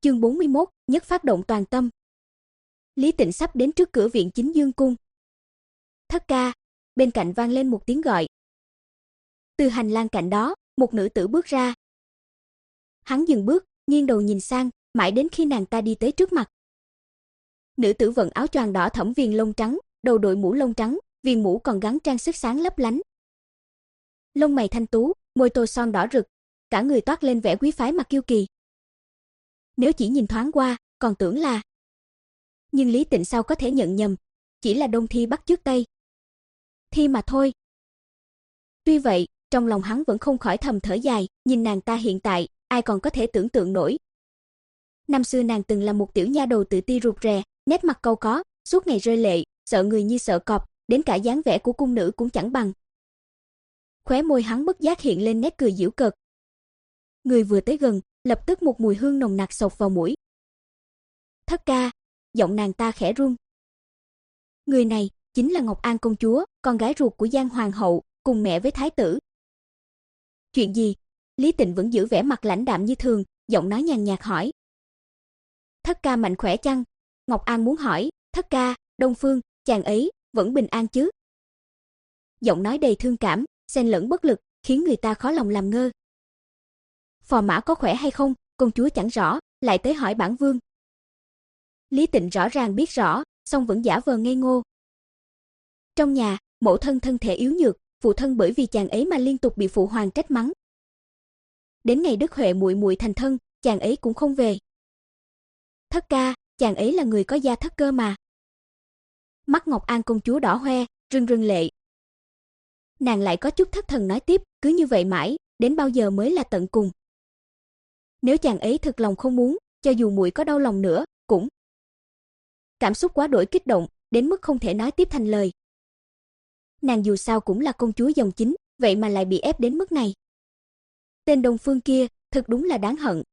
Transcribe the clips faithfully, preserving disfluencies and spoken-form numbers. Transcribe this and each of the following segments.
Chương bốn mươi mốt, nhất phát động toàn tâm. Lý Tịnh sắp đến trước cửa viện Chính Dương cung. Thất ca, bên cạnh vang lên một tiếng gọi. Từ hành lang cạnh đó, một nữ tử bước ra. Hắn dừng bước, nghiêng đầu nhìn sang, mãi đến khi nàng ta đi tới trước mặt. Nữ tử vận áo choàng đỏ thẫm viền lông trắng, đầu đội mũ lông trắng, viền mũ còn gắn trang sức sáng lấp lánh. Lông mày thanh tú, môi tô son đỏ rực, cả người toát lên vẻ quý phái mà kiêu kỳ. Nếu chỉ nhìn thoáng qua, còn tưởng là... Nhưng Lý Tịnh sao có thể nhận nhầm, chỉ là Đông Thi bắt chước Tây Thi mà thôi. Tuy vậy, trong lòng hắn vẫn không khỏi thầm thở dài, nhìn nàng ta hiện tại, ai còn có thể tưởng tượng nổi. Năm xưa nàng từng là một tiểu nha đầu tự ti rụt rè, nét mặt cau có, suốt ngày rơi lệ, sợ người như sợ cọp, đến cả dáng vẻ của cung nữ cũng chẳng bằng. Khóe môi hắn bất giác hiện lên nét cười giễu cợt. Người vừa tới gần, lập tức một mùi hương nồng nặc xộc vào mũi. Thất ca, giọng nàng ta khẽ run. Người này chính là Ngọc An công chúa, con gái ruột của Giang hoàng hậu, cùng mẹ với thái tử. Chuyện gì? Lý Tịnh vẫn giữ vẻ mặt lãnh đạm như thường, giọng nói nhàn nhạt hỏi. Thất ca mạnh khỏe chăng? Ngọc An muốn hỏi. Thất ca, Đông Phương, chàng ấy vẫn bình an chứ? Giọng nói đầy thương cảm, xen lẫn bất lực, khiến người ta khó lòng làm ngơ. Phò mã có khỏe hay không, công chúa chẳng rõ, lại tới hỏi bản vương. Lý Tịnh rõ ràng biết rõ, song vẫn giả vờ ngây ngô. Trong nhà, mẫu thân thân thể yếu nhược, phụ thân bởi vì chàng ấy mà liên tục bị phụ hoàng trách mắng. Đến ngày Đức Huệ muội muội thành thân, chàng ấy cũng không về. Thất ca, chàng ấy là người có gia thất cơ mà. Mắt Ngọc An công chúa đỏ hoe, rưng rưng lệ. Nàng lại có chút thất thần nói tiếp, cứ như vậy mãi, đến bao giờ mới là tận cùng. Nếu chàng ấy thực lòng không muốn, cho dù muội có đau lòng nữa, cũng... Cảm xúc quá đổi kích động, đến mức không thể nói tiếp thành lời. Nàng dù sao cũng là công chúa dòng chính, vậy mà lại bị ép đến mức này. Tên Đông Phương kia, thật đúng là đáng hận.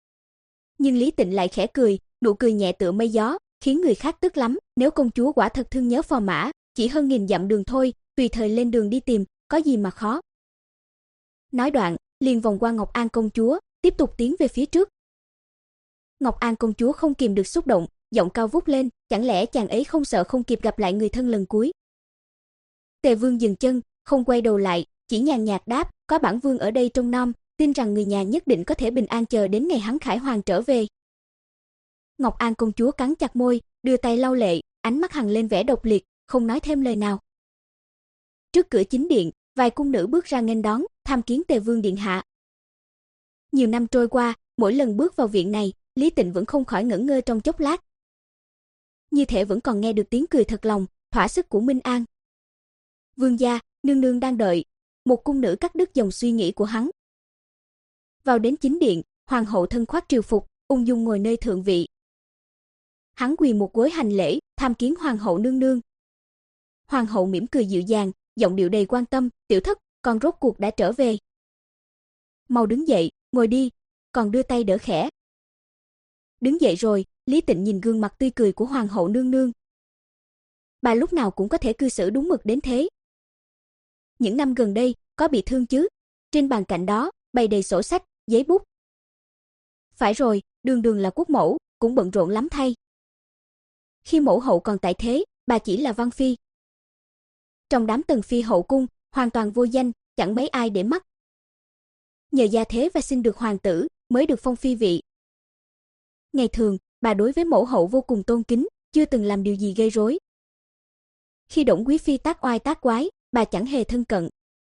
Nhưng Lý Tịnh lại khẽ cười, nụ cười nhẹ tựa mây gió, khiến người khác tức lắm. Nếu công chúa quả thật thương nhớ phò mã, chỉ hơn nghìn dặm đường thôi, tùy thời lên đường đi tìm, có gì mà khó. Nói đoạn, liền vòng qua Ngọc An công chúa, tiếp tục tiến về phía trước. Ngọc An công chúa không kìm được xúc động, giọng cao vút lên, chẳng lẽ chàng ấy không sợ không kịp gặp lại người thân lần cuối. Tề Vương dừng chân, không quay đầu lại, chỉ nhàn nhạt đáp, có bản vương ở đây trông nom, tin rằng người nhà nhất định có thể bình an chờ đến ngày hắn khải hoàng trở về. Ngọc An công chúa cắn chặt môi, đưa tay lau lệ, ánh mắt hằn lên vẻ độc liệt, không nói thêm lời nào. Trước cửa chính điện, vài cung nữ bước ra nghênh đón, tham kiến Tề Vương điện hạ. Nhiều năm trôi qua, mỗi lần bước vào viện này, Lý Tịnh vẫn không khỏi ngẩn ngơ trong chốc lát. Như thể vẫn còn nghe được tiếng cười thật lòng, thỏa sức của Minh An. Vương gia, nương nương đang đợi. Một cung nữ cắt đứt dòng suy nghĩ của hắn. Vào đến chính điện, hoàng hậu thân khoác triều phục, ung dung ngồi nơi thượng vị. Hắn quỳ một gối hành lễ, tham kiến hoàng hậu nương nương. Hoàng hậu mỉm cười dịu dàng, giọng điệu đầy quan tâm, tiểu thất, con rốt cuộc đã trở về. Mau đứng dậy, ngồi đi, còn đưa tay đỡ khẽ. Đứng dậy rồi, Lý Tịnh nhìn gương mặt tươi cười của hoàng hậu nương nương. Bà lúc nào cũng có thể cư xử đúng mực đến thế. Những năm gần đây, có bị thương chứ? Trên bàn cạnh đó, bày đầy sổ sách, giấy bút. Phải rồi, đường đường là quốc mẫu, cũng bận rộn lắm thay. Khi mẫu hậu còn tại thế, bà chỉ là văn phi. Trong đám tần phi hậu cung, hoàn toàn vô danh, chẳng mấy ai để mắt. Nhờ gia thế và sinh được hoàng tử, mới được phong phi vị. Ngày thường, bà đối với mẫu hậu vô cùng tôn kính, chưa từng làm điều gì gây rối. Khi Đổng quý phi tác oai tác quái, bà chẳng hề thân cận.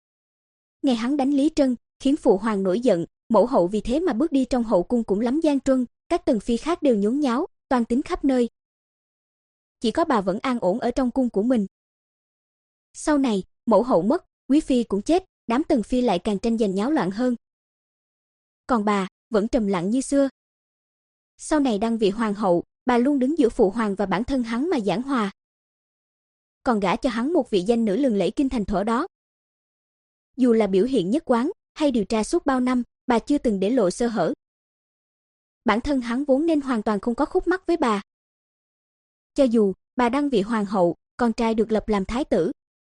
Ngày hắn đánh Lý Trân, khiến phụ hoàng nổi giận, mẫu hậu vì thế mà bước đi trong hậu cung cũng lắm gian truân, các tần phi khác đều nhốn nháo, toan tính khắp nơi. Chỉ có bà vẫn an ổn ở trong cung của mình. Sau này, mẫu hậu mất, quý phi cũng chết, đám tần phi lại càng tranh giành nháo loạn hơn. Còn bà, vẫn trầm lặng như xưa. Sau này đăng vị hoàng hậu, bà luôn đứng giữa phụ hoàng và bản thân hắn mà giảng hòa. Còn gả cho hắn một vị danh nữ lừng lẫy kinh thành thuở đó. Dù là biểu hiện nhất quán, hay điều tra suốt bao năm, bà chưa từng để lộ sơ hở. Bản thân hắn vốn nên hoàn toàn không có khúc mắc với bà. Cho dù bà đăng vị hoàng hậu, con trai được lập làm thái tử,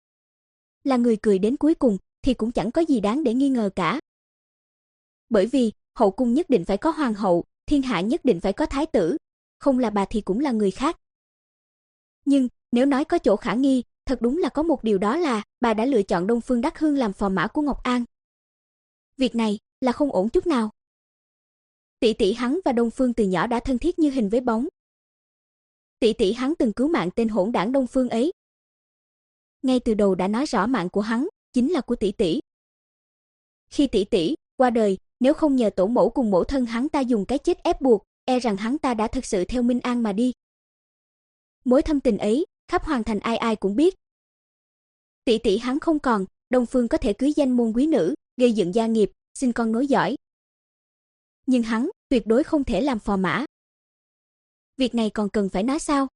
là người cười đến cuối cùng, thì cũng chẳng có gì đáng để nghi ngờ cả. Bởi vì hậu cung nhất định phải có hoàng hậu, thiên hạ nhất định phải có thái tử, không là bà thì cũng là người khác. Nhưng, nếu nói có chỗ khả nghi, thật đúng là có một điều, đó là bà đã lựa chọn Đông Phương Đắc Hương làm phò mã của Ngọc An. Việc này là không ổn chút nào. Tỷ tỷ hắn và Đông Phương từ nhỏ đã thân thiết như hình với bóng. Tỷ tỷ hắn từng cứu mạng tên hỗn đảng Đông Phương ấy. Ngay từ đầu đã nói rõ mạng của hắn chính là của tỷ tỷ. Khi tỷ tỷ qua đời, nếu không nhờ tổ mẫu cùng mẫu thân hắn ta dùng cái chết ép buộc, e rằng hắn ta đã thực sự theo Minh An mà đi. Mối thâm tình ấy, khắp hoàng thành ai ai cũng biết. Tỷ tỷ hắn không còn, Đông Phương có thể cưới danh môn quý nữ, gây dựng gia nghiệp, sinh con nối dõi. Nhưng hắn tuyệt đối không thể làm phò mã. Việc này còn cần phải nói sao?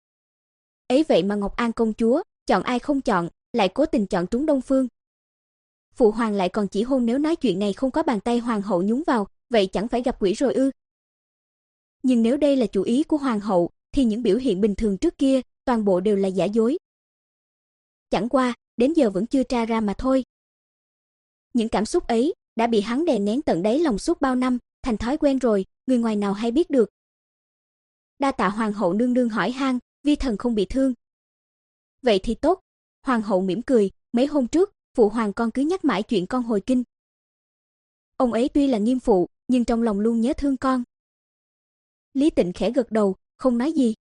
Ấy vậy mà Ngọc An công chúa, chọn ai không chọn, lại cố tình chọn trúng Đông Phương. Phụ hoàng lại còn chỉ hôn, nếu nói chuyện này không có bàn tay hoàng hậu nhúng vào, vậy chẳng phải gặp quỷ rồi ư? Nhưng nếu đây là chủ ý của hoàng hậu, thì những biểu hiện bình thường trước kia, toàn bộ đều là giả dối. Chẳng qua, đến giờ vẫn chưa tra ra mà thôi. Những cảm xúc ấy đã bị hắn đè nén tận đáy lòng suốt bao năm, thành thói quen rồi, người ngoài nào hay biết được. Đa tạ hoàng hậu nương nương hỏi han, vi thần không bị thương. Vậy thì tốt. Hoàng hậu mỉm cười, mấy hôm trước, phụ hoàng con cứ nhắc mãi chuyện con hồi kinh. Ông ấy tuy là nghiêm phụ, nhưng trong lòng luôn nhớ thương con. Lý Tịnh khẽ gật đầu, không nói gì.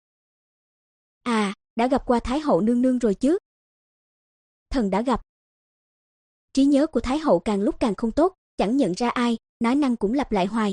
À, đã gặp qua Thái hậu nương nương rồi chứ? Thần đã gặp. Trí nhớ của Thái hậu càng lúc càng không tốt, chẳng nhận ra ai, nói năng cũng lặp lại hoài.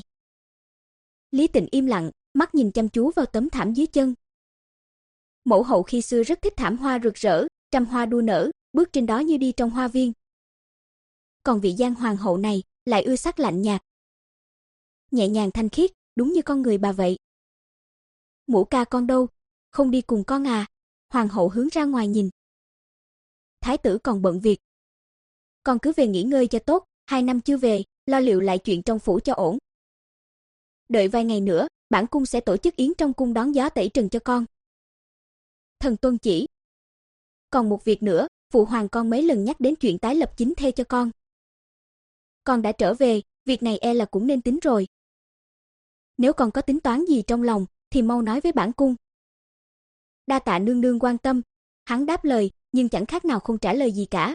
Lý Tịnh im lặng, mắt nhìn chăm chú vào tấm thảm dưới chân. Mẫu hậu khi xưa rất thích thảm hoa rực rỡ, trăm hoa đua nở, bước trên đó như đi trong hoa viên. Còn vị Giang hoàng hậu này lại ưa sắc lạnh nhạt, nhẹ nhàng thanh khiết, đúng như con người bà vậy. Mũ ca con đâu, không đi cùng con à? Hoàng hậu hướng ra ngoài nhìn. Thái tử còn bận việc. Con cứ về nghỉ ngơi cho tốt, hai năm chưa về, lo liệu lại chuyện trong phủ cho ổn. Đợi vài ngày nữa, bản cung sẽ tổ chức yến trong cung đón gió tẩy trần cho con. Thần tuân chỉ. Còn một việc nữa, phụ hoàng con mấy lần nhắc đến chuyện tái lập chính thê cho con. Con đã trở về, việc này e là cũng nên tính rồi. Nếu còn có tính toán gì trong lòng, thì mau nói với bản cung. Đa tạ nương nương quan tâm. Hắn đáp lời, nhưng chẳng khác nào không trả lời gì cả.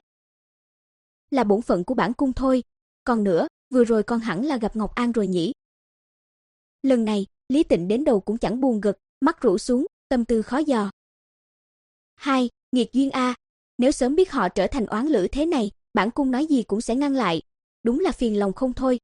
Là bổn phận của bản cung thôi. Còn nữa, vừa rồi con hẳn là gặp Ngọc An rồi nhỉ? Lần này, Lý Tịnh đến đầu cũng chẳng buồn gật, mắt rũ xuống, tâm tư khó dò. Hai, nghiệt duyên a, nếu sớm biết họ trở thành oán lữ thế này, bản cung nói gì cũng sẽ ngăn lại, đúng là phiền lòng không thôi.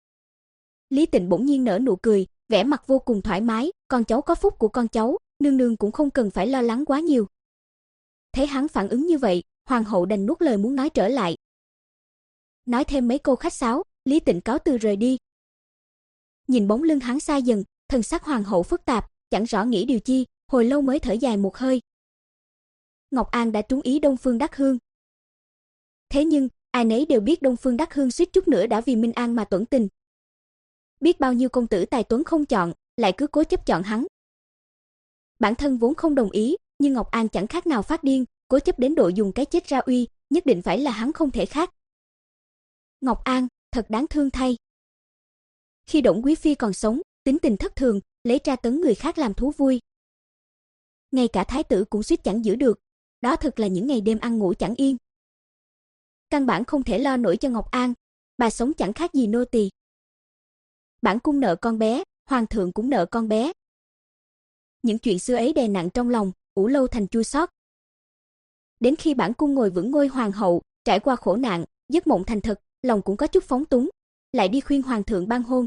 Lý Tịnh bỗng nhiên nở nụ cười, vẻ mặt vô cùng thoải mái, con cháu có phúc của con cháu, nương nương cũng không cần phải lo lắng quá nhiều. Thấy hắn phản ứng như vậy, hoàng hậu đành nuốt lời muốn nói trở lại. Nói thêm mấy câu khách sáo, Lý Tịnh cáo từ rời đi. Nhìn bóng lưng hắn xa dần, thần sắc hoàng hậu phức tạp, chẳng rõ nghĩ điều chi, hồi lâu mới thở dài một hơi. Ngọc An đã trúng ý Đông Phương Đắc Hương. Thế nhưng, ai nấy đều biết Đông Phương Đắc Hương suýt chút nữa đã vì Minh An mà tuẫn tình. Biết bao nhiêu công tử tài tuấn không chọn, lại cứ cố chấp chọn hắn. Bản thân vốn không đồng ý, nhưng Ngọc An chẳng khác nào phát điên, cố chấp đến độ dùng cái chết ra uy, nhất định phải là hắn không thể khác. Ngọc An, thật đáng thương thay. Khi Đổng quý phi còn sống, tính tình thất thường, lấy tra tấn người khác làm thú vui. Ngay cả thái tử cũng suýt chẳng giữ được, đó thực là những ngày đêm ăn ngủ chẳng yên. Căn bản không thể lo nổi cho Ngọc An, bà sống chẳng khác gì nô tỳ. Bản cung nợ con bé, hoàng thượng cũng nợ con bé. Những chuyện xưa ấy đè nặng trong lòng, ủ lâu thành chua xót. Đến khi bản cung ngồi vững ngôi hoàng hậu, trải qua khổ nạn, giấc mộng thành thật, lòng cũng có chút phóng túng, lại đi khuyên hoàng thượng ban hôn.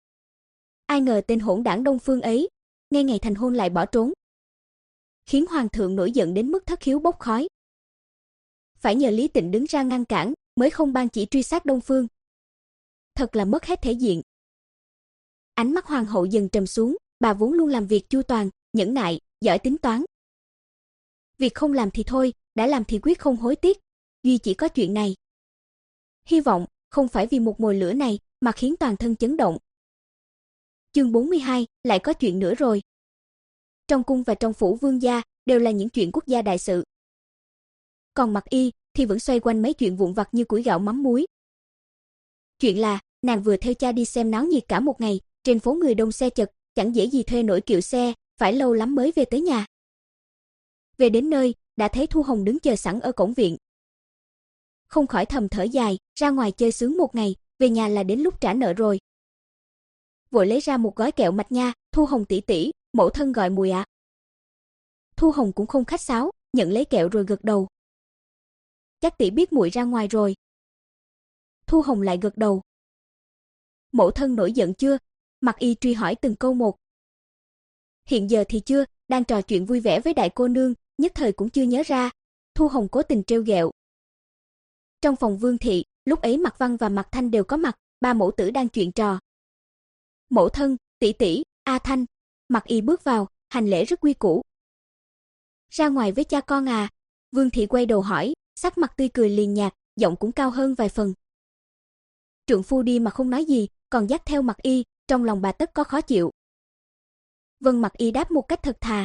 Ai ngờ tên hỗn đảng Đông Phương ấy, ngay ngày thành hôn lại bỏ trốn, khiến hoàng thượng nổi giận đến mức thất khiếu bốc khói. Phải nhờ Lý Tịnh đứng ra ngăn cản, mới không ban chỉ truy sát Đông Phương. Thật là mất hết thể diện. Ánh mắt hoàng hậu dần trầm xuống, bà vốn luôn làm việc chu toàn, nhẫn nại, giỏi tính toán. Việc không làm thì thôi, đã làm thì quyết không hối tiếc, duy chỉ có chuyện này. Hy vọng không phải vì một mồi lửa này mà khiến toàn thân chấn động. Chương bốn mươi hai, lại có chuyện nữa rồi. Trong cung và trong phủ vương gia đều là những chuyện quốc gia đại sự. Còn Mặc Y thì vẫn xoay quanh mấy chuyện vụn vặt như củi gạo mắm muối. Chuyện là, nàng vừa theo cha đi xem náo nhiệt cả một ngày, trên phố người đông xe chật, chẳng dễ gì thuê nổi kiệu xe, phải lâu lắm mới về tới nhà. Về đến nơi, đã thấy Thu Hồng đứng chờ sẵn ở cổng viện. Không khỏi thầm thở dài, ra ngoài chơi sướng một ngày, về nhà là đến lúc trả nợ rồi. Vội lấy ra một gói kẹo mạch nha, Thu Hồng tỷ tỷ, mẫu thân gọi mùi ạ. À. Thu Hồng cũng không khách sáo, nhận lấy kẹo rồi gật đầu. Chắc tỷ biết muội ra ngoài rồi. Thu Hồng lại gật đầu. Mẫu thân nổi giận chưa? Mặc Y truy hỏi từng câu một. Hiện giờ thì chưa, đang trò chuyện vui vẻ với đại cô nương, nhất thời cũng chưa nhớ ra. Thu Hồng cố tình trêu ghẹo. Trong phòng Vương thị, lúc ấy Mạc Văn và Mạc Thanh đều có mặt, ba mẫu tử đang chuyện trò. Mẫu thân, tỷ tỷ, A Thanh. Mạc Y bước vào, hành lễ rất quy củ. Ra ngoài với cha con à? Vương thị quay đầu hỏi, sắc mặt tươi cười liền nhạt, giọng cũng cao hơn vài phần. Trượng phu đi mà không nói gì, còn dắt theo Mạc Y, trong lòng bà tất có khó chịu. Vâng, Mạc Y đáp một cách thật thà.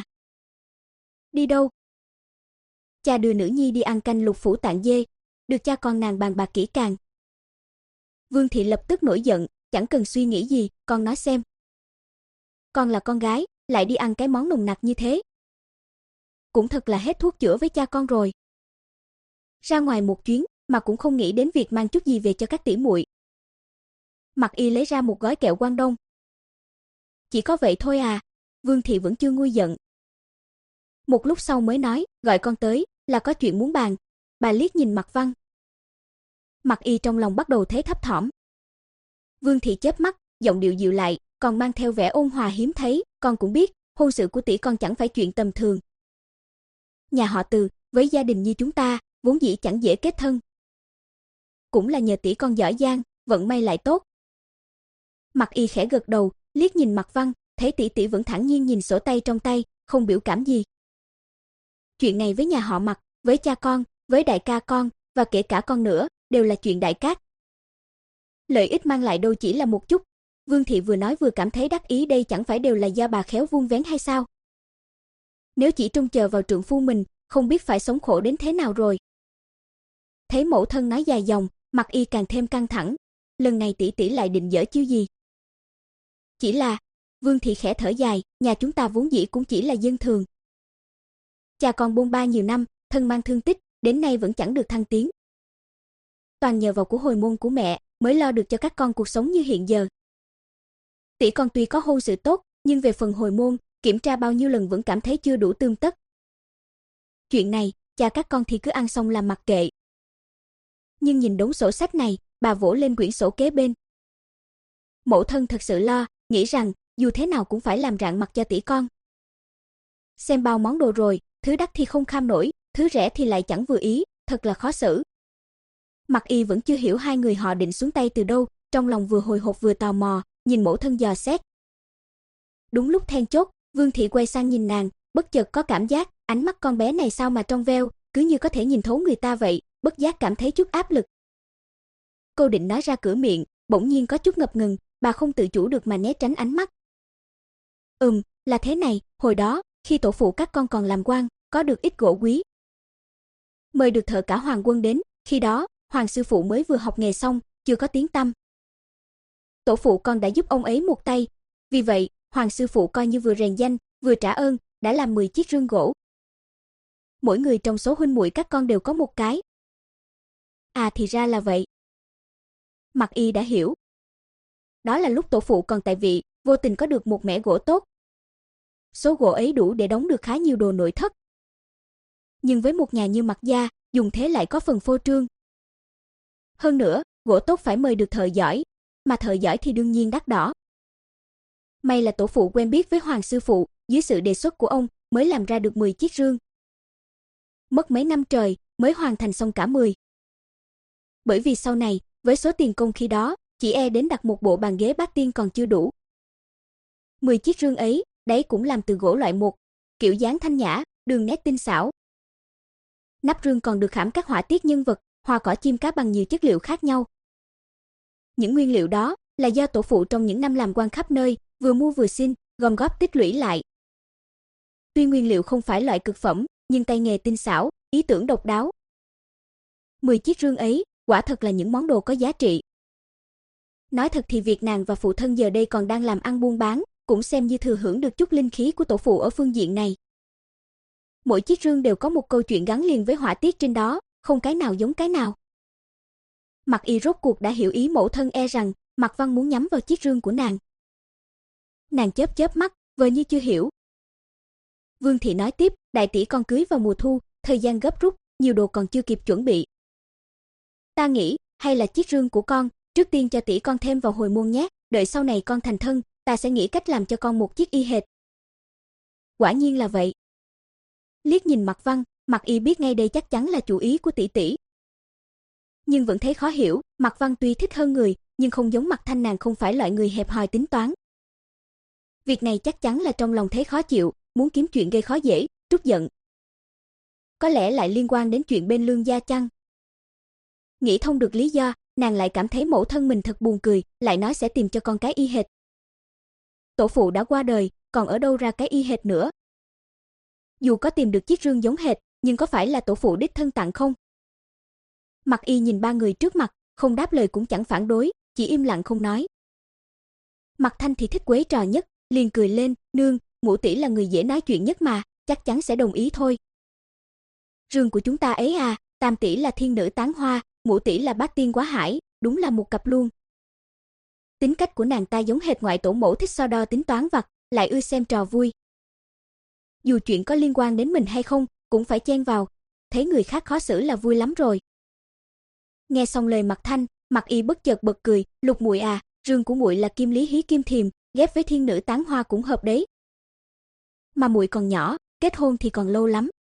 Đi đâu? Cha đưa nữ nhi đi ăn canh lục phủ tạng dê, được cha con nàng bàn bạc kỹ càng. Vương thị lập tức nổi giận, chẳng cần suy nghĩ gì, con nói xem. Con là con gái, lại đi ăn cái món nồng nặc như thế. Cũng thật là hết thuốc chữa với cha con rồi. Ra ngoài một chuyến mà cũng không nghĩ đến việc mang chút gì về cho các tỷ muội. Mạc Y lấy ra một gói kẹo Quang Đông. Chỉ có vậy thôi à? Vương thị vẫn chưa nguôi giận. Một lúc sau mới nói, gọi con tới, là có chuyện muốn bàn. Bà liếc nhìn Mạc Văn. Mạc Y trong lòng bắt đầu thấy thấp thỏm. Vương thị chớp mắt, giọng điệu dịu lại, còn mang theo vẻ ôn hòa hiếm thấy, con cũng biết, hôn sự của tỷ con chẳng phải chuyện tầm thường. Nhà họ Từ, với gia đình như chúng ta, vốn dĩ chẳng dễ kết thân. Cũng là nhờ tỷ con giỏi giang, vận may lại tốt. Mạc Y khẽ gật đầu, liếc nhìn Mạc Văn, thấy tỷ tỷ vẫn thản nhiên nhìn sổ tay trong tay, không biểu cảm gì. Chuyện này với nhà họ Mạc, với cha con, với đại ca con, và kể cả con nữa, đều là chuyện đại cát. Lợi ích mang lại đâu chỉ là một chút. Vương thị vừa nói vừa cảm thấy đắc ý, đây chẳng phải đều là do bà khéo vuông vén hay sao? Nếu chỉ trông chờ vào trượng phu mình, không biết phải sống khổ đến thế nào rồi. Thấy mẫu thân nói dài dòng, Mạc Y càng thêm căng thẳng. Lần này tỷ tỷ lại định giở chiêu gì? Chỉ là, Vương thị khẽ thở dài, nhà chúng ta vốn dĩ cũng chỉ là dân thường. Cha con bôn ba nhiều năm, thân mang thương tích, đến nay vẫn chẳng được thăng tiến. Toàn nhờ vào của hồi môn của mẹ, mới lo được cho các con cuộc sống như hiện giờ. Tỷ con tuy có hôn sự tốt, nhưng về phần hồi môn, kiểm tra bao nhiêu lần vẫn cảm thấy chưa đủ tươm tất. Chuyện này, cha các con thì cứ ăn xong làm mặc kệ. Nhưng nhìn đống sổ sách này, bà vỗ lên quyển sổ kế bên. Mẫu thân thật sự lo, nghĩ rằng dù thế nào cũng phải làm rạng mặt cho tỷ con. Xem bao món đồ rồi, thứ đắt thì không kham nổi, thứ rẻ thì lại chẳng vừa ý, thật là khó xử. Mạc Y vẫn chưa hiểu hai người họ định xuống tay từ đâu, trong lòng vừa hồi hộp vừa tò mò, nhìn mẫu thân dò xét. Đúng lúc then chốt, Vương thị quay sang nhìn nàng, bất chợt có cảm giác, ánh mắt con bé này sao mà trong veo, cứ như có thể nhìn thấu người ta vậy, bất giác cảm thấy chút áp lực. Cô định nói ra cửa miệng, bỗng nhiên có chút ngập ngừng, bà không tự chủ được mà né tránh ánh mắt. Ừm, là thế này, hồi đó, khi tổ phụ các con còn làm quan, có được ít gỗ quý. Mời được thợ cả Hoàng Quân đến, khi đó, Hoàng sư phụ mới vừa học nghề xong, chưa có tiếng tăm. Tổ phụ con đã giúp ông ấy một tay, vì vậy, Hoàng sư phụ coi như vừa rèn danh, vừa trả ơn, đã làm mười chiếc rương gỗ. Mỗi người trong số huynh muội các con đều có một cái. À thì ra là vậy. Mạc Y đã hiểu. Đó là lúc tổ phụ còn tại vị, vô tình có được một mẻ gỗ tốt. Số gỗ ấy đủ để đóng được khá nhiều đồ nội thất. Nhưng với một nhà như Mạc gia, dùng thế lại có phần phô trương. Hơn nữa, gỗ tốt phải mời được thợ giỏi, mà thợ giỏi thì đương nhiên đắt đỏ. May là tổ phụ quen biết với Hoàng sư phụ, dưới sự đề xuất của ông mới làm ra được mười chiếc rương. Mất mấy năm trời mới hoàn thành xong cả mười. Bởi vì sau này, với số tiền công khi đó, chỉ e đến đặt một bộ bàn ghế bát tiên còn chưa đủ. mười chiếc rương ấy, đấy cũng làm từ gỗ loại một, kiểu dáng thanh nhã, đường nét tinh xảo. Nắp rương còn được khảm các họa tiết nhân vật, hoa cỏ chim cá bằng nhiều chất liệu khác nhau. Những nguyên liệu đó là do tổ phụ trong những năm làm quan khắp nơi, vừa mua vừa xin, gom góp tích lũy lại. Tuy nguyên liệu không phải loại cực phẩm, nhưng tay nghề tinh xảo, ý tưởng độc đáo. mười chiếc rương ấy, quả thật là những món đồ có giá trị. Nói thật thì việc nàng và phụ thân giờ đây còn đang làm ăn buôn bán, cũng xem như thừa hưởng được chút linh khí của tổ phụ ở phương diện này. Mỗi chiếc rương đều có một câu chuyện gắn liền với họa tiết trên đó, không cái nào giống cái nào. Mặc Y rốt cuộc đã hiểu ý mẫu thân, e rằng Mạc Văn muốn nhắm vào chiếc rương của nàng. Nàng chớp chớp mắt, vờ như chưa hiểu. Vương thị nói tiếp, đại tỷ con cưới vào mùa thu, thời gian gấp rút, nhiều đồ còn chưa kịp chuẩn bị. Ta nghĩ, hay là chiếc rương của con, trước tiên cho tỷ con thêm vào hồi môn nhé, đợi sau này con thành thân, ta sẽ nghĩ cách làm cho con một chiếc y hệt. Quả nhiên là vậy. Liếc nhìn Mạc Văn, Mạc Y biết ngay đây chắc chắn là chủ ý của tỷ tỷ. Nhưng vẫn thấy khó hiểu, Mạc Văn tuy thích hơn người, nhưng không giống Mạc Thanh, nàng không phải loại người hẹp hòi tính toán. Việc này chắc chắn là trong lòng thấy khó chịu, muốn kiếm chuyện gây khó dễ, trút giận. Có lẽ lại liên quan đến chuyện bên Lương gia chăng? Nghĩ thông được lý do, nàng lại cảm thấy mẫu thân mình thật buồn cười, lại nói sẽ tìm cho con cái y hệt. Tổ phụ đã qua đời, còn ở đâu ra cái y hệt nữa? Dù có tìm được chiếc rương giống hệt, nhưng có phải là tổ phụ đích thân tặng không? Mạc Y nhìn ba người trước mặt, không đáp lời cũng chẳng phản đối, chỉ im lặng không nói. Mạc Thanh thì thích quấy trò nhất, liền cười lên, nương, ngũ tỷ là người dễ nói chuyện nhất mà, chắc chắn sẽ đồng ý thôi. Rương của chúng ta ấy à, tam tỷ là thiên nữ tán hoa, ngũ tỷ là bát tiên quá hải, đúng là một cặp luôn. Tính cách của nàng ta giống hệt ngoại tổ mẫu, thích so đo tính toán vặt, lại ưa xem trò vui. Dù chuyện có liên quan đến mình hay không, cũng phải chen vào, thấy người khác khó xử là vui lắm rồi. Nghe xong lời Mạc Thanh, Mạc Y bất chợt bật cười, Lục muội à, rương của muội là kim lý hí kim thiềm, ghép với thiên nữ tán hoa cũng hợp đấy. Mà muội còn nhỏ, kết hôn thì còn lâu lắm.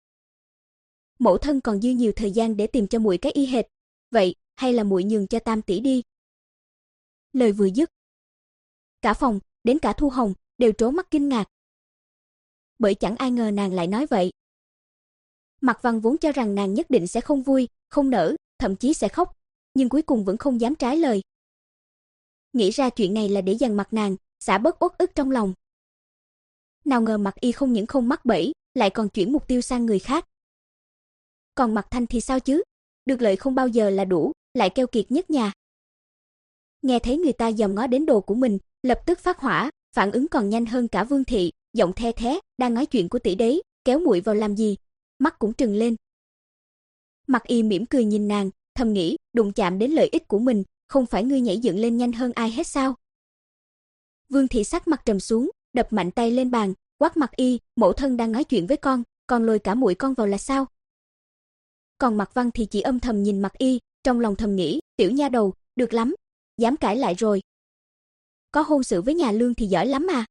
Mẫu thân còn dư nhiều thời gian để tìm cho muội cái y hệt, vậy hay là muội nhường cho tam tỷ đi. Lời vừa dứt, cả phòng, đến cả Thu Hồng đều trố mắt kinh ngạc. Bởi chẳng ai ngờ nàng lại nói vậy. Mạc Văn vốn cho rằng nàng nhất định sẽ không vui, không nỡ, thậm chí sẽ khóc, nhưng cuối cùng vẫn không dám trái lời. Nghĩ ra chuyện này là để dằn mặt nàng, xả bớt uất ức trong lòng. Nào ngờ Mạc Y không những không mắc bẫy, lại còn chuyển mục tiêu sang người khác. Còn Mạc Thanh thì sao chứ? Được lợi không bao giờ là đủ, lại keo kiệt nhất nhà. Nghe thấy người ta dòm ngó đến đồ của mình, lập tức phát hỏa, phản ứng còn nhanh hơn cả Vương thị, giọng the thé, đang nói chuyện của tỷ đấy, kéo muội vào làm gì? Mắt cũng trừng lên. Mạc Y mỉm cười nhìn nàng, thầm nghĩ, đụng chạm đến lợi ích của mình, không phải ngươi nhảy dựng lên nhanh hơn ai hết sao? Vương thị sắc mặt trầm xuống, đập mạnh tay lên bàn, quát Mạc Y, mẫu thân đang nói chuyện với con, còn lôi cả muội con vào là sao? Còn Mạc Văn thì chỉ âm thầm nhìn Mạc Y, trong lòng thầm nghĩ, tiểu nha đầu, được lắm, dám cãi lại rồi. Có hôn sự với nhà Lương thì giỏi lắm mà.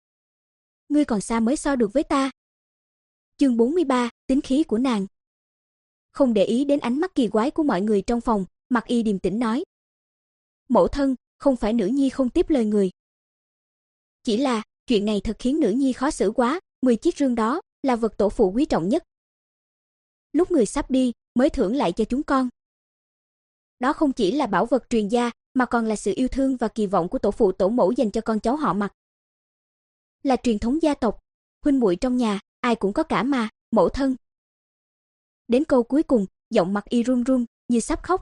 Ngươi còn xa mới so được với ta. Chương bốn mươi ba, tính khí của nàng. Không để ý đến ánh mắt kỳ quái của mọi người trong phòng, Mạc Y điềm tĩnh nói. Mẫu thân, không phải nữ nhi không tiếp lời người. Chỉ là, chuyện này thật khiến nữ nhi khó xử quá, mười chiếc rương đó là vật tổ phụ quý trọng nhất. Lúc người sắp đi, mới thưởng lại cho chúng con. Đó không chỉ là bảo vật truyền gia, mà còn là sự yêu thương và kỳ vọng của tổ phụ tổ mẫu dành cho con cháu họ Mạc. Là truyền thống gia tộc, huynh muội trong nhà, ai cũng có cả mà, mẫu thân. Đến câu cuối cùng, giọng Mạc Y run run, như sắp khóc.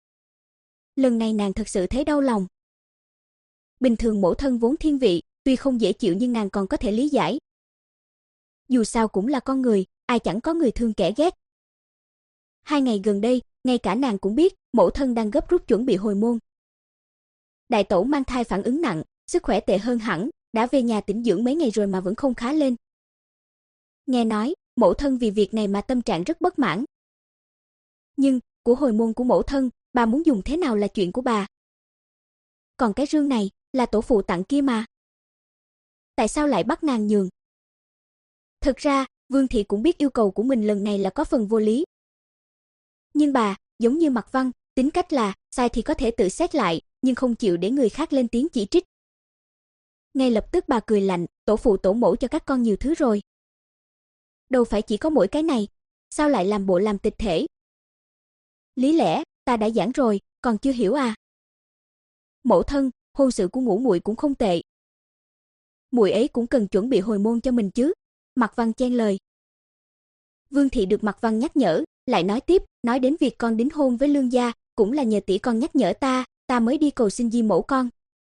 Lần này nàng thật sự thấy đau lòng. Bình thường mẫu thân vốn thiên vị, tuy không dễ chịu nhưng nàng còn có thể lý giải. Dù sao cũng là con người, ai chẳng có người thương kẻ ghét. Hai ngày gần đây, ngay cả nàng cũng biết, mẫu thân đang gấp rút chuẩn bị hồi môn. Đại tẩu mang thai phản ứng nặng, sức khỏe tệ hơn hẳn, đã về nhà tĩnh dưỡng mấy ngày rồi mà vẫn không khá lên. Nghe nói, mẫu thân vì việc này mà tâm trạng rất bất mãn. Nhưng, của hồi môn của mẫu thân, bà muốn dùng thế nào là chuyện của bà. Còn cái rương này, là tổ phụ tặng kia mà. Tại sao lại bắt nàng nhường? Thực ra, Vương thị cũng biết yêu cầu của mình lần này là có phần vô lý. Nhưng bà, giống như Mạc Văn, tính cách là, sai thì có thể tự xét lại, nhưng không chịu để người khác lên tiếng chỉ trích. Ngay lập tức bà cười lạnh, tổ phụ tổ mẫu cho các con nhiều thứ rồi. Đâu phải chỉ có mỗi cái này, sao lại làm bộ làm tịch thể? Lý lẽ, ta đã giảng rồi, còn chưa hiểu à? Mẫu thân, hôn sự của ngũ muội cũng không tệ. Muội ấy cũng cần chuẩn bị hồi môn cho mình chứ, Mạc Văn chen lời. Vương thị được Mạc Văn nhắc nhở, lại nói tiếp, nói đến việc con đính hôn với Lương gia, cũng là nhờ tỷ con nhắc nhở ta, ta mới đi cầu xin di mẫu con,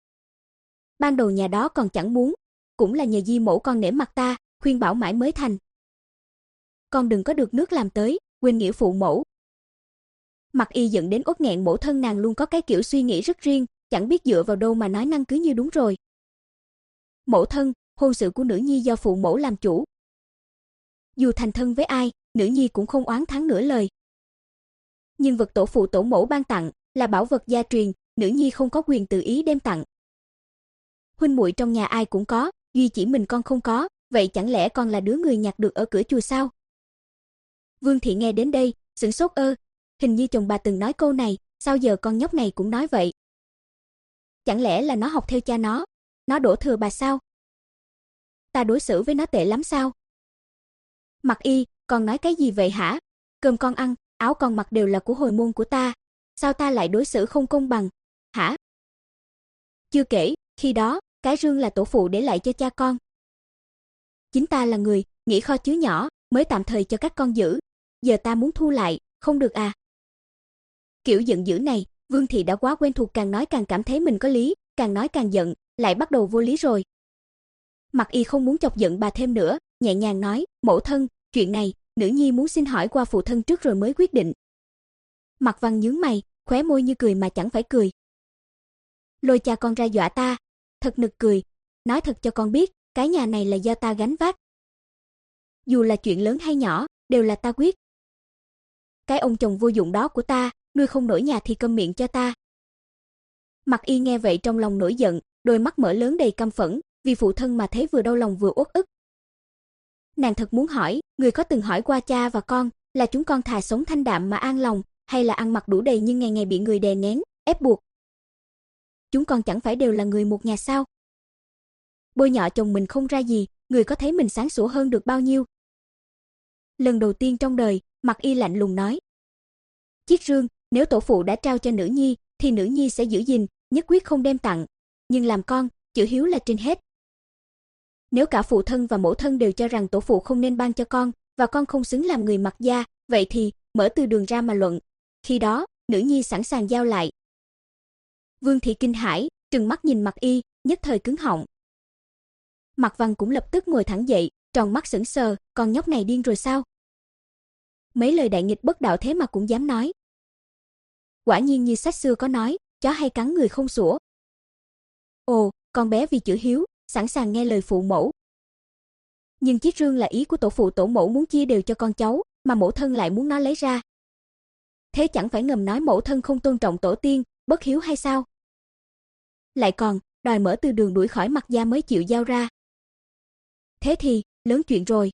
ban đầu nhà đó còn chẳng muốn, cũng là nhờ Di mẫu con nể mặt ta, khuyên bảo mãi mới thành. Con đừng có được nước làm tới, quên nghĩa phụ mẫu. Mặc Y giận đến uất nghẹn, mẫu thân nàng luôn có cái kiểu suy nghĩ rất riêng, chẳng biết dựa vào đâu mà nói năng cứ như đúng rồi. Mẫu thân, hôn sự của nữ nhi do phụ mẫu làm chủ. Dù thành thân với ai, nữ nhi cũng không oán thán nửa lời. Nhưng vật tổ phụ tổ mẫu ban tặng là bảo vật gia truyền, nữ nhi không có quyền tự ý đem tặng. Huynh muội trong nhà ai cũng có, duy chỉ mình con không có, vậy chẳng lẽ con là đứa người nhặt được ở cửa chùa sao? Vương Thị nghe đến đây, sửng sốt ơ, hình như chồng bà từng nói câu này, sao giờ con nhóc này cũng nói vậy? Chẳng lẽ là nó học theo cha nó, nó đổ thừa bà sao? Ta đối xử với nó tệ lắm sao? Mặc Y, con nói cái gì vậy hả? Cơm con ăn, áo con mặc đều là của hồi môn của ta, sao ta lại đối xử không công bằng, hả? Chưa kể, khi đó, cái rương là tổ phụ để lại cho cha con. Chính ta là người, nghĩ kho chứa nhỏ, mới tạm thời cho các con giữ, giờ ta muốn thu lại, không được à? Kiểu giận dữ này, Vương Thị đã quá quen thuộc, càng nói càng cảm thấy mình có lý, càng nói càng giận, lại bắt đầu vô lý rồi. Mặc Y không muốn chọc giận bà thêm nữa, nhẹ nhàng nói, mẫu thân, chuyện này, nữ nhi muốn xin hỏi qua phụ thân trước rồi mới quyết định. Mặc Văn nhướng mày, khóe môi như cười mà chẳng phải cười. Lôi cha con ra dọa ta, thật nực cười, nói thật cho con biết, cái nhà này là do ta gánh vác. Dù là chuyện lớn hay nhỏ, đều là ta quyết. Cái ông chồng vô dụng đó của ta, nuôi không nổi nhà thì câm miệng cho ta. Mặc Y nghe vậy trong lòng nổi giận, đôi mắt mở lớn đầy căm phẫn, vì phụ thân mà thấy vừa đau lòng vừa uất ức. Nàng thật muốn hỏi, người có từng hỏi qua cha và con, là chúng con thà sống thanh đạm mà an lòng, hay là ăn mặc đủ đầy nhưng ngày ngày bị người đè nén, ép buộc? Chúng con chẳng phải đều là người một nhà sao? Bôi nhọ chồng mình không ra gì, người có thấy mình sáng sủa hơn được bao nhiêu? Lần đầu tiên trong đời, Mặc Y lạnh lùng nói. Chiếc rương, nếu tổ phụ đã trao cho nữ nhi, thì nữ nhi sẽ giữ gìn, nhất quyết không đem tặng. Nhưng làm con, chữ hiếu là trên hết. Nếu cả phụ thân và mẫu thân đều cho rằng tổ phụ không nên ban cho con, và con không xứng làm người Mặc gia, vậy thì, mở từ đường ra mà luận. Khi đó, nữ nhi sẵn sàng giao lại. Vương Thị kinh hãi, trừng mắt nhìn Mặc Y, nhất thời cứng họng. Mặc Văn cũng lập tức ngồi thẳng dậy, tròn mắt sững sờ, con nhóc này điên rồi sao? Mấy lời đại nghịch bất đạo thế mà cũng dám nói. Quả nhiên như sách xưa có nói, chó hay cắn người không sủa. Ồ, con bé vì chữ hiếu, sẵn sàng nghe lời phụ mẫu. Nhưng chiếc rương là ý của tổ phụ tổ mẫu muốn chia đều cho con cháu, mà mẫu thân lại muốn nó lấy ra. Thế chẳng phải ngầm nói mẫu thân không tôn trọng tổ tiên, bất hiếu hay sao? Lại còn, đòi mở từ đường đuổi khỏi Mặc gia mới chịu giao ra. Thế thì, lớn chuyện rồi.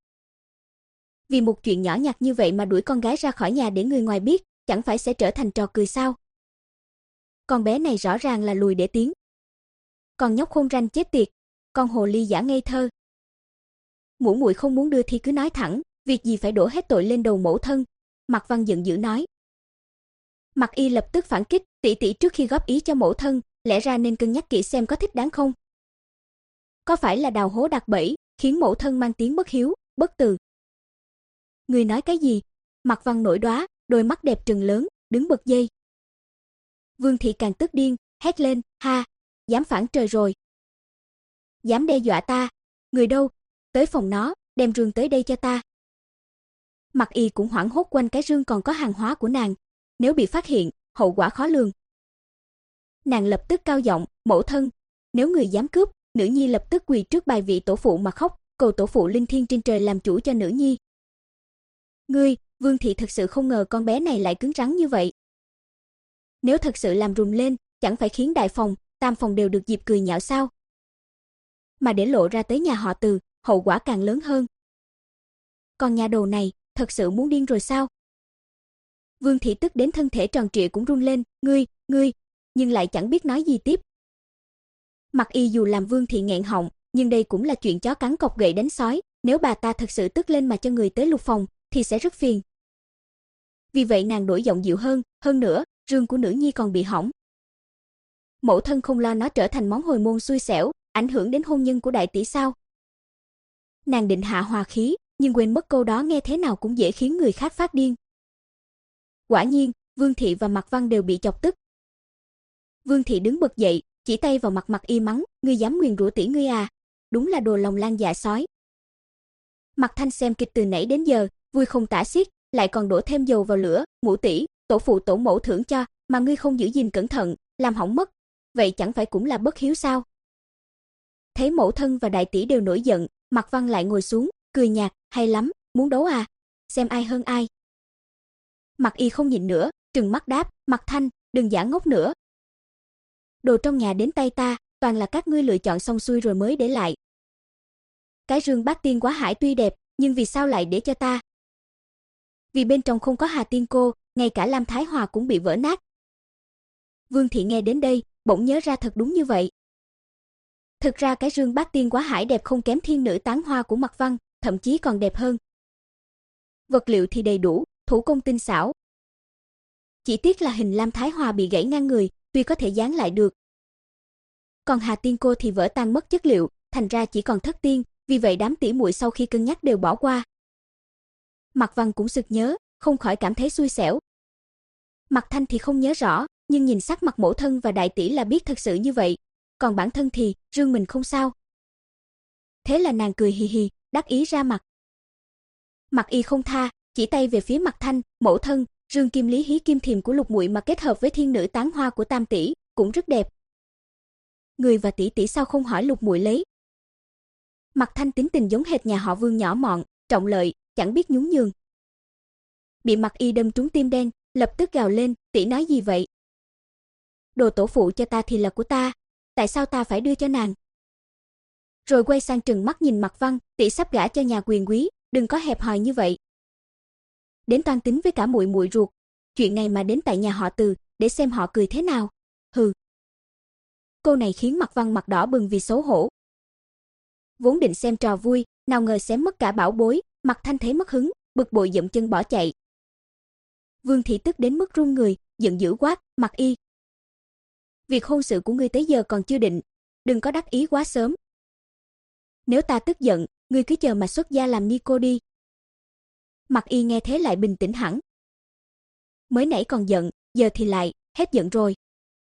Vì một chuyện nhỏ nhặt như vậy mà đuổi con gái ra khỏi nhà để người ngoài biết, chẳng phải sẽ trở thành trò cười sao? Con bé này rõ ràng là lùi để tiến. Con nhóc khôn ranh chết tiệt, con hồ ly giả ngây thơ. Muội muội không muốn đưa thì cứ nói thẳng, việc gì phải đổ hết tội lên đầu mẫu thân? Mặc Văn giận dữ nói. Mặc Y lập tức phản kích, tỷ tỷ trước khi góp ý cho mẫu thân, lẽ ra nên cân nhắc kỹ xem có thích đáng không. Có phải là đào hố đặt bẫy, khiến mẫu thân mang tiếng bất hiếu, bất từ? Người nói cái gì? Mặc Văn nổi đoá, đôi mắt đẹp trừng lớn, đứng bật dây. Vương Thị càng tức điên, hét lên, ha, dám phản trời rồi. Dám đe dọa ta, người đâu, tới phòng nó, đem rương tới đây cho ta. Mặc Y cũng hoảng hốt, quanh cái rương còn có hàng hóa của nàng, nếu bị phát hiện, hậu quả khó lường. Nàng lập tức cao giọng, mẫu thân, nếu người dám cướp, nữ nhi lập tức quỳ trước bài vị tổ phụ mà khóc, cầu tổ phụ linh thiêng trên trời làm chủ cho nữ nhi. Ngươi, Vương Thị thực sự không ngờ con bé này lại cứng rắn như vậy. Nếu thật sự làm rùm lên, chẳng phải khiến đại phòng, tam phòng đều được dịp cười nhạo sao? Mà để lộ ra tới nhà họ Từ, hậu quả càng lớn hơn. Con nhà đầu này, thật sự muốn điên rồi sao? Vương Thị tức đến thân thể tròn trịa cũng run lên, ngươi, ngươi, nhưng lại chẳng biết nói gì tiếp. Mặc Y dù làm Vương Thị nghẹn họng, nhưng đây cũng là chuyện chó cắn cọp gậy đánh sói, nếu bà ta thật sự tức lên mà cho người tới lục phòng, thì sẽ rất phiền. Vì vậy nàng đổi giọng dịu hơn, hơn nữa, rương của nữ nhi còn bị hỏng. Mẫu thân không lo nó trở thành món hồi môn xui xẻo, ảnh hưởng đến hôn nhân của đại tỷ sao? Nàng định hạ hòa khí, nhưng quên mất câu đó nghe thế nào cũng dễ khiến người khác phát điên. Quả nhiên, Vương Thị và Mặc Văn đều bị chọc tức. Vương Thị đứng bật dậy, chỉ tay vào mặt Mặc Y mắng, ngươi dám nguyền rủa tỷ ngươi à? Đúng là đồ lòng lang dạ sói. Mạc Thanh xem kịch từ nãy đến giờ, vui không tả xiết, lại còn đổ thêm dầu vào lửa, ngũ tỷ, tổ phụ tổ mẫu thưởng cho, mà ngươi không giữ gìn cẩn thận, làm hỏng mất, vậy chẳng phải cũng là bất hiếu sao? Thấy mẫu thân và đại tỷ đều nổi giận, Mạc Văn lại ngồi xuống, cười nhạt, hay lắm, muốn đấu à? Xem ai hơn ai. Mạc Y không nhịn nữa, trừng mắt đáp, Mạc Thanh, đừng giả ngốc nữa. Đồ trong nhà đến tay ta, toàn là các ngươi lựa chọn xong xuôi rồi mới để lại. Cái rương bát tiên quá hải tuy đẹp, nhưng vì sao lại để cho ta? Vì bên trong không có Hà Tiên cô, ngay cả Lam Thái Hòa cũng bị vỡ nát. Vương thị nghe đến đây, bỗng nhớ ra thật đúng như vậy. Thực ra cái rương bát tiên quá hải đẹp không kém thiên nữ tán hoa của Mạc Văn, thậm chí còn đẹp hơn. Vật liệu thì đầy đủ, thủ công tinh xảo. Chỉ tiếc là hình Lam Thái Hòa bị gãy ngang người, tuy có thể dán lại được. Còn Hà Tiên cô thì vỡ tan mất chất liệu, thành ra chỉ còn thất tiên, vì vậy đám tỷ muội sau khi cân nhắc đều bỏ qua. Mạc Văn cũng sực nhớ, không khỏi cảm thấy xui xẻo. Mạc Thanh thì không nhớ rõ, nhưng nhìn sắc mặt mẫu thân và đại tỷ là biết thật sự như vậy, còn bản thân thì rương mình không sao. Thế là nàng cười hì hì, đắc ý ra mặt. Mạc Y không tha, chỉ tay về phía Mạc Thanh, mẫu thân, rương kim lý hí kim thiềm của Lục muội mà kết hợp với thiên nữ tán hoa của Tam tỷ, cũng rất đẹp. Người và tỷ tỷ sao không hỏi Lục muội lấy? Mạc Thanh tính tình giống hệt nhà họ Vương nhỏ mọn, trọng lợi, chẳng biết nhún nhường. Bị Mạc Y đâm trúng tim đen, lập tức gào lên, tỷ nói gì vậy? Đồ tổ phụ cho ta thì là của ta, tại sao ta phải đưa cho nàng? Rồi quay sang trừng mắt nhìn Mạc Văn, tỷ sắp gả cho nhà quyền quý, đừng có hẹp hòi như vậy. Đến toan tính với cả muội muội ruột, chuyện này mà đến tại nhà họ Từ, để xem họ cười thế nào. Hừ. Cô này khiến Mạc Văn mặt đỏ bừng vì xấu hổ. Vốn định xem trò vui, nào ngờ xém mất cả bảo bối, Mạc Thanh thấy mất hứng, bực bội dậm chân bỏ chạy. Vương thị tức đến mức run người, giận dữ quát, Mạc Y. Việc hôn sự của ngươi tới giờ còn chưa định, đừng có đắc ý quá sớm. Nếu ta tức giận, ngươi cứ chờ mà xuất gia làm ni cô đi. Mạc Y nghe thế lại bình tĩnh hẳn. Mới nãy còn giận, giờ thì lại, hết giận rồi.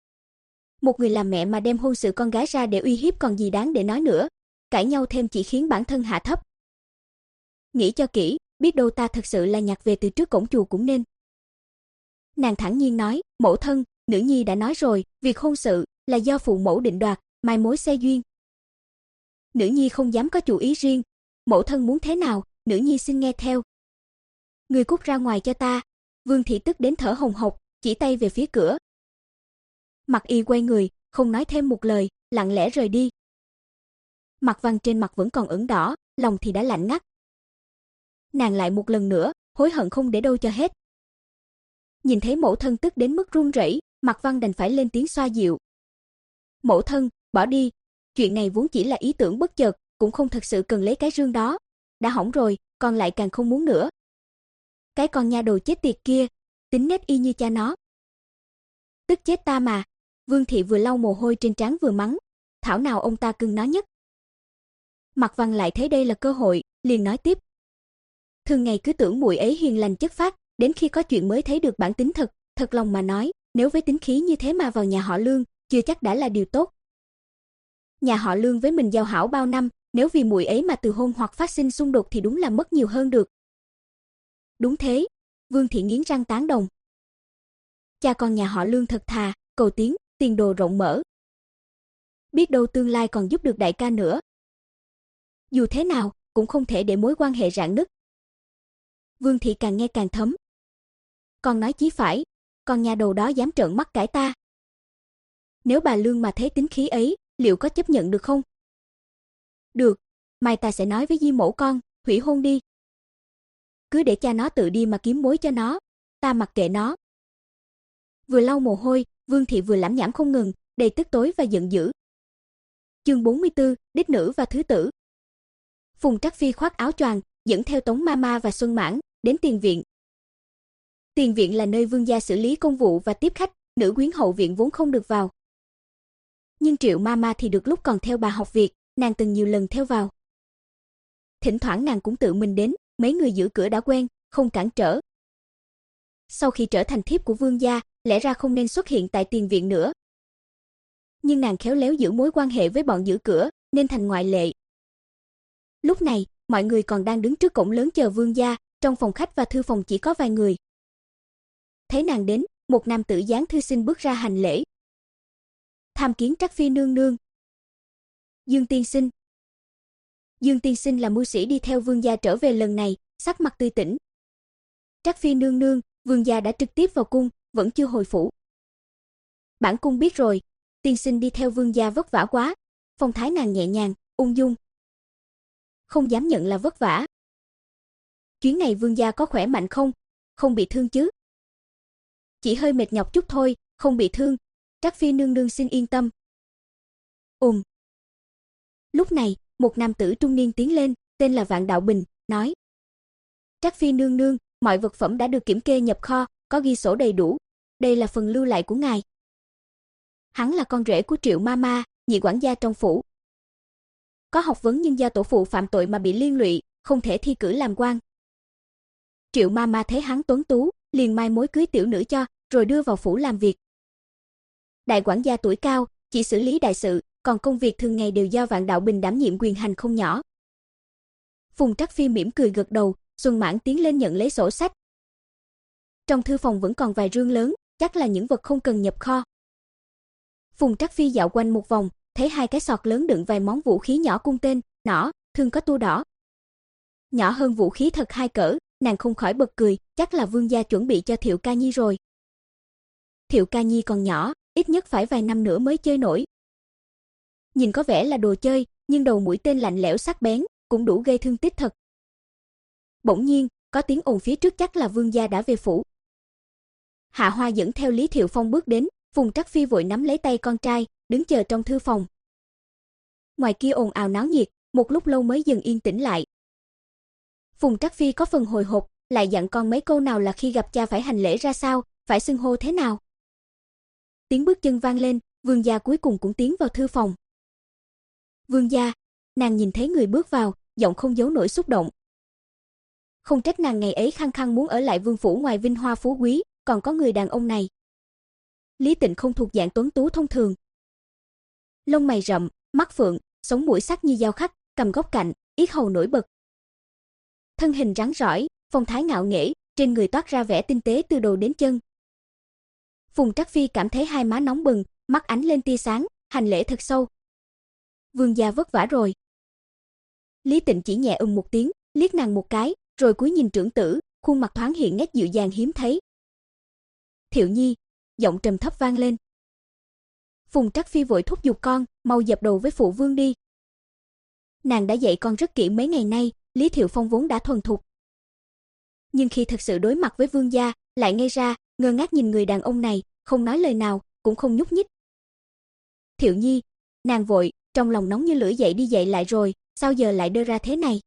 Một người làm mẹ mà đem hôn sự con gái ra để uy hiếp còn gì đáng để nói nữa, cãi nhau thêm chỉ khiến bản thân hạ thấp. Nghĩ cho kỹ, biết đâu ta thật sự là nhặt về từ trước cổng chùa cũng nên. Nàng thản nhiên nói, mẫu thân, nữ nhi đã nói rồi, việc hôn sự là do phụ mẫu định đoạt, mai mối xe duyên. Nữ nhi không dám có chủ ý riêng, mẫu thân muốn thế nào, nữ nhi xin nghe theo. Người cút ra ngoài cho ta. Vương thị tức đến thở hồng hộc, chỉ tay về phía cửa. Mạc Y quay người, không nói thêm một lời, lặng lẽ rời đi. Mạc Văn trên mặt vẫn còn ửng đỏ, lòng thì đã lạnh ngắt. Nàng lại một lần nữa, hối hận không để đâu cho hết. Nhìn thấy mẫu thân tức đến mức run rẩy, Mạc Văn đành phải lên tiếng xoa dịu. Mẫu thân, bỏ đi, chuyện này vốn chỉ là ý tưởng bất chợt, cũng không thật sự cần lấy cái rương đó. Đã hỏng rồi, con lại càng không muốn nữa. Cái con nha đầu chết tiệt kia, tính nết y như cha nó. Tức chết ta mà. Vương thị vừa lau mồ hôi trên trán vừa mắng, thảo nào ông ta cưng nó nhất. Mạc Văn lại thấy đây là cơ hội, liền nói tiếp. Thường ngày cứ tưởng muội ấy hiền lành chất phác, đến khi có chuyện mới thấy được bản tính thật, thật lòng mà nói, nếu với tính khí như thế mà vào nhà họ Lương, chưa chắc đã là điều tốt. Nhà họ Lương với mình giao hảo bao năm, nếu vì muội ấy mà từ hôn hoặc phát sinh xung đột thì đúng là mất nhiều hơn được. Đúng thế, Vương thị nghiến răng tán đồng. Cha con nhà họ Lương thật thà, cầu tiến, tiền đồ rộng mở. Biết đâu tương lai còn giúp được đại ca nữa. Dù thế nào, cũng không thể để mối quan hệ rạn nứt. Vương thị càng nghe càng thấm. Con nói chí phải, con nhà đầu đó dám trợn mắt cãi ta. Nếu bà Lương mà thấy tính khí ấy, liệu có chấp nhận được không? Được, mai ta sẽ nói với di mẫu con, hủy hôn đi. Cứ để cha nó tự đi mà kiếm mối cho nó, ta mặc kệ nó. Vừa lau mồ hôi, Vương thị vừa lẩm nhẩm không ngừng, đầy tức tối và giận dữ. Chương bốn mươi tư, đích nữ và thứ tử. Phùng Trắc Phi khoác áo choàng, dẫn theo Tống Mama và Xuân Mãn đến tiền viện. Tiền viện là nơi vương gia xử lý công vụ và tiếp khách, nữ quyến hậu viện vốn không được vào. Nhưng Triệu Mama thì được lúc còn theo bà học việc, nàng từng nhiều lần theo vào. Thỉnh thoảng nàng cũng tự mình đến, mấy người giữ cửa đã quen, không cản trở. Sau khi trở thành thiếp của vương gia, lẽ ra không nên xuất hiện tại tiền viện nữa. Nhưng nàng khéo léo giữ mối quan hệ với bọn giữ cửa, nên thành ngoại lệ. Lúc này, mọi người còn đang đứng trước cổng lớn chờ vương gia, trong phòng khách và thư phòng chỉ có vài người. Thấy nàng đến, một nam tử dáng thư sinh bước ra hành lễ. Tham kiến Trắc phi nương nương. Dương tiên sinh. Dương tiên sinh là mưu sĩ đi theo vương gia trở về lần này, sắc mặt tươi tỉnh. Trắc phi nương nương, vương gia đã trực tiếp vào cung, vẫn chưa hồi phủ. Bản cung biết rồi, tiên sinh đi theo vương gia vất vả quá. Phong thái nàng nhẹ nhàng, ung dung. Không dám nhận là vất vả. Chuyến này vương gia có khỏe mạnh không? Không bị thương chứ? Chỉ hơi mệt nhọc chút thôi, không bị thương. Trắc phi nương nương xin yên tâm. Ừm. Lúc này, một nam tử trung niên tiến lên, tên là Vạn Đạo Bình, nói: Trắc phi nương nương, mọi vật phẩm đã được kiểm kê nhập kho, có ghi sổ đầy đủ. Đây là phần lưu lại của ngài. Hắn là con rể của Triệu Mama, nhị quản gia trong phủ. Có học vấn nhưng do tổ phụ phạm tội mà bị liên lụy, không thể thi cử làm quan. Triệu Mama thấy hắn tuấn tú, liền mai mối cưới tiểu nữ cho, rồi đưa vào phủ làm việc. Đại quản gia tuổi cao, chỉ xử lý đại sự, còn công việc thường ngày đều do Vạn Đạo Bình đảm nhiệm quyền hành không nhỏ. Phùng Trắc Phi mỉm cười gật đầu, Xuân Mãn tiến lên nhận lấy sổ sách. Trong thư phòng vẫn còn vài rương lớn, chắc là những vật không cần nhập kho. Phùng Trắc Phi dạo quanh một vòng, thấy hai cái sọt lớn đựng vài món vũ khí nhỏ cung tên, nỏ, thương có tua đỏ. Nhỏ hơn vũ khí thật hai cỡ, nàng không khỏi bật cười, chắc là vương gia chuẩn bị cho Thiệu Ca Nhi rồi. Thiệu Ca Nhi còn nhỏ, ít nhất phải vài năm nữa mới chơi nổi. Nhìn có vẻ là đồ chơi, nhưng đầu mũi tên lạnh lẽo sắc bén, cũng đủ gây thương tích thật. Bỗng nhiên, có tiếng ồn phía trước, chắc là vương gia đã về phủ. Hạ Hoa dẫn theo Lý Thiệu Phong bước đến, Phùng Trắc Phi vội nắm lấy tay con trai, đứng chờ trong thư phòng. Ngoài kia ồn ào náo nhiệt, một lúc lâu mới dần yên tĩnh lại. Phùng Trắc Phi có phần hồi hộp, lại dặn con mấy câu, nào là khi gặp cha phải hành lễ ra sao, phải xưng hô thế nào. Tiếng bước chân vang lên, vương gia cuối cùng cũng tiến vào thư phòng. Vương gia, nàng nhìn thấy người bước vào, giọng không giấu nổi xúc động. Không trách nàng ngày ấy khăng khăng muốn ở lại vương phủ, ngoài vinh hoa phú quý, còn có người đàn ông này. Lý Tịnh không thuộc dạng tuấn tú thông thường. Lông mày rậm, mắt phượng, sống mũi sắc như dao khắc, cằm góc cạnh, yết hầu nổi bật. Thân hình rắn rỏi, phong thái ngạo nghễ, trên người toát ra vẻ tinh tế từ đầu đến chân. Phùng Trắc Phi cảm thấy hai má nóng bừng, mắt ánh lên tia sáng, hành lễ thật sâu. Vương gia vất vả rồi. Lý Tịnh chỉ nhẹ ừm một tiếng, liếc nàng một cái, rồi cúi nhìn trưởng tử, khuôn mặt thoáng hiện nét dịu dàng hiếm thấy. Thiệu Nhi, giọng trầm thấp vang lên. Phùng Trắc Phi vội thúc giục con, mau dập đầu với phụ vương đi. Nàng đã dạy con rất kỹ mấy ngày nay, Lý Thiệu Phong vốn đã thuần thục. Nhưng khi thật sự đối mặt với vương gia, lại ngây ra, ngơ ngác nhìn người đàn ông này, không nói lời nào, cũng không nhúc nhích. Thiệu Nhi, nàng vội, trong lòng nóng như lửa dậy đi dậy lại rồi, sao giờ lại đơ ra thế này?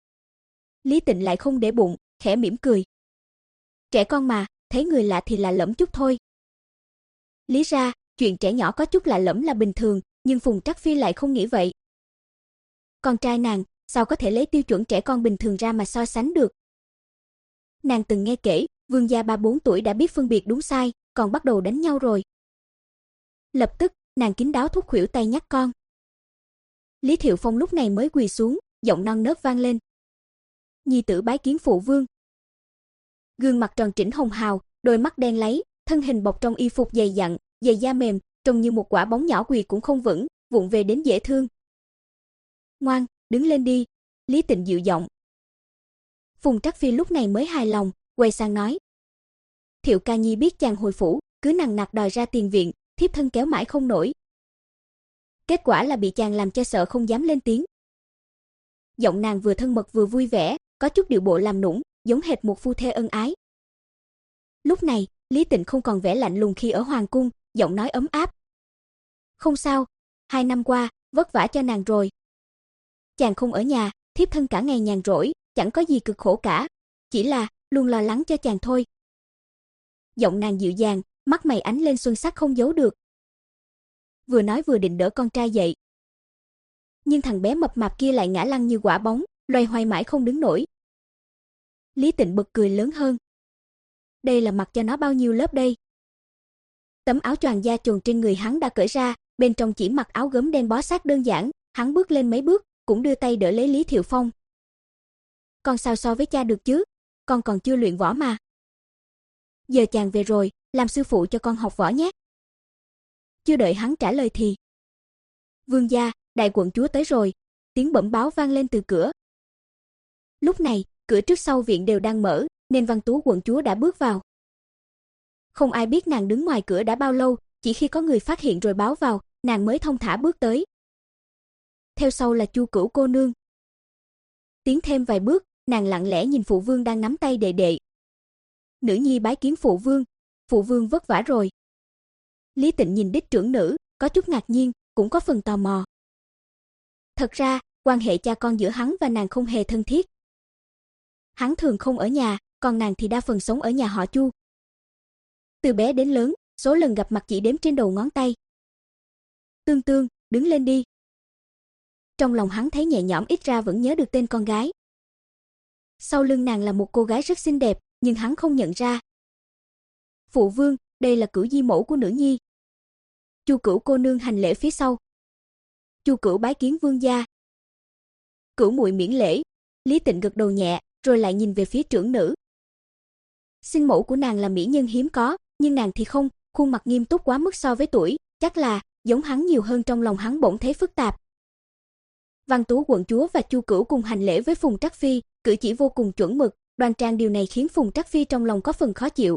Lý Tịnh lại không để bụng, khẽ mỉm cười. Trẻ con mà, thấy người lạ thì lạ lẫm chút thôi. Lý ra, chuyện trẻ nhỏ có chút lạ lẫm là bình thường, nhưng Phùng Trắc Phi lại không nghĩ vậy. Con trai nàng, sao có thể lấy tiêu chuẩn trẻ con bình thường ra mà so sánh được? Nàng từng nghe kể, vương gia ba bốn tuổi đã biết phân biệt đúng sai, còn bắt đầu đánh nhau rồi. Lập tức, nàng kín đáo thúc khuỷu tay nhắc con. Lý Thiệu Phong lúc này mới quỳ xuống, giọng non nớt vang lên. Nhi tử bái kiến phụ vương. Gương mặt tròn trĩnh hồng hào, đôi mắt đen láy, thân hình bọc trong y phục dày dặn, giày da mềm, trông như một quả bóng nhỏ, quỳ cũng không vững, vụng về đến dễ thương. Ngoan, đứng lên đi, Lý Tịnh dịu giọng. Phùng Trắc Phi lúc này mới hài lòng, quay sang nói. Thiệu Ca Nhi biết chàng hồi phủ, cứ nằng nặc đòi ra tiền viện, thiếp thân kéo mãi không nổi. Kết quả là bị chàng làm cho sợ không dám lên tiếng. Giọng nàng vừa thân mật vừa vui vẻ, có chút điệu bộ làm nũng, giống hệt một phu thê ân ái. Lúc này, Lý Tịnh không còn vẻ lạnh lùng khi ở hoàng cung, giọng nói ấm áp. Không sao, hai năm qua, vất vả cho nàng rồi. Chàng không ở nhà, thiếp thân cả ngày nhàn rỗi, chẳng có gì cực khổ cả, chỉ là luôn lo lắng cho chàng thôi. Giọng nàng dịu dàng, mắt mày ánh lên xuân sắc không giấu được. Vừa nói vừa định đỡ con trai dậy. Nhưng thằng bé mập mạp kia lại ngã lăn như quả bóng, loay hoay mãi không đứng nổi. Lý Tịnh bật cười lớn hơn. Đây là mặc cho nó bao nhiêu lớp đây? Tấm áo choàng da trồn trên người hắn đã cởi ra, bên trong chỉ mặc áo gấm đen bó sát đơn giản, hắn bước lên mấy bước, cũng đưa tay đỡ lấy Lý Thiệu Phong. Con sao so với cha được chứ? Con còn chưa luyện võ mà. Giờ chàng về rồi, làm sư phụ cho con học võ nhé. Chưa đợi hắn trả lời thì Vương gia, đại quận chúa tới rồi, tiếng bẩm báo vang lên từ cửa. Lúc này, cửa trước sau viện đều đang mở, nên Văn Tú quận chúa đã bước vào. Không ai biết nàng đứng ngoài cửa đã bao lâu, chỉ khi có người phát hiện rồi báo vào, nàng mới thong thả bước tới. Theo sau là Chu Cửu cô nương. Tiến thêm vài bước, nàng lặng lẽ nhìn phụ vương đang nắm tay đệ đệ. Nữ nhi bái kiến phụ vương, phụ vương vất vả rồi. Lý Tịnh nhìn đích trưởng nữ, có chút ngạc nhiên, cũng có phần tò mò. Thật ra, quan hệ cha con giữa hắn và nàng không hề thân thiết. Hắn thường không ở nhà, còn nàng thì đa phần sống ở nhà họ Chu. Từ bé đến lớn, số lần gặp mặt chỉ đếm trên đầu ngón tay. Tương Tương, đứng lên đi. Trong lòng hắn thấy nhẹ nhõm, ít ra vẫn nhớ được tên con gái. Sau lưng nàng là một cô gái rất xinh đẹp, nhưng hắn không nhận ra. Phụ vương, đây là Cửu di mẫu của nữ nhi. Chu Cửu cô nương hành lễ phía sau. Chu Cửu bái kiến vương gia. Cửu muội miễn lễ. Lý Tịnh gật đầu nhẹ, rồi lại nhìn về phía trưởng nữ. Sinh mẫu của nàng là mỹ nhân hiếm có, nhưng nàng thì không, khuôn mặt nghiêm túc quá mức so với tuổi, chắc là giống hắn nhiều hơn, trong lòng hắn bỗng thấy phức tạp. Văn Tú quận chúa và Chu Cửu cùng hành lễ với Phùng Trắc Phi, cử chỉ vô cùng chuẩn mực, đoan trang, điều này khiến Phùng Trắc Phi trong lòng có phần khó chịu.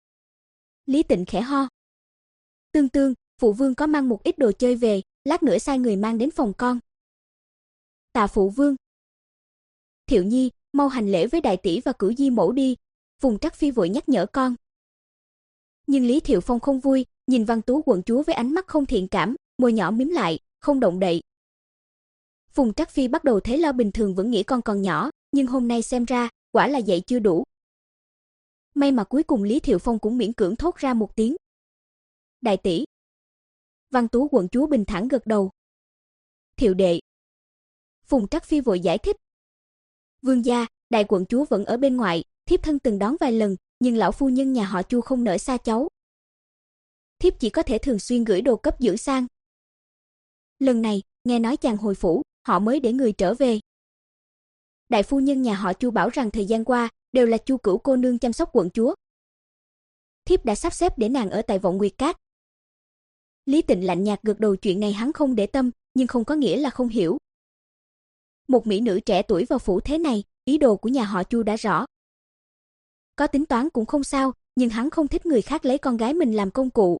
Lý Tịnh khẽ ho. Tương Tương, phụ vương có mang một ít đồ chơi về, lát nữa sai người mang đến phòng con. Tạ phụ vương. Thiệu Nhi, mau hành lễ với đại tỷ và Cửu di mẫu đi, Phùng Trắc Phi vội nhắc nhở con. Nhưng Lý Thiệu Phong không vui, nhìn Văn Tú quận chúa với ánh mắt không thiện cảm, môi nhỏ mím lại, không động đậy. Phùng Trắc Phi bắt đầu thấy lo, bình thường vẫn nghĩ con còn nhỏ, nhưng hôm nay xem ra, quả là dạy chưa đủ. May mà cuối cùng Lý Thiệu Phong cũng miễn cưỡng thốt ra một tiếng. Đại tỷ. Văn Tú quận chúa bình thản gật đầu. Thiệu đệ. Phùng Trắc Phi vội giải thích. Vương gia, đại quận chúa vẫn ở bên ngoài, thiếp thân từng đón vài lần, nhưng lão phu nhân nhà họ Chu không nỡ xa cháu. Thiếp chỉ có thể thường xuyên gửi đồ cấp dưỡng sang. Lần này, nghe nói chàng hồi phủ, họ mới để người trở về. Đại phu nhân nhà họ Chu bảo rằng thời gian qua đều là Chu Cửu cô nương chăm sóc quận chúa. Thiếp đã sắp xếp để nàng ở tại Vọng Nguyệt Cát. Lý Tịnh lạnh nhạt gật đầu, chuyện này hắn không để tâm, nhưng không có nghĩa là không hiểu. Một mỹ nữ trẻ tuổi vào phủ thế này, ý đồ của nhà họ Chu đã rõ. Có tính toán cũng không sao, nhưng hắn không thích người khác lấy con gái mình làm công cụ.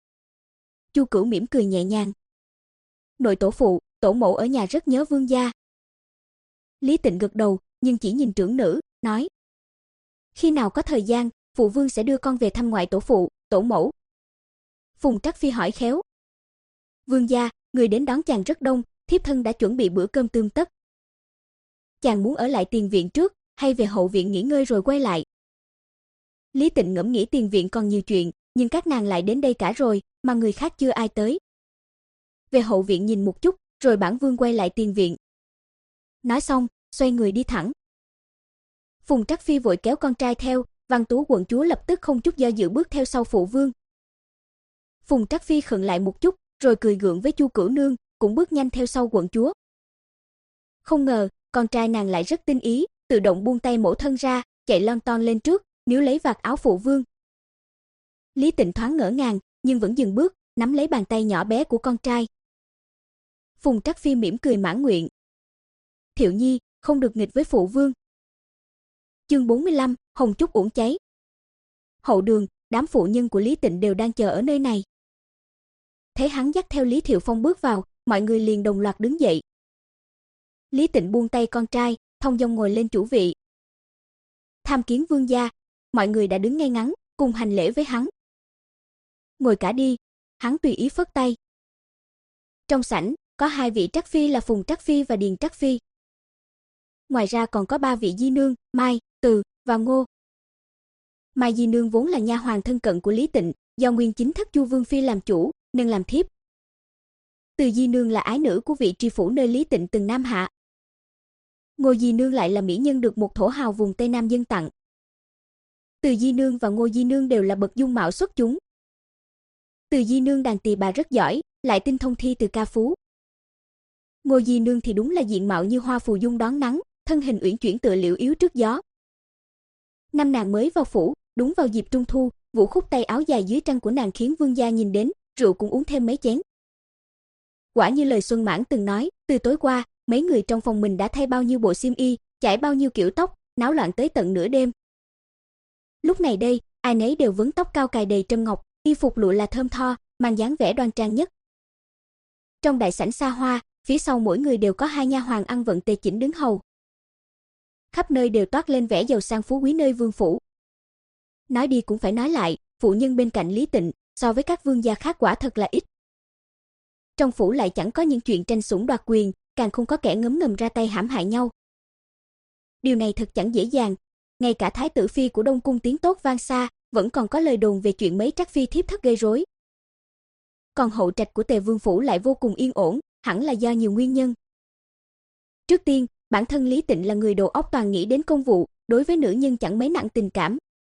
Chu Cửu mỉm cười nhẹ nhàng. Nội tổ phụ, tổ mẫu ở nhà rất nhớ vương gia. Lý Tịnh gật đầu, nhưng chỉ nhìn trưởng nữ, nói. Khi nào có thời gian, phụ vương sẽ đưa con về thăm ngoại tổ phụ, tổ mẫu. Phùng Trắc Phi hỏi khéo. Vương gia, người đến đón chàng rất đông, thiếp thân đã chuẩn bị bữa cơm tươm tất. Chàng muốn ở lại tiền viện trước, hay về hậu viện nghỉ ngơi rồi quay lại? Lý Tịnh ngẫm nghĩ tiền viện còn nhiều chuyện, nhưng các nàng lại đến đây cả rồi, mà người khác chưa ai tới. Về hậu viện nhìn một chút, rồi bản vương quay lại tiền viện. Nói xong, xoay người đi thẳng. Phùng Trắc Phi vội kéo con trai theo, Văn Tú quận chúa lập tức không chút do dự bước theo sau phụ vương. Phùng Trắc Phi khựng lại một chút, rồi cười gượng với Chu Cửu nương, cũng bước nhanh theo sau quận chúa. Không ngờ, con trai nàng lại rất tinh ý, tự động buông tay mẫu thân ra, chạy lon ton lên trước, níu lấy vạt áo phụ vương. Lý Tịnh thoáng ngỡ ngàng, nhưng vẫn dừng bước, nắm lấy bàn tay nhỏ bé của con trai. Phùng Trắc Phi mỉm cười mãn nguyện. Thiệu Nhi, không được nghịch với phụ vương. Chương bốn mươi lăm, hồng trúc uổng cháy. Hậu đường, đám phụ nhân của Lý Tịnh đều đang chờ ở nơi này. Thấy hắn dắt theo Lý Thiệu Phong bước vào, mọi người liền đồng loạt đứng dậy. Lý Tịnh buông tay con trai, thong dong ngồi lên chủ vị. Tham kiến vương gia, mọi người đã đứng ngay ngắn, cùng hành lễ với hắn. Ngồi cả đi, hắn tùy ý phất tay. Trong sảnh, có hai vị Trắc Phi là Phùng Trắc Phi và Điền Trắc Phi. Ngoài ra còn có ba vị di nương, Mai, Từ và Ngô. Mai di nương vốn là nha hoàn thân cận của Lý Tịnh, do nguyên chính thất Chu Vương Phi làm chủ, nên làm thiếp. Từ di nương là ái nữ của vị tri phủ nơi Lý Tịnh từng nam hạ. Ngô di nương lại là mỹ nhân được một thổ hào vùng Tây Nam dâng tặng. Từ di nương và Ngô di nương đều là bậc dung mạo xuất chúng. Từ di nương đàn tỳ bà rất giỏi, lại tinh thông thi từ ca phú. Ngô Di Nương thì đúng là diện mạo như hoa phù dung đón nắng, thân hình uyển chuyển tựa liễu yếu trước gió. Năm nàng mới vào phủ, đúng vào dịp trung thu, vũ khúc tay áo dài dưới trăng của nàng khiến vương gia nhìn đến, rượu cũng uống thêm mấy chén. Quả như lời Xuân Mãn từng nói, từ tối qua, mấy người trong phòng mình đã thay bao nhiêu bộ xiêm y, chải bao nhiêu kiểu tóc, náo loạn tới tận nửa đêm. Lúc này đây, ai nấy đều vấn tóc cao cài đầy trâm ngọc, y phục lụa là thơm tho, mang dáng vẻ đoan trang nhất. Trong đại sảnh xa hoa, phía sau mỗi người đều có hai nha hoàn ăn vận tề chỉnh đứng hầu. Khắp nơi đều toát lên vẻ giàu sang phú quý nơi vương phủ. Nói đi cũng phải nói lại, phụ nhân bên cạnh Lý Tịnh, so với các vương gia khác quả thật là ít. Trong phủ lại chẳng có những chuyện tranh sủng đoạt quyền, càng không có kẻ ngấm ngầm ra tay hãm hại nhau. Điều này thật chẳng dễ dàng, ngay cả thái tử phi của Đông cung tiếng tốt vang xa, vẫn còn có lời đồn về chuyện mấy trắc phi thiếp thất gây rối. Còn hậu trạch của Tề vương phủ lại vô cùng yên ổn, hẳn là do nhiều nguyên nhân. Trước tiên, bản thân Lý Tịnh là người đầu óc toàn nghĩ đến công vụ, đối với nữ nhân chẳng mấy nặng tình cảm.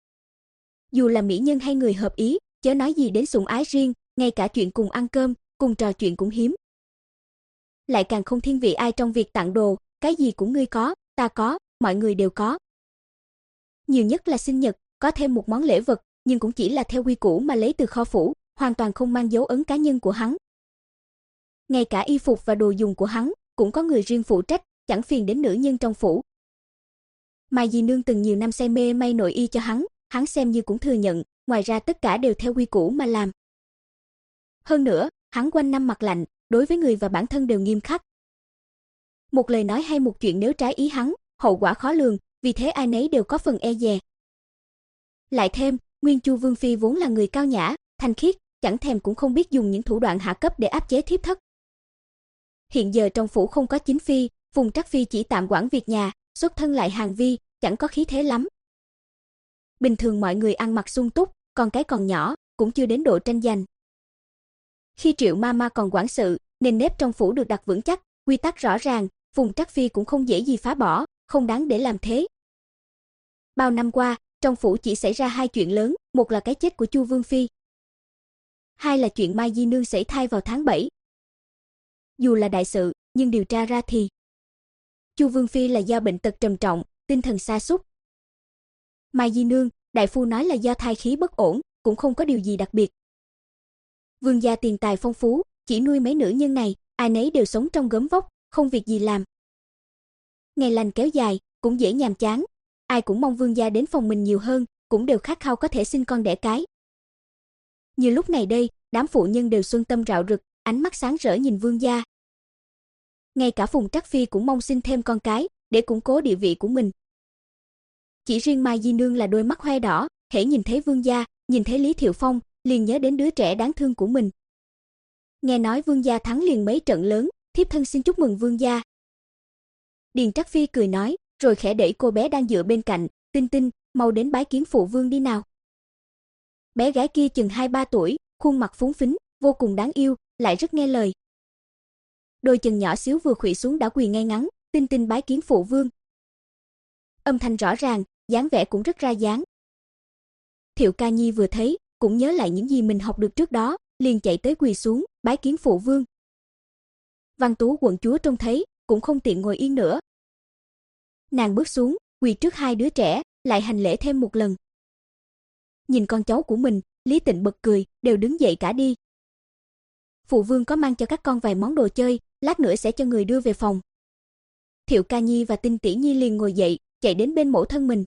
Dù là mỹ nhân hay người hợp ý, chớ nói gì đến sủng ái riêng, ngay cả chuyện cùng ăn cơm, cùng trò chuyện cũng hiếm. Lại càng không thiên vị ai trong việc tặng đồ, cái gì cũng ngươi có, ta có, mọi người đều có. Nhiều nhất là sinh nhật, có thêm một món lễ vật, nhưng cũng chỉ là theo quy củ mà lấy từ kho phủ, hoàn toàn không mang dấu ấn cá nhân của hắn. Ngay cả y phục và đồ dùng của hắn, cũng có người riêng phụ trách, chẳng phiền đến nữ nhân trong phủ. Mai Di Nương từng nhiều năm say mê may nội y cho hắn, hắn xem như cũng thừa nhận, ngoài ra tất cả đều theo quy củ mà làm. Hơn nữa, hắn quanh năm mặt lạnh, đối với người và bản thân đều nghiêm khắc. Một lời nói hay một chuyện nếu trái ý hắn, hậu quả khó lường, vì thế ai nấy đều có phần e dè. Lại thêm, Nguyên Chu Vương phi vốn là người cao nhã, thanh khiết, chẳng thèm cũng không biết dùng những thủ đoạn hạ cấp để áp chế thiếp thất. Hiện giờ trong phủ không có chính phi, Phùng Trắc phi chỉ tạm quản việc nhà, xuất thân lại hàng vi, chẳng có khí thế lắm. Bình thường mọi người ăn mặc sung túc, còn cái còn nhỏ, cũng chưa đến độ tranh giành. Khi Triệu Mama còn quản sự, nền nếp trong phủ được đặt vững chắc, quy tắc rõ ràng, Phùng Trắc phi cũng không dễ gì phá bỏ, không đáng để làm thế. Bao năm qua, trong phủ chỉ xảy ra hai chuyện lớn, một là cái chết của Chu Vương phi, hai là chuyện Mai Di Nương sảy thai vào tháng bảy. Dù là đại sự, nhưng điều tra ra thì Chu Vương phi là do bệnh tật trầm trọng, tinh thần sa sút. Mai Di Nương, đại phu nói là do thai khí bất ổn, cũng không có điều gì đặc biệt. Vương gia tiền tài phong phú, chỉ nuôi mấy nữ nhân này, ai nấy đều sống trong gớm vóc, không việc gì làm. Ngày lành kéo dài, cũng dễ nhàm chán, ai cũng mong vương gia đến phòng mình nhiều hơn, cũng đều khát khao có thể sinh con đẻ cái. Như lúc này đây, đám phụ nhân đều xuân tâm rạo rực, ánh mắt sáng rỡ nhìn vương gia. Ngay cả Phùng Trắc phi cũng mong sinh thêm con cái, để củng cố địa vị của mình. Chỉ riêng Mai Di Nương là đôi mắt hoe đỏ, hễ nhìn thấy vương gia, nhìn thấy Lý Thiệu Phong, liền nhớ đến đứa trẻ đáng thương của mình. Nghe nói vương gia thắng liền mấy trận lớn, thiếp thân xin chúc mừng vương gia. Điền Trắc phi cười nói, rồi khẽ đẩy cô bé đang dựa bên cạnh, Tinh Tinh, mau đến bái kiến phụ vương đi nào. Bé gái kia chừng hai ba tuổi, khuôn mặt phúng phính, vô cùng đáng yêu, lại rất nghe lời. Đôi chân nhỏ xíu vừa khuỵu xuống đã quỳ ngay ngắn, Tinh Tinh bái kiến phụ vương. Âm thanh rõ ràng, dáng vẻ cũng rất ra dáng. Thiệu Ca Nhi vừa thấy, cũng nhớ lại những gì mình học được trước đó, liền chạy tới quỳ xuống, bái kiến phụ vương. Văn Tú quận chúa trông thấy, cũng không tiện ngồi yên nữa. Nàng bước xuống, quỳ trước hai đứa trẻ, lại hành lễ thêm một lần. Nhìn con cháu của mình, Lý Tịnh bật cười, đều đứng dậy cả đi. Phụ vương có mang cho các con vài món đồ chơi, lát nữa sẽ cho người đưa về phòng. Thiệu Ca Nhi và Tinh Tỷ Nhi liền ngồi dậy, chạy đến bên mẫu thân mình.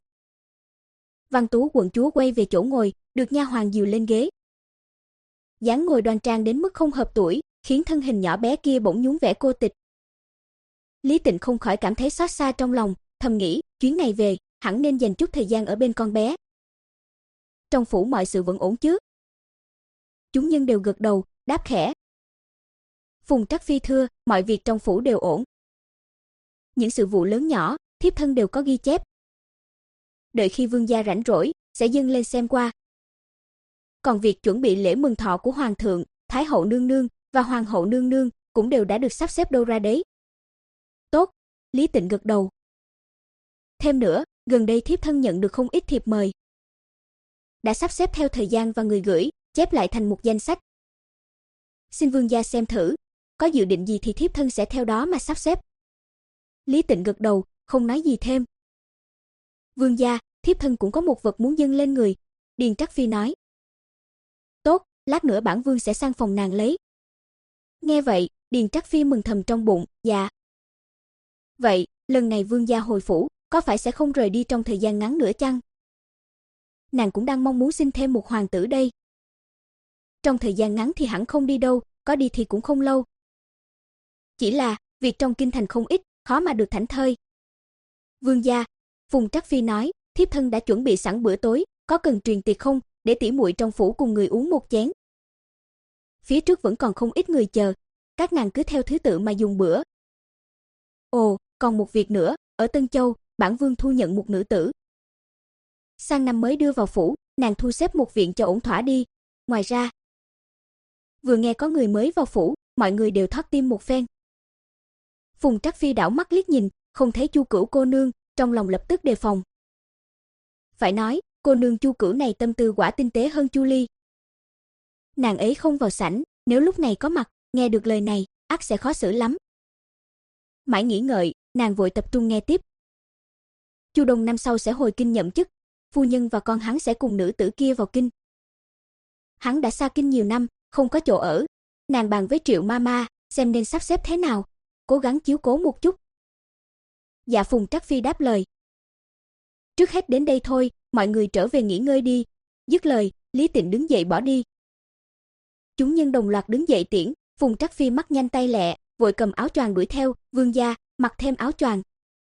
Văn Tú quận chúa quay về chỗ ngồi, được nha hoàn dìu lên ghế. Dáng ngồi đoan trang đến mức không hợp tuổi, khiến thân hình nhỏ bé kia bỗng nhún vẻ cô tịch. Lý Tịnh không khỏi cảm thấy xót xa trong lòng, thầm nghĩ, chuyến này về, hẳn nên dành chút thời gian ở bên con bé. Trong phủ mọi sự vẫn ổn chứ? Chúng nhân đều gật đầu, đáp khẽ. Phùng Trắc phi thưa, mọi việc trong phủ đều ổn. Những sự vụ lớn nhỏ, thiếp thân đều có ghi chép. Đợi khi vương gia rảnh rỗi, sẽ dâng lên xem qua. Còn việc chuẩn bị lễ mừng thọ của hoàng thượng, thái hậu nương nương và hoàng hậu nương nương cũng đều đã được sắp xếp đâu ra đấy. Tốt, Lý Tịnh gật đầu. Thêm nữa, gần đây thiếp thân nhận được không ít thiệp mời. Đã sắp xếp theo thời gian và người gửi, chép lại thành một danh sách. Xin vương gia xem thử, có dự định gì thì thiếp thân sẽ theo đó mà sắp xếp. Lý Tịnh gật đầu, không nói gì thêm. Vương gia, thiếp thân cũng có một vật muốn dâng lên người, Điền Trắc Phi nói. Tốt, lát nữa bản vương sẽ sang phòng nàng lấy. Nghe vậy, Điền Trắc Phi mừng thầm trong bụng, dạ. Vậy, lần này vương gia hồi phủ, có phải sẽ không rời đi trong thời gian ngắn nữa chăng? Nàng cũng đang mong muốn sinh thêm một hoàng tử đây. Trong thời gian ngắn thì hẳn không đi đâu, có đi thì cũng không lâu. Chỉ là, việc trong kinh thành không ít, khó mà được thảnh thơi. Vương gia, Phùng Trắc Phi nói, thiếp thân đã chuẩn bị sẵn bữa tối, có cần truyền tiệc không, để tỉ muội trong phủ cùng người uống một chén. Phía trước vẫn còn không ít người chờ, các nàng cứ theo thứ tự mà dùng bữa. Ồ, còn một việc nữa, ở Tân Châu, bản vương thu nhận một nữ tử. Sang năm mới đưa vào phủ, nàng thu xếp một viện cho ổn thỏa đi. Ngoài ra, vừa nghe có người mới vào phủ, mọi người đều thót tim một phen. Phùng Trắc Phi đảo mắt liếc nhìn, không thấy Chu Cửu cô nương, trong lòng lập tức đề phòng. Phải nói, cô nương Chu Cửu này tâm tư quả tinh tế hơn Chu Ly. Nàng ấy không vào sảnh, nếu lúc này có mặt, nghe được lời này, ắt sẽ khó xử lắm. Mãi nghĩ ngợi, nàng vội tập trung nghe tiếp. Chu Đông năm sau sẽ hồi kinh nhậm chức, phu nhân và con hắn sẽ cùng nữ tử kia vào kinh. Hắn đã xa kinh nhiều năm, không có chỗ ở, nàng bàn với Triệu Mama, xem nên sắp xếp thế nào, cố gắng chiếu cố một chút. Dạ, Phùng Trắc Phi đáp lời. Trước hết đến đây thôi, mọi người trở về nghỉ ngơi đi. Dứt lời, Lý Tịnh đứng dậy bỏ đi. Chúng nhân đồng loạt đứng dậy tiễn, Phùng Trắc Phi mắt nhanh tay lẹ, vội cầm áo choàng đuổi theo, vương gia, mặc thêm áo choàng.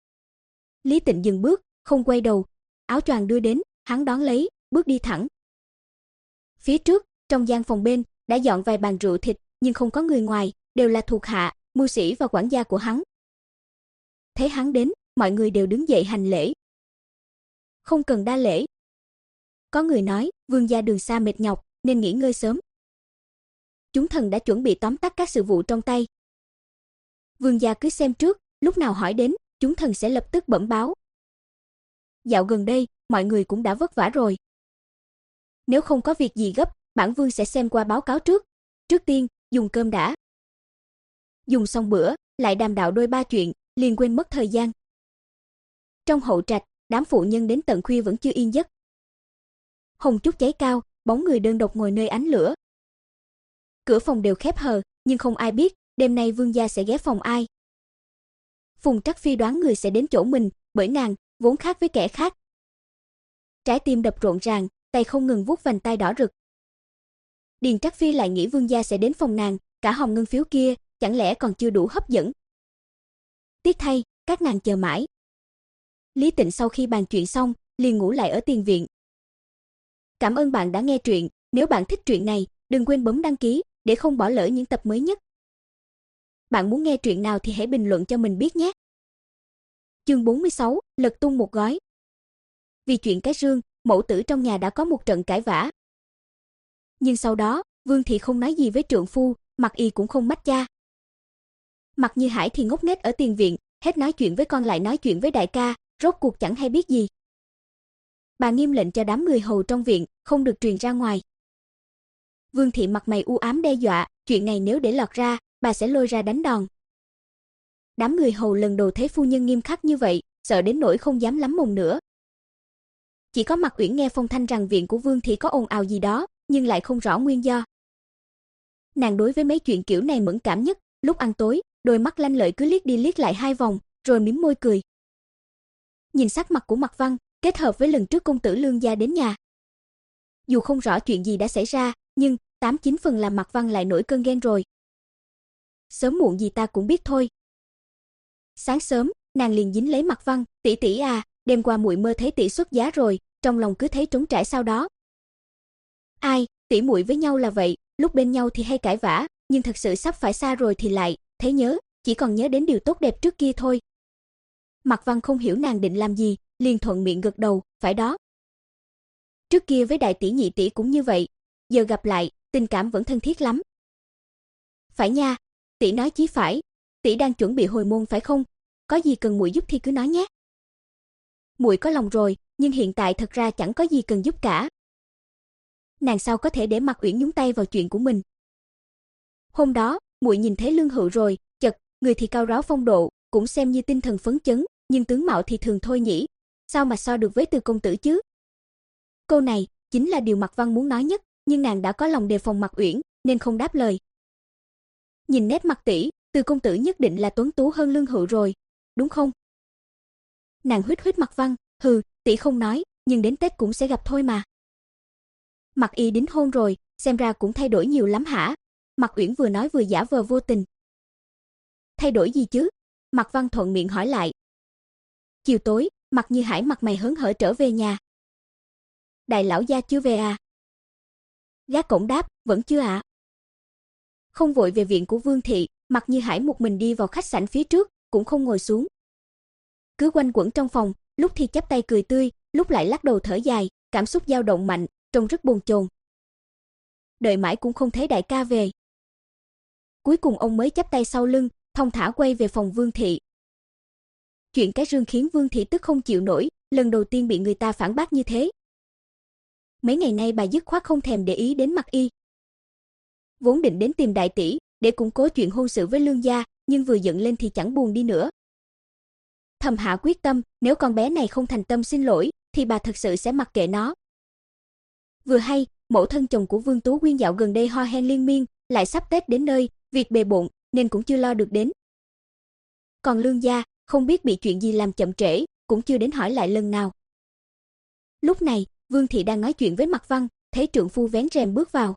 Lý Tịnh dừng bước, không quay đầu, áo choàng đưa đến, hắn đón lấy, bước đi thẳng. Phía trước, trong gian phòng bên, đã dọn vài bàn rượu thịt, nhưng không có người ngoài, đều là thuộc hạ, mưu sĩ và quản gia của hắn. Thấy hắn đến, mọi người đều đứng dậy hành lễ. Không cần đa lễ. Có người nói, vương gia đường xa mệt nhọc, nên nghỉ ngơi sớm. Chúng thần đã chuẩn bị tóm tắt các sự vụ trong tay. Vương gia cứ xem trước, lúc nào hỏi đến, chúng thần sẽ lập tức bẩm báo. Dạo gần đây, mọi người cũng đã vất vả rồi. Nếu không có việc gì gấp, bản vương sẽ xem qua báo cáo trước. Trước tiên, dùng cơm đã. Dùng xong bữa, lại đàm đạo đôi ba chuyện, liền quên mất thời gian. Trong hậu trạch, đám phụ nhân đến tận khuya vẫn chưa yên giấc. Hồng trúc cháy cao, bóng người đơn độc ngồi nơi ánh lửa. Cửa phòng đều khép hờ, nhưng không ai biết đêm nay vương gia sẽ ghé phòng ai. Phùng Trắc Phi đoán người sẽ đến chỗ mình, bởi nàng vốn khác với kẻ khác. Trái tim đập rộn ràng, tay không ngừng vuốt vành tai đỏ rực. Điền Trắc Phi lại nghĩ vương gia sẽ đến phòng nàng, cả hồng ngân phiếu kia, chẳng lẽ còn chưa đủ hấp dẫn. Tiếc thay, các nàng chờ mãi. Lý Tịnh sau khi bàn chuyện xong, liền ngủ lại ở tiền viện. Cảm ơn bạn đã nghe truyện, nếu bạn thích truyện này, đừng quên bấm đăng ký để không bỏ lỡ những tập mới nhất. Bạn muốn nghe truyện nào thì hãy bình luận cho mình biết nhé. Chương bốn mươi sáu, lật tung một gói. Vì chuyện cái rương, mẫu tử trong nhà đã có một trận cãi vã. Nhưng sau đó, Vương thị không nói gì với trượng phu, Mặc Y cũng không mách cha. Mặc Như Hải thì ngốc nghếch ở tiền viện, hết nói chuyện với con lại nói chuyện với đại ca, rốt cuộc chẳng hay biết gì. Bà nghiêm lệnh cho đám người hầu trong viện không được truyền ra ngoài. Vương thị mặt mày u ám đe dọa, chuyện này nếu để lọt ra, bà sẽ lôi ra đánh đòn. Đám người hầu lần đầu thấy phu nhân nghiêm khắc như vậy, sợ đến nỗi không dám lắm mồm nữa. Chỉ có Mạc Uyển nghe phong thanh rằng viện của Vương thị có ồn ào gì đó, nhưng lại không rõ nguyên do. Nàng đối với mấy chuyện kiểu này mẫn cảm nhất, lúc ăn tối, đôi mắt lanh lợi cứ liếc đi liếc lại hai vòng, rồi mím môi cười. Nhìn sắc mặt của Mạc Văn, kết hợp với lần trước công tử Lương gia đến nhà. Dù không rõ chuyện gì đã xảy ra, nhưng tám chín phần là Mạc Văn lại nổi cơn ghen rồi. Sớm muộn gì ta cũng biết thôi. Sáng sớm, nàng liền dính lấy Mạc Văn, tỷ tỷ à, đêm qua muội mơ thấy tỷ xuất giá rồi, trong lòng cứ thấy trống trải sau đó. Ai, tỷ muội với nhau là vậy, lúc bên nhau thì hay cãi vã, nhưng thật sự sắp phải xa rồi thì lại thấy nhớ, chỉ còn nhớ đến điều tốt đẹp trước kia thôi. Mạc Văn không hiểu nàng định làm gì, liền thuận miệng gật đầu, phải đó. Trước kia với đại tỷ nhị tỷ cũng như vậy, giờ gặp lại, tình cảm vẫn thân thiết lắm. Phải nha, tỷ nói chí phải, tỷ đang chuẩn bị hồi môn phải không? Có gì cần muội giúp thì cứ nói nhé. Muội có lòng rồi, nhưng hiện tại thật ra chẳng có gì cần giúp cả. Nàng sao có thể để Mạc Uyển nhúng tay vào chuyện của mình? Hôm đó, muội nhìn thấy Lương Hựu rồi, chật, người thì cao ráo phong độ, cũng xem như tinh thần phấn chấn, nhưng tướng mạo thì thường thôi nhỉ, sao mà so được với Từ công tử chứ? Câu này chính là điều Mạc Văn muốn nói nhất, nhưng nàng đã có lòng đề phòng Mạc Uyển, nên không đáp lời. Nhìn nét mặt tỷ, Từ công tử nhất định là tuấn tú hơn Lương Hựu rồi, đúng không? Nàng huýt huýt Mạc Văn, hừ, tỷ không nói, nhưng đến Tết cũng sẽ gặp thôi mà. Mạc Y đính hôn rồi, xem ra cũng thay đổi nhiều lắm hả? Mạc Uyển vừa nói vừa giả vờ vô tình. Thay đổi gì chứ? Mạc Văn thuận miệng hỏi lại. Chiều tối, Mạc Như Hải mặt mày hớn hở trở về nhà. Đại lão gia chưa về à? Gác cổng đáp, vẫn chưa ạ. À? Không vội về viện của Vương thị, Mạc Như Hải một mình đi vào khách sạn phía trước, cũng không ngồi xuống. Cứ quanh quẩn trong phòng, lúc thì chắp tay cười tươi, lúc lại lắc đầu thở dài, cảm xúc dao động mạnh, trông rất bồn chồn. Đợi mãi cũng không thấy đại ca về. Cuối cùng ông mới chắp tay sau lưng, thong thả quay về phòng Vương thị. Chuyện cái rương khiến Vương thị tức không chịu nổi, lần đầu tiên bị người ta phản bác như thế. Mấy ngày nay bà dứt khoát không thèm để ý đến Mạc Y. Vốn định đến tìm đại tỷ để củng cố chuyện hôn sự với Lương gia, nhưng vừa giận lên thì chẳng buồn đi nữa. Thầm hạ quyết tâm, nếu con bé này không thành tâm xin lỗi, thì bà thật sự sẽ mặc kệ nó. Vừa hay, mẫu thân chồng của Vương Tú Quyên dạo gần đây ho hen liên miên, lại sắp Tết đến nơi, việc bề bộn nên cũng chưa lo được đến. Còn Lương gia, không biết bị chuyện gì làm chậm trễ, cũng chưa đến hỏi lại lần nào. Lúc này, Vương thị đang nói chuyện với Mạc Văn, thấy trượng phu vén rèm bước vào.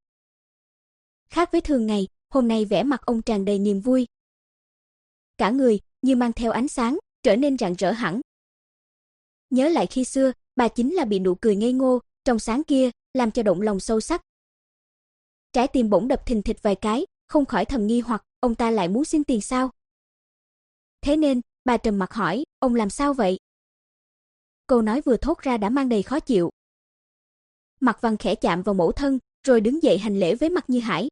Khác với thường ngày, hôm nay vẻ mặt ông tràn đầy niềm vui. Cả người như mang theo ánh sáng, trở nên rạng rỡ hẳn. Nhớ lại khi xưa, bà chính là bị nụ cười ngây ngô, trong sáng kia, làm cho động lòng sâu sắc. Trái tim bỗng đập thình thịch vài cái, không khỏi thầm nghi hoặc, ông ta lại muốn xin tiền sao? Thế nên, bà trầm mặc hỏi, ông làm sao vậy? Câu nói vừa thốt ra đã mang đầy khó chịu. Mạc Văn khẽ chạm vào mẫu thân, rồi đứng dậy hành lễ với Mạc Như Hải.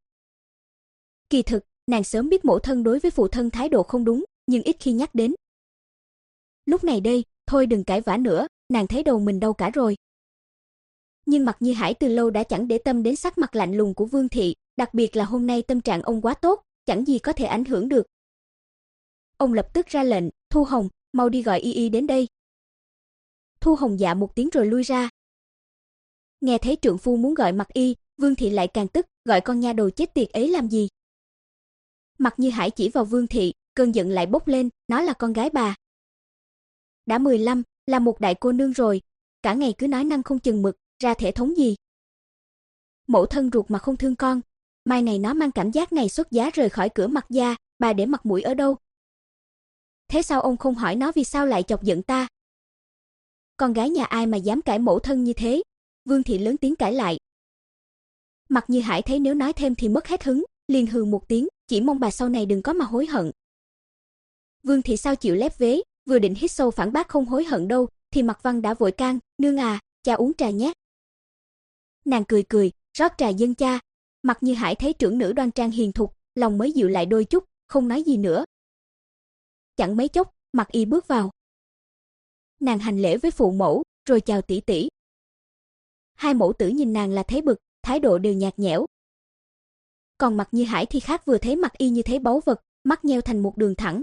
Kỳ thực, nàng sớm biết mẫu thân đối với phụ thân thái độ không đúng, nhưng ít khi nhắc đến. Lúc này đây, thôi đừng cãi vã nữa, nàng thấy đầu mình đau cả rồi. Nhưng Mạc Như Hải từ lâu đã chẳng để tâm đến sắc mặt lạnh lùng của Vương thị, đặc biệt là hôm nay tâm trạng ông quá tốt, chẳng gì có thể ảnh hưởng được. Ông lập tức ra lệnh, Thu Hồng, mau đi gọi Y Y đến đây. Thu Hồng dạ một tiếng rồi lui ra. Nghe thấy trượng phu muốn gọi Mạc Y, Vương thị lại càng tức, gọi con nha đầu chết tiệt ấy làm gì? Mạc Như Hải chỉ vào Vương thị, cơn giận lại bốc lên, nó là con gái bà. Đã mười lăm, là một đại cô nương rồi, cả ngày cứ nói năng không chừng mực, ra thể thống gì? Mẫu thân ruột mà không thương con, mai này nó mang cảm giác ngày xuất giá rời khỏi cửa Mạc gia, bà để mặt mũi ở đâu? Thế sao ông không hỏi nó vì sao lại chọc giận ta? Con gái nhà ai mà dám cãi mẫu thân như thế? Vương thị lớn tiếng cãi lại. Mạc Như Hải thấy nếu nói thêm thì mất hết hứng, liền hừ một tiếng, chỉ mong bà sau này đừng có mà hối hận. Vương thị sao chịu lép vế, vừa định hít sâu phản bác không hối hận đâu, thì Mạc Văn đã vội can, nương à, cha uống trà nhé. Nàng cười cười, rót trà dâng cha. Mạc Như Hải thấy trưởng nữ đoan trang hiền thục, lòng mới dịu lại đôi chút, không nói gì nữa. Chẳng mấy chốc, Mạc Y bước vào. Nàng hành lễ với phụ mẫu, rồi chào tỷ tỷ. Hai mẫu tử nhìn nàng là thấy bực, thái độ đều nhạt nhẽo. Còn Mạc Như Hải thì khác, vừa thấy Mạc Y như thấy báu vật, mắt nheo thành một đường thẳng.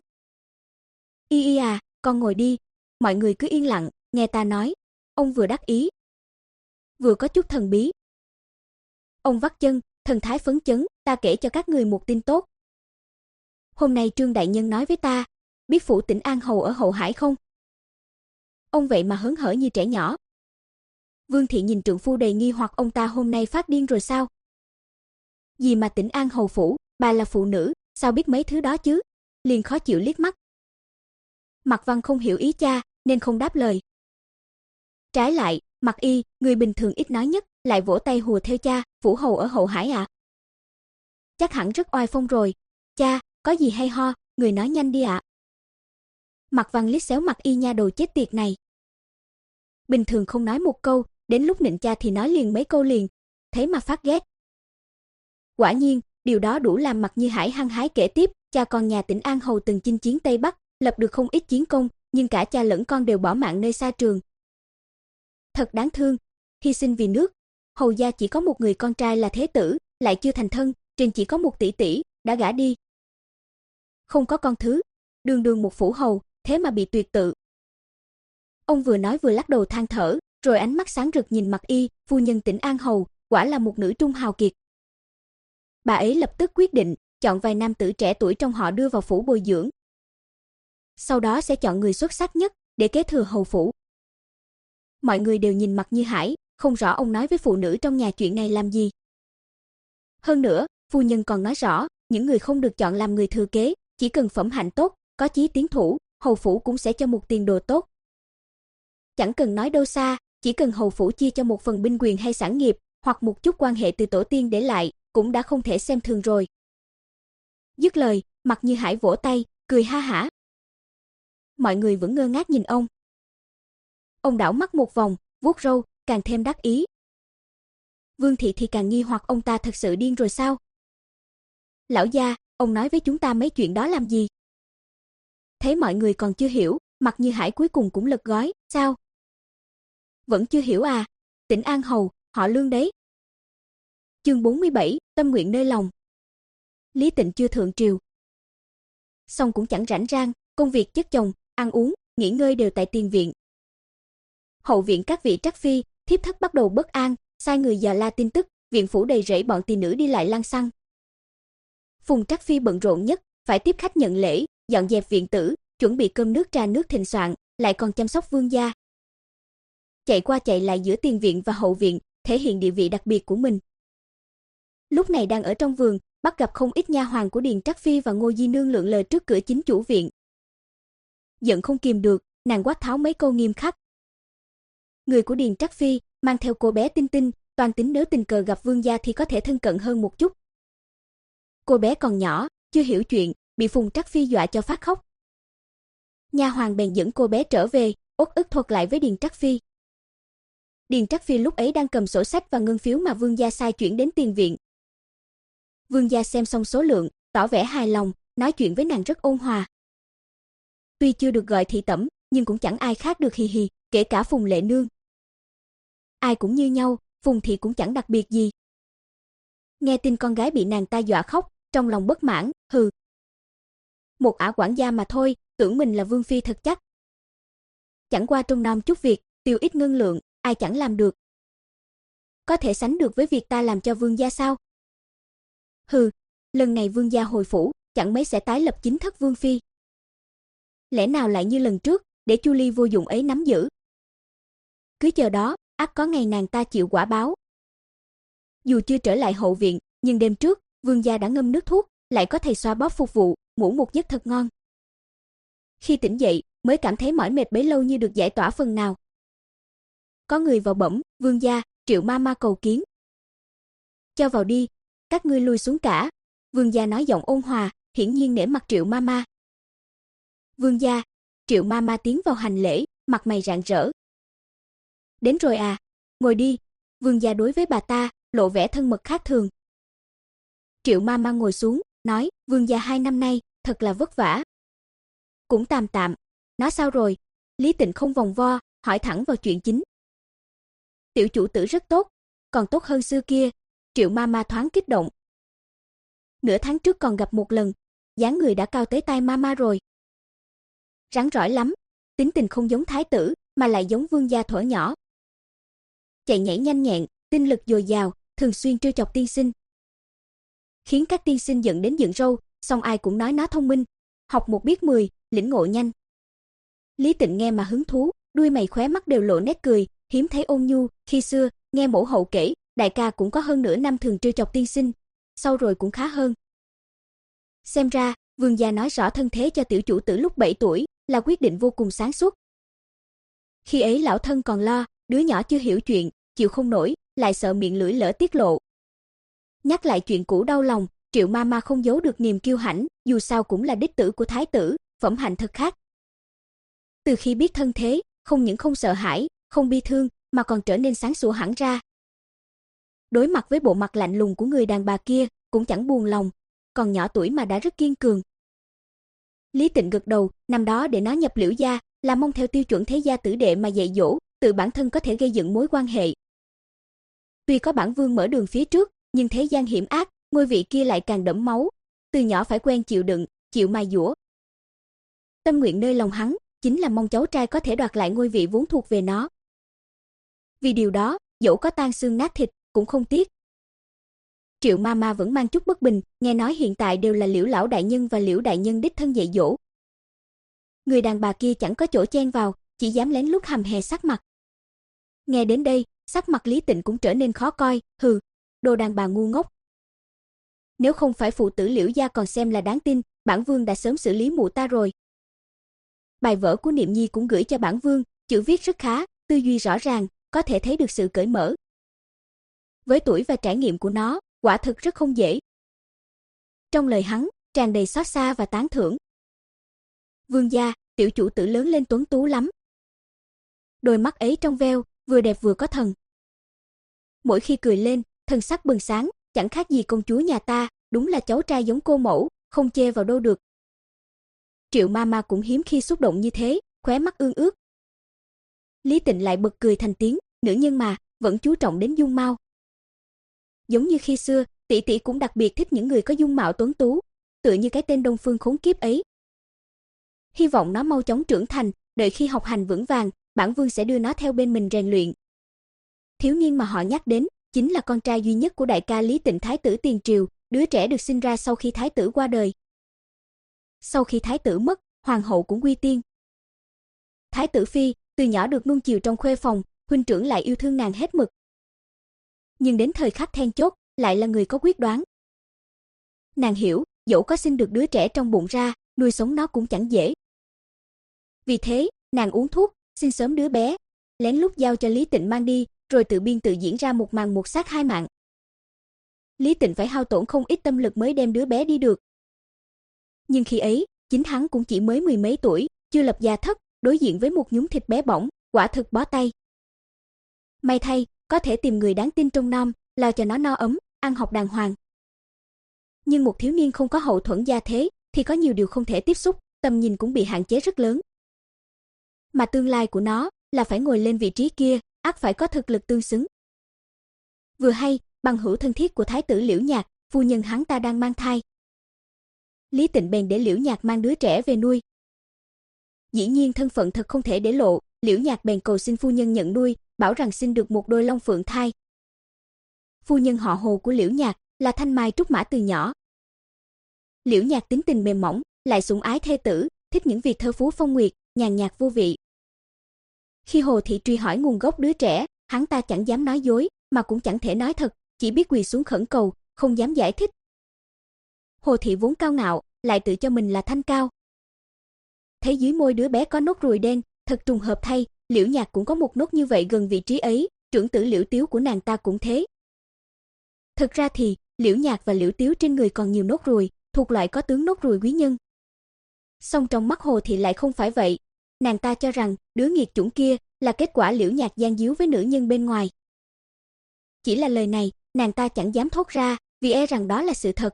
Y Y à, con ngồi đi, mọi người cứ yên lặng, nghe ta nói. Ông vừa đắc ý, vừa có chút thần bí. Ông vắt chân, thần thái phấn chấn, ta kể cho các người một tin tốt. Hôm nay Trương đại nhân nói với ta, biết phủ tỉnh An Hầu ở Hậu Hải không? Ông vậy mà hớn hở như trẻ nhỏ. Vương thị nhìn trượng phu đầy nghi hoặc, ông ta hôm nay phát điên rồi sao? Gì mà tỉnh An Hầu phủ, bà là phụ nữ, sao biết mấy thứ đó chứ? Liền khó chịu liếc mắt. Mạc Văn không hiểu ý cha, nên không đáp lời. Trái lại, Mạc Y, người bình thường ít nói nhất, lại vỗ tay hùa theo cha, phủ hầu ở Hậu Hải ạ. À? Chắc hẳn rất oai phong rồi. Cha, có gì hay ho, người nói nhanh đi ạ. À. Mạc Văn liếc xéo Mạc Y nha đầu chết tiệt này. Bình thường không nói một câu, đến lúc nịnh cha thì nói liền mấy câu liền, thế mà phát ghét. Quả nhiên, điều đó đủ làm Mạc Như Hải hăng hái kể tiếp, cha con nhà tỉnh An Hầu từng chinh chiến Tây Bắc, lập được không ít chiến công, nhưng cả cha lẫn con đều bỏ mạng nơi xa trường. Thật đáng thương, hy sinh vì nước. Hầu gia chỉ có một người con trai là thế tử, lại chưa thành thân, trên chỉ có một tỷ tỷ, đã gả đi. Không có con thứ, đường đường một phủ hầu, thế mà bị tuyệt tự. Ông vừa nói vừa lắc đầu than thở, rồi ánh mắt sáng rực nhìn Mặc Y, phu nhân Tĩnh An hầu, quả là một nữ trung hào kiệt. Bà ấy lập tức quyết định, chọn vài nam tử trẻ tuổi trong họ đưa vào phủ bồi dưỡng. Sau đó sẽ chọn người xuất sắc nhất để kế thừa hầu phủ. Mọi người đều nhìn Mặc Như Hải, không rõ ông nói với phụ nữ trong nhà chuyện này làm gì. Hơn nữa, phu nhân còn nói rõ, những người không được chọn làm người thừa kế, chỉ cần phẩm hạnh tốt, có chí tiến thủ, hầu phủ cũng sẽ cho một tiền đồ tốt. Chẳng cần nói đâu xa, chỉ cần hầu phủ chia cho một phần binh quyền hay sản nghiệp, hoặc một chút quan hệ từ tổ tiên để lại, cũng đã không thể xem thường rồi. Dứt lời, Mặc Như Hải vỗ tay, cười ha hả. Mọi người vẫn ngơ ngác nhìn ông. Ông đảo mắt một vòng, vuốt râu, càng thêm đắc ý. Vương thị thì càng nghi hoặc ông ta thật sự điên rồi sao? Lão gia, ông nói với chúng ta mấy chuyện đó làm gì? Thấy mọi người còn chưa hiểu, Mặc Như Hải cuối cùng cũng lật gói, sao? Vẫn chưa hiểu à? Tĩnh An hầu, họ Lương đấy. Chương bốn mươi bảy, tâm nguyện nơi lòng. Lý Tịnh chưa thượng triều, song cũng chẳng rảnh rang, công việc chất chồng, ăn uống, nghỉ ngơi đều tại tiền viện. Hậu viện các vị trắc phi, thiếp thất bắt đầu bất an, sai người dò la tin tức, viện phủ đầy rẫy bọn tỳ nữ đi lại lăng xăng. Phùng Trắc phi bận rộn nhất, phải tiếp khách nhận lễ, dọn dẹp viện tử, chuẩn bị cơm nước trà nước thịnh soạn, lại còn chăm sóc vương gia. Chạy qua chạy lại giữa tiền viện và hậu viện, thể hiện địa vị đặc biệt của mình. Lúc này đang ở trong vườn, bắt gặp không ít nha hoàn của Điền Trắc phi và Ngô Di nương lượn lờ trước cửa chính chủ viện. Giận không kìm được, nàng quát tháo mấy câu nghiêm khắc. Người của Điền Trắc phi mang theo cô bé Tinh Tinh, toàn tính nếu tình cờ gặp vương gia thì có thể thân cận hơn một chút. Cô bé còn nhỏ, chưa hiểu chuyện, bị Phùng Trắc phi dọa cho phát khóc. Nha hoàn bèn dẫn cô bé trở về, uất ức thuật lại với Điền Trắc phi. Điền Trắc phi lúc ấy đang cầm sổ sách và ngân phiếu mà vương gia sai chuyển đến tiền viện. Vương gia xem xong số lượng, tỏ vẻ hài lòng, nói chuyện với nàng rất ôn hòa. Tuy chưa được gọi thị tẩm, nhưng cũng chẳng ai khác được hì hì, kể cả Phùng Lệ nương. Ai cũng như nhau, Phùng thị cũng chẳng đặc biệt gì. Nghe tin con gái bị nàng ta dọa khóc, trong lòng bất mãn, hừ. Một ả quản gia mà thôi, tưởng mình là vương phi thật chắc. Chẳng qua trông nom chút việc, tiêu ít ngân lượng, ai chẳng làm được. Có thể sánh được với việc ta làm cho vương gia sao? Hừ, lần này vương gia hồi phủ, chẳng mấy sẽ tái lập chính thất vương phi. Lẽ nào lại như lần trước, để Chu Ly vô dụng ấy nắm giữ? Cứ chờ đó, ắt có ngày nàng ta chịu quả báo. Dù chưa trở lại hậu viện, nhưng đêm trước, vương gia đã ngâm nước thuốc, lại có thầy xoa bóp phục vụ, ngủ một giấc thật ngon. Khi tỉnh dậy, mới cảm thấy mỏi mệt bấy lâu như được giải tỏa phần nào. Có người vào bẩm, vương gia, Triệu ma ma cầu kiến. Cho vào đi, các ngươi lui xuống cả. Vương gia nói giọng ôn hòa, hiển nhiên nể mặt Triệu ma ma. Vương gia, Triệu ma ma tiến vào hành lễ, mặt mày rạng rỡ. Đến rồi à, ngồi đi. Vương gia đối với bà ta, lộ vẻ thân mật khác thường. Triệu ma ma ngồi xuống, nói, vương gia hai năm nay, thật là vất vả. Cũng tạm tạm. Nói sao rồi? Lý Tịnh không vòng vo, hỏi thẳng vào chuyện chính. Tiểu chủ tử rất tốt, còn tốt hơn xưa kia. Triệu ma ma thoáng kích động. Nửa tháng trước còn gặp một lần, dáng người đã cao tới tai ma ma rồi. Rắn rỏi lắm, tính tình không giống thái tử, mà lại giống vương gia thuở nhỏ. Chạy nhảy nhanh nhẹn, tinh lực dồi dào, thường xuyên trêu chọc tiên sinh. Khiến các tiên sinh giận đến dựng râu, song ai cũng nói nó thông minh, học một biết mười, lĩnh ngộ nhanh. Lý Tịnh nghe mà hứng thú, đuôi mày khóe mắt đều lộ nét cười, hiếm thấy ôn nhu. Khi xưa, nghe mẫu hậu kể, đại ca cũng có hơn nửa năm thường trêu chọc tiên sinh, sau rồi cũng khá hơn. Xem ra, vương gia nói rõ thân thế cho tiểu chủ tử lúc bảy tuổi, là quyết định vô cùng sáng suốt. Khi ấy lão thân còn lo, đứa nhỏ chưa hiểu chuyện, chịu không nổi, lại sợ miệng lưỡi lỡ tiết lộ. Nhắc lại chuyện cũ đau lòng, Triệu ma ma không giấu được niềm kiêu hãnh, dù sao cũng là đích tử của thái tử, phẩm hạnh thật khác. Từ khi biết thân thế, không những không sợ hãi, không bi thương, mà còn trở nên sáng sủa hẳn ra. Đối mặt với bộ mặt lạnh lùng của người đàn bà kia, cũng chẳng buồn lòng, còn nhỏ tuổi mà đã rất kiên cường. Lý Tịnh gật đầu, năm đó để nó nhập Liễu gia, là mong theo tiêu chuẩn thế gia tử đệ mà dạy dỗ, tự bản thân có thể gây dựng mối quan hệ. Tuy có bản vương mở đường phía trước, nhưng thế gian hiểm ác, ngôi vị kia lại càng đẫm máu. từ nhỏ phải quen chịu đựng, chịu mài dũa. Tâm nguyện nơi lòng hắn chính là mong cháu trai có thể đoạt lại ngôi vị vốn thuộc về nó. Vì điều đó, dẫu có tan xương nát thịt, cũng không tiếc. Triệu Mama vẫn mang chút bất bình, nghe nói hiện tại đều là Liễu lão đại nhân và Liễu đại nhân đích thân dạy dỗ. Người đàn bà kia chẳng có chỗ chen vào, chỉ dám lén lút hầm hè sắc mặt. Nghe đến đây, sắc mặt Lý Tịnh cũng trở nên khó coi, hừ, đồ đàn bà ngu ngốc. Nếu không phải phụ tử Liễu gia còn xem là đáng tin, bản vương đã sớm xử lý mụ ta rồi. Bài vở của Niệm Nhi cũng gửi cho bản vương, chữ viết rất khá, tư duy rõ ràng, có thể thấy được sự cởi mở. Với tuổi và trải nghiệm của nó, quả thực rất không dễ. Trong lời hắn, tràn đầy xót xa và tán thưởng. Vương gia, tiểu chủ tử lớn lên tuấn tú lắm. Đôi mắt ấy trong veo, vừa đẹp vừa có thần. Mỗi khi cười lên, thần sắc bừng sáng, chẳng khác gì công chúa nhà ta, đúng là cháu trai giống cô mẫu, không chê vào đâu được. Triệu Mama cũng hiếm khi xúc động như thế, khóe mắt ương ướt. Lý Tịnh lại bật cười thành tiếng, nữ nhân mà, vẫn chú trọng đến dung mạo. Giống như khi xưa, tỷ tỷ cũng đặc biệt thích những người có dung mạo tuấn tú, tựa như cái tên Đông Phương khốn kiếp ấy. Hy vọng nó mau chóng trưởng thành, đợi khi học hành vững vàng, bản vương sẽ đưa nó theo bên mình rèn luyện. Thiếu niên mà họ nhắc đến, chính là con trai duy nhất của đại ca Lý Tịnh thái tử tiền triều, đứa trẻ được sinh ra sau khi thái tử qua đời. Sau khi thái tử mất, hoàng hậu cũng quy tiên. Thái tử phi, từ nhỏ được nuông chiều trong khuê phòng, huynh trưởng lại yêu thương nàng hết mực. Nhưng đến thời khắc then chốt, lại là người có quyết đoán. Nàng hiểu, dẫu có sinh được đứa trẻ trong bụng ra, nuôi sống nó cũng chẳng dễ. Vì thế, nàng uống thuốc, xin sớm đứa bé, lén lút giao cho Lý Tịnh mang đi, rồi tự biên tự diễn ra một màn một sát hai mạng. Lý Tịnh phải hao tổn không ít tâm lực mới đem đứa bé đi được. Nhưng khi ấy, chính hắn cũng chỉ mới mười mấy tuổi, chưa lập gia thất, đối diện với một nhúm thịt bé bỏng, quả thực bó tay. May thay, có thể tìm người đáng tin trông nom, lo cho nó no ấm, ăn học đàng hoàng. Nhưng một thiếu niên không có hậu thuẫn gia thế, thì có nhiều điều không thể tiếp xúc, tầm nhìn cũng bị hạn chế rất lớn. Mà tương lai của nó là phải ngồi lên vị trí kia, ắt phải có thực lực tương xứng. Vừa hay, bằng hữu thân thiết của thái tử Liễu Nhạc, phu nhân hắn ta đang mang thai. Lý Tịnh bèn để Liễu Nhạc mang đứa trẻ về nuôi. Dĩ nhiên thân phận thật không thể để lộ, Liễu Nhạc bèn cầu xin phu nhân nhận nuôi, bảo rằng xin được một đôi long phượng thai. Phu nhân họ Hồ của Liễu Nhạc là thanh mai trúc mã từ nhỏ. Liễu Nhạc tính tình mềm mỏng, lại sủng ái thê tử, thích những việc thơ phú phong nguyệt, nhàn nhạt vô vị. Khi Hồ thị truy hỏi nguồn gốc đứa trẻ, hắn ta chẳng dám nói dối, mà cũng chẳng thể nói thật, chỉ biết quỳ xuống khẩn cầu, không dám giải thích. Hồ thị vốn cao ngạo, lại tự cho mình là thanh cao. Thấy dưới môi đứa bé có nốt ruồi đen, thật trùng hợp thay, Liễu Nhạc cũng có một nốt như vậy gần vị trí ấy, trưởng tử Liễu Tiếu của nàng ta cũng thế. Thực ra thì, Liễu Nhạc và Liễu Tiếu trên người còn nhiều nốt ruồi, thuộc loại có tướng nốt ruồi quý nhân. Song trong mắt Hồ thị lại không phải vậy, nàng ta cho rằng đứa nghiệt chủng kia là kết quả Liễu Nhạc gian díu với nữ nhân bên ngoài. Chỉ là lời này, nàng ta chẳng dám thốt ra, vì e rằng đó là sự thật.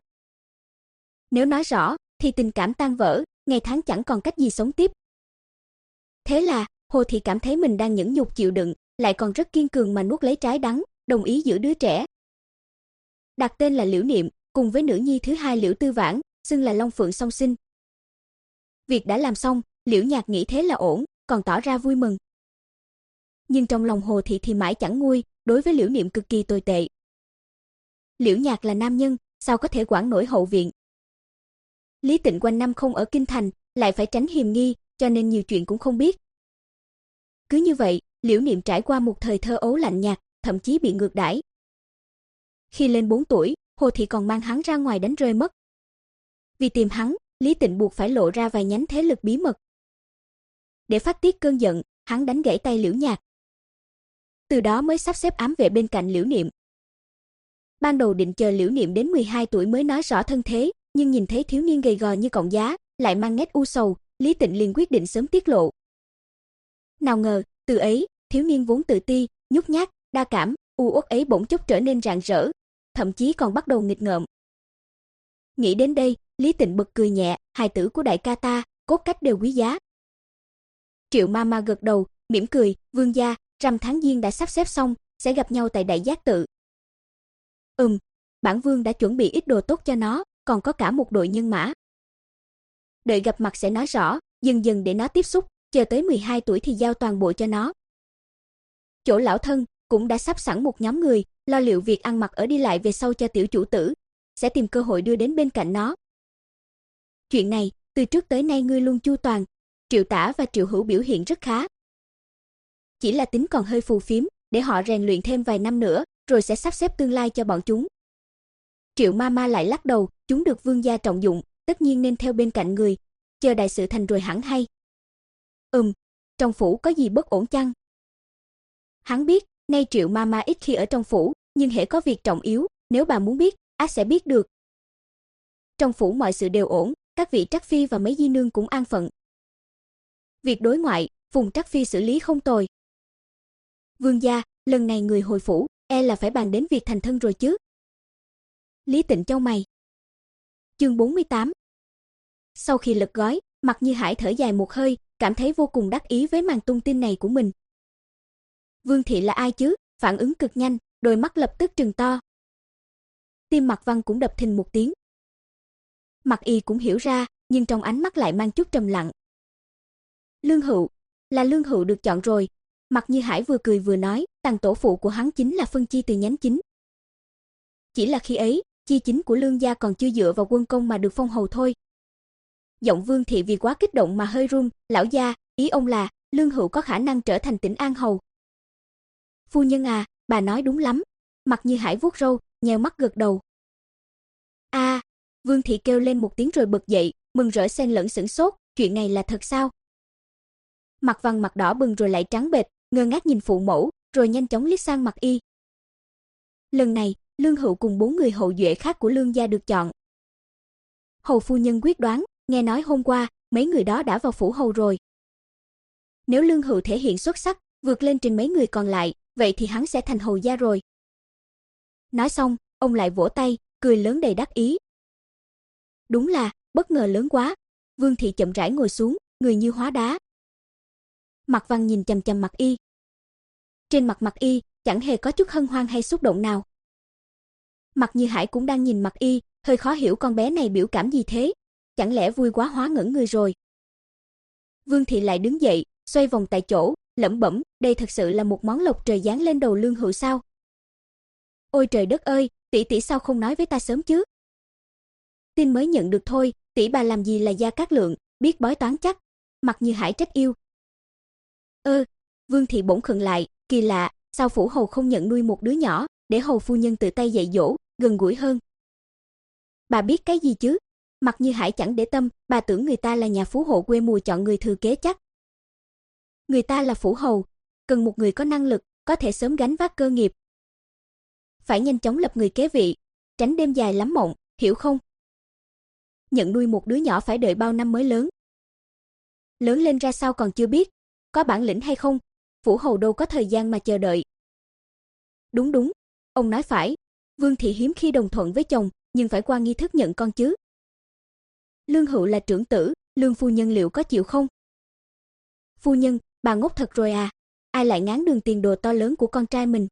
Nếu nói rõ, thì tình cảm tan vỡ, ngày tháng chẳng còn cách gì sống tiếp. Thế là, Hồ thị cảm thấy mình đang nhẫn nhục chịu đựng, lại còn rất kiên cường mà nuốt lấy trái đắng, đồng ý giữ đứa trẻ. Đặt tên là Liễu Niệm, cùng với nữ nhi thứ hai Liễu Tư Vãn, xưng là Long Phượng song sinh. Việc đã làm xong, Liễu Nhạc nghĩ thế là ổn, còn tỏ ra vui mừng. Nhưng trong lòng Hồ thị thì mãi chẳng nguôi, đối với Liễu Niệm cực kỳ tồi tệ. Liễu Nhạc là nam nhân, sao có thể quản nổi hậu viện. Lý Tịnh quanh năm không ở kinh thành, lại phải tránh hiềm nghi, cho nên nhiều chuyện cũng không biết. Cứ như vậy, Liễu Niệm trải qua một thời thơ ấu lạnh nhạt, thậm chí bị ngược đãi. Khi lên bốn tuổi, Hồ thị còn mang hắn ra ngoài đánh rơi mất. Vì tìm hắn, Lý Tịnh buộc phải lộ ra vài nhánh thế lực bí mật. Để phát tiết cơn giận, hắn đánh gãy tay Liễu Nhạc. Từ đó mới sắp xếp ám vệ bên cạnh Liễu Niệm. Ban đầu định chờ Liễu Niệm đến mười hai tuổi mới nói rõ thân thế, nhưng nhìn thấy thiếu niên gầy gò như cọng giá, lại mang nét u sầu, Lý Tịnh liền quyết định sớm tiết lộ. Nào ngờ, từ ấy, thiếu niên vốn tự ti, nhút nhát, đa cảm, u uất ấy bỗng chốc trở nên rạng rỡ, thậm chí còn bắt đầu nghịch ngợm. Nghĩ đến đây, Lý Tịnh bật cười nhẹ, hài tử của đại ca ta, cốt cách đều quý giá. Triệu Mama gật đầu, mỉm cười, vương gia, rằm tháng giêng đã sắp xếp xong, sẽ gặp nhau tại Đại Giác Tự. Ừm, bản vương đã chuẩn bị ít đồ tốt cho nó, còn có cả một đội nhân mã. Đợi gặp mặt sẽ nói rõ, dần dần để nó tiếp xúc, chờ tới mười hai tuổi thì giao toàn bộ cho nó. Chỗ lão thân cũng đã sắp sẵn một nhóm người, lo liệu việc ăn mặc ở đi lại về sau cho tiểu chủ tử, sẽ tìm cơ hội đưa đến bên cạnh nó. Chuyện này, từ trước tới nay ngươi luôn chu toàn, Triệu Tả và Triệu Hữu biểu hiện rất khá. Chỉ là tính còn hơi phù phiếm, để họ rèn luyện thêm vài năm nữa, rồi sẽ sắp xếp tương lai cho bọn chúng. Triệu Mama lại lắc đầu, chúng được vương gia trọng dụng, tất nhiên nên theo bên cạnh người, chờ đại sự thành rồi hẳn hay. Ừm, trong phủ có gì bất ổn chăng? Hắn biết, nay Triệu Mama ít khi ở trong phủ, nhưng hễ có việc trọng yếu, nếu bà muốn biết, ắt sẽ biết được. Trong phủ mọi sự đều ổn, các vị trắc phi và mấy di nương cũng an phận. Việc đối ngoại, Phùng Trắc Phi xử lý không tồi. Vương gia, lần này người hồi phủ, e là phải bàn đến việc thành thân rồi chứ. Lý Tịnh chau mày. Chương bốn mươi tám. Sau khi lật gói, Mặc Như Hải thở dài một hơi, cảm thấy vô cùng đắc ý với màn tung tin này của mình. Vương thị là ai chứ? Phản ứng cực nhanh, đôi mắt lập tức trừng to. Tim Mạc Văn cũng đập thình một tiếng. Mạc Y cũng hiểu ra, nhưng trong ánh mắt lại mang chút trầm lặng. Lương Hữu, là Lương Hữu được chọn rồi. Mạc Như Hải vừa cười vừa nói, tằng tổ phụ của hắn chính là phân chi từ nhánh chính. Chỉ là khi ấy, chi chính của Lương gia còn chưa dựa vào quân công mà được phong hầu thôi. Giọng Vương thị vì quá kích động mà hơi run, lão gia, ý ông là Lương Hữu có khả năng trở thành Tĩnh An hầu. Phu nhân à, bà nói đúng lắm. Mạc Như Hải vuốt râu, nheo mắt gật đầu. A, à, Vương thị kêu lên một tiếng rồi bật dậy, mừng rỡ xen lẫn sửng sốt, chuyện này là thật sao? Mạc Văn mặt đỏ bừng rồi lại trắng bệch, ngơ ngác nhìn phụ mẫu, rồi nhanh chóng liếc sang Mạc Y. Lần này, Lương Hữu cùng bốn người hậu duệ khác của Lương gia được chọn. Hầu phu nhân quyết đoán, nghe nói hôm qua, mấy người đó đã vào phủ hầu rồi. Nếu Lương Hữu thể hiện xuất sắc, vượt lên trên mấy người còn lại, vậy thì hắn sẽ thành hầu gia rồi. Nói xong, ông lại vỗ tay, cười lớn đầy đắc ý. Đúng là, bất ngờ lớn quá. Vương thị chậm rãi ngồi xuống, người như hóa đá. Mạc Văn nhìn chằm chằm Mạc Y. Trên mặt Mạc Y, chẳng hề có chút hân hoan hay xúc động nào. Mạc Như Hải cũng đang nhìn Mạc Y, hơi khó hiểu con bé này biểu cảm gì thế. Chẳng lẽ vui quá hóa ngẩn người rồi. Vương thị lại đứng dậy, xoay vòng tại chỗ, lẩm bẩm, đây thật sự là một món lộc trời giáng lên đầu Lương Hữu sao? Ôi trời đất ơi, tỷ tỷ sao không nói với ta sớm chứ? Tin mới nhận được thôi, tỷ bà làm gì là Gia Cát Lượng, biết bói toán chắc. Mạc Như Hải trách yêu. Ơ, Vương thị bỗng khựng lại, kỳ lạ, sao phủ hầu không nhận nuôi một đứa nhỏ, để hầu phu nhân tự tay dạy dỗ, gần gũi hơn. Bà biết cái gì chứ? Mạc Như Hải chẳng để tâm, bà tưởng người ta là nhà phú hộ quê mùa chọn người thừa kế chắc. Người ta là phủ hầu, cần một người có năng lực, có thể sớm gánh vác cơ nghiệp. Phải nhanh chóng lập người kế vị, tránh đêm dài lắm mộng, hiểu không? Nhận nuôi một đứa nhỏ phải đợi bao năm mới lớn. Lớn lên ra sao còn chưa biết, có bản lĩnh hay không, phủ hầu đâu có thời gian mà chờ đợi. Đúng đúng, ông nói phải, Vương thị hiếm khi đồng thuận với chồng, nhưng phải qua nghi thức nhận con chứ. Lương Hữu là trưởng tử, Lương phu nhân liệu có chịu không? Phu nhân, bà ngốc thật rồi à, ai lại ngán đường tiền đồ to lớn của con trai mình.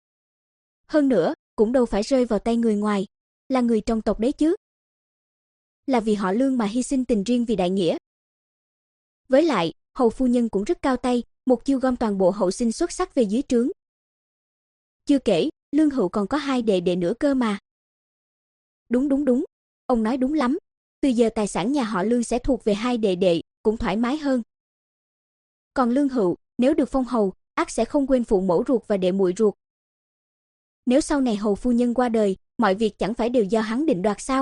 Hơn nữa, cũng đâu phải rơi vào tay người ngoài, là người trong tộc đấy chứ. Là vì họ Lương mà hy sinh tình riêng vì đại nghĩa. Với lại, hầu phu nhân cũng rất cao tay, một chiêu gom toàn bộ hậu sinh xuất sắc về dưới trướng. Chưa kể, Lương Hữu còn có hai đệ đệ nữa cơ mà. Đúng đúng đúng, ông nói đúng lắm. Từ giờ tài sản nhà họ Lương sẽ thuộc về hai đệ đệ, cũng thoải mái hơn. Còn Lương Hữu, nếu được phong hầu, ắt sẽ không quên phụ mẫu ruột và đệ muội ruột. Nếu sau này hầu phu nhân qua đời, mọi việc chẳng phải đều do hắn định đoạt sao?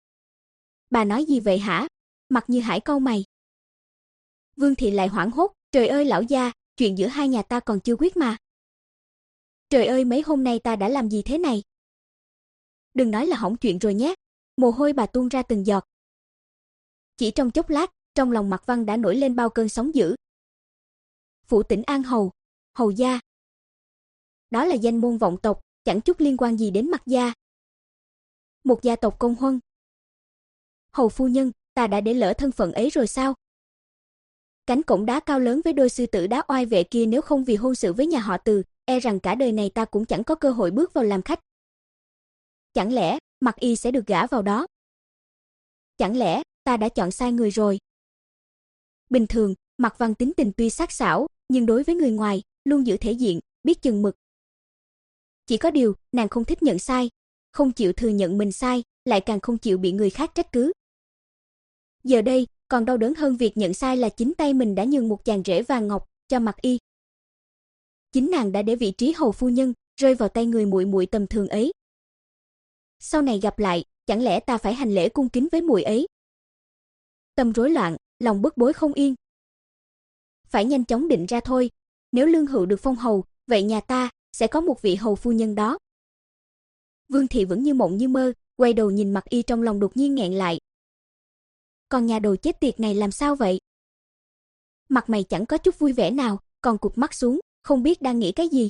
Bà nói gì vậy hả? Mạc Như Hải cau mày. Vương thị lại hoảng hốt, trời ơi lão gia, chuyện giữa hai nhà ta còn chưa quyết mà. Trời ơi mấy hôm nay ta đã làm gì thế này? Đừng nói là hỏng chuyện rồi nhé. Mồ hôi bà tuôn ra từng giọt. Chỉ trong chốc lát, trong lòng Mạc Văn đã nổi lên bao cơn sóng dữ. Phủ Tĩnh An hầu, hầu gia. Đó là danh môn vọng tộc, chẳng chút liên quan gì đến Mạc gia. Một gia tộc công huân. Hầu phu nhân, ta đã để lỡ thân phận ấy rồi sao? Cánh cổng đá cao lớn với đôi sư tử đá oai vệ kia nếu không vì hôn sự với nhà họ Từ, e rằng cả đời này ta cũng chẳng có cơ hội bước vào làm khách. Chẳng lẽ, Mạc Y sẽ được gả vào đó? chẳng lẽ ta đã chọn sai người rồi? Bình thường, Mạc Văn tính tình tuy sắc sảo, nhưng đối với người ngoài, luôn giữ thể diện, biết chừng mực. Chỉ có điều, nàng không thích nhận sai, không chịu thừa nhận mình sai, lại càng không chịu bị người khác trách cứ. Giờ đây, còn đau đớn hơn việc nhận sai là chính tay mình đã nhường một chàng rể vàng ngọc cho Mạc Y. Chính nàng đã để vị trí hầu phu nhân rơi vào tay người muội muội tầm thường ấy. Sau này gặp lại, chẳng lẽ ta phải hành lễ cung kính với muội ấy? Tâm rối loạn, lòng bức bối không yên. Phải nhanh chóng định ra thôi, nếu Lương Hữu được phong hầu, vậy nhà ta sẽ có một vị hầu phu nhân đó. Vương thị vẫn như mộng như mơ, quay đầu nhìn Mạc Y trong lòng đột nhiên nghẹn lại. Còn nhà đồ chết tiệt này làm sao vậy? Mặt mày chẳng có chút vui vẻ nào, còn cụp mắt xuống, không biết đang nghĩ cái gì.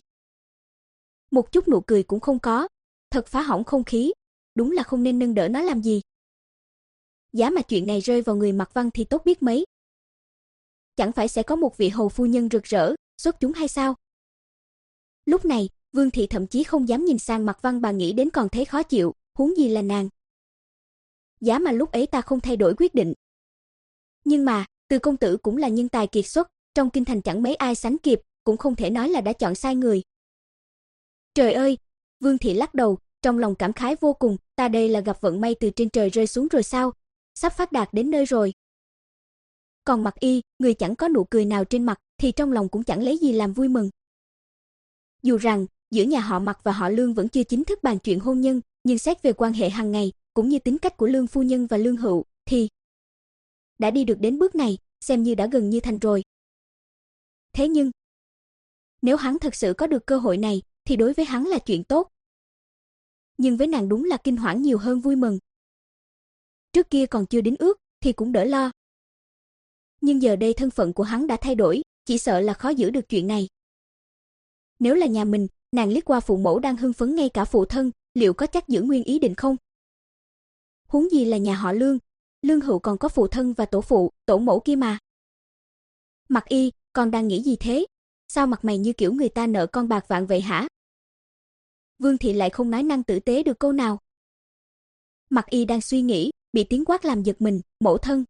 Một chút nụ cười cũng không có, thật phá hỏng không khí, đúng là không nên nâng đỡ nó làm gì. Giá mà chuyện này rơi vào người Mạc Văn thì tốt biết mấy. Chẳng phải sẽ có một vị hầu phu nhân rực rỡ, xuất chúng hay sao? Lúc này, Vương thị thậm chí không dám nhìn sang Mạc Văn, bà nghĩ đến còn thấy khó chịu, huống gì là nàng. Giá mà lúc ấy ta không thay đổi quyết định. Nhưng mà, Từ công tử cũng là nhân tài kiệt xuất, trong kinh thành chẳng mấy ai sánh kịp, cũng không thể nói là đã chọn sai người. Trời ơi, Vương thị lắc đầu, trong lòng cảm khái vô cùng, ta đây là gặp vận may từ trên trời rơi xuống rồi sao? Sắp phát đạt đến nơi rồi. Còn Mạc Y, người chẳng có nụ cười nào trên mặt, thì trong lòng cũng chẳng lấy gì làm vui mừng. Dù rằng, giữa nhà họ Mạc và họ Lương vẫn chưa chính thức bàn chuyện hôn nhân, nhưng xét về quan hệ hàng ngày, cũng như tính cách của Lương phu nhân và Lương Hữu, thì đã đi được đến bước này, xem như đã gần như thành rồi. Thế nhưng, nếu hắn thật sự có được cơ hội này, thì đối với hắn là chuyện tốt. Nhưng với nàng đúng là kinh hoảng nhiều hơn vui mừng. Trước kia còn chưa đến ước, thì cũng đỡ lo. Nhưng giờ đây thân phận của hắn đã thay đổi, chỉ sợ là khó giữ được chuyện này. Nếu là nhà mình, nàng liếc qua phụ mẫu đang hưng phấn, ngay cả phụ thân, liệu có chắc giữ nguyên ý định không? Huống gì là nhà họ Lương, Lương Hữu còn có phụ thân và tổ phụ, tổ mẫu kia mà. Mạc Y, con đang nghĩ gì thế? Sao mặt mày như kiểu người ta nợ con bạc vạn vậy hả? Vương thị lại không nói năng tử tế được câu nào. Mạc Y đang suy nghĩ, bị tiếng quát làm giật mình, mẫu thân.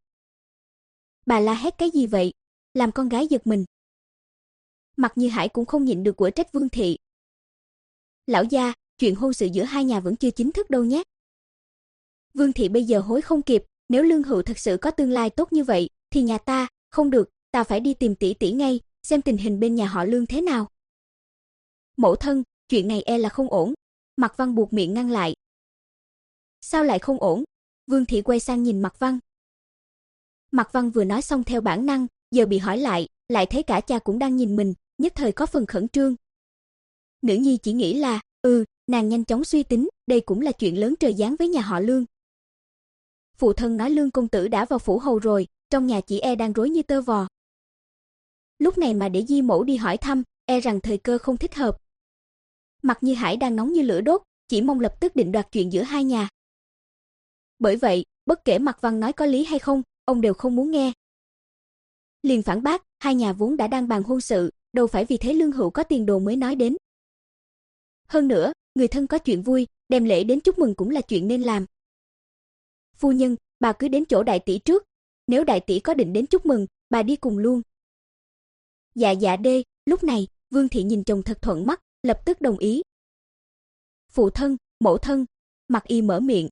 Bà la hét cái gì vậy? Làm con gái giật mình. Mạc Như Hải cũng không nhịn được của trách Vương thị. Lão gia, chuyện hôn sự giữa hai nhà vẫn chưa chính thức đâu nhé. Vương thị bây giờ hối không kịp, nếu Lương Hữu thật sự có tương lai tốt như vậy, thì nhà ta, không được, ta phải đi tìm tỷ tỷ ngay, xem tình hình bên nhà họ Lương thế nào. Mẫu thân, chuyện này e là không ổn. Mạc Văn buộc miệng ngăn lại. Sao lại không ổn? Vương thị quay sang nhìn Mạc Văn. Mạc Văn vừa nói xong theo bản năng, giờ bị hỏi lại, lại thấy cả cha cũng đang nhìn mình, nhất thời có phần khẩn trương. Nữ nhi chỉ nghĩ là, ừ, nàng nhanh chóng suy tính, đây cũng là chuyện lớn trời giáng với nhà họ Lương. Phụ thân nói Lương công tử đã vào phủ hầu rồi, trong nhà chỉ e đang rối như tơ vò. Lúc này mà để Di mẫu đi hỏi thăm, e rằng thời cơ không thích hợp. Mạc Như Hải đang nóng như lửa đốt, chỉ mong lập tức định đoạt chuyện giữa hai nhà. Bởi vậy, bất kể Mạc Văn nói có lý hay không, ông đều không muốn nghe. Liền phản bác, hai nhà vốn đã đang bàn hôn sự, đâu phải vì thế Lương Hữu có tiền đồ mới nói đến. Hơn nữa, người thân có chuyện vui, đem lễ đến chúc mừng cũng là chuyện nên làm. Phu nhân, bà cứ đến chỗ đại tỷ trước, nếu đại tỷ có định đến chúc mừng, bà đi cùng luôn. Dạ dạ đê, lúc này, Vương thị nhìn chồng thật thuận mắt, lập tức đồng ý. Phụ thân, mẫu thân, Mạc Y mở miệng.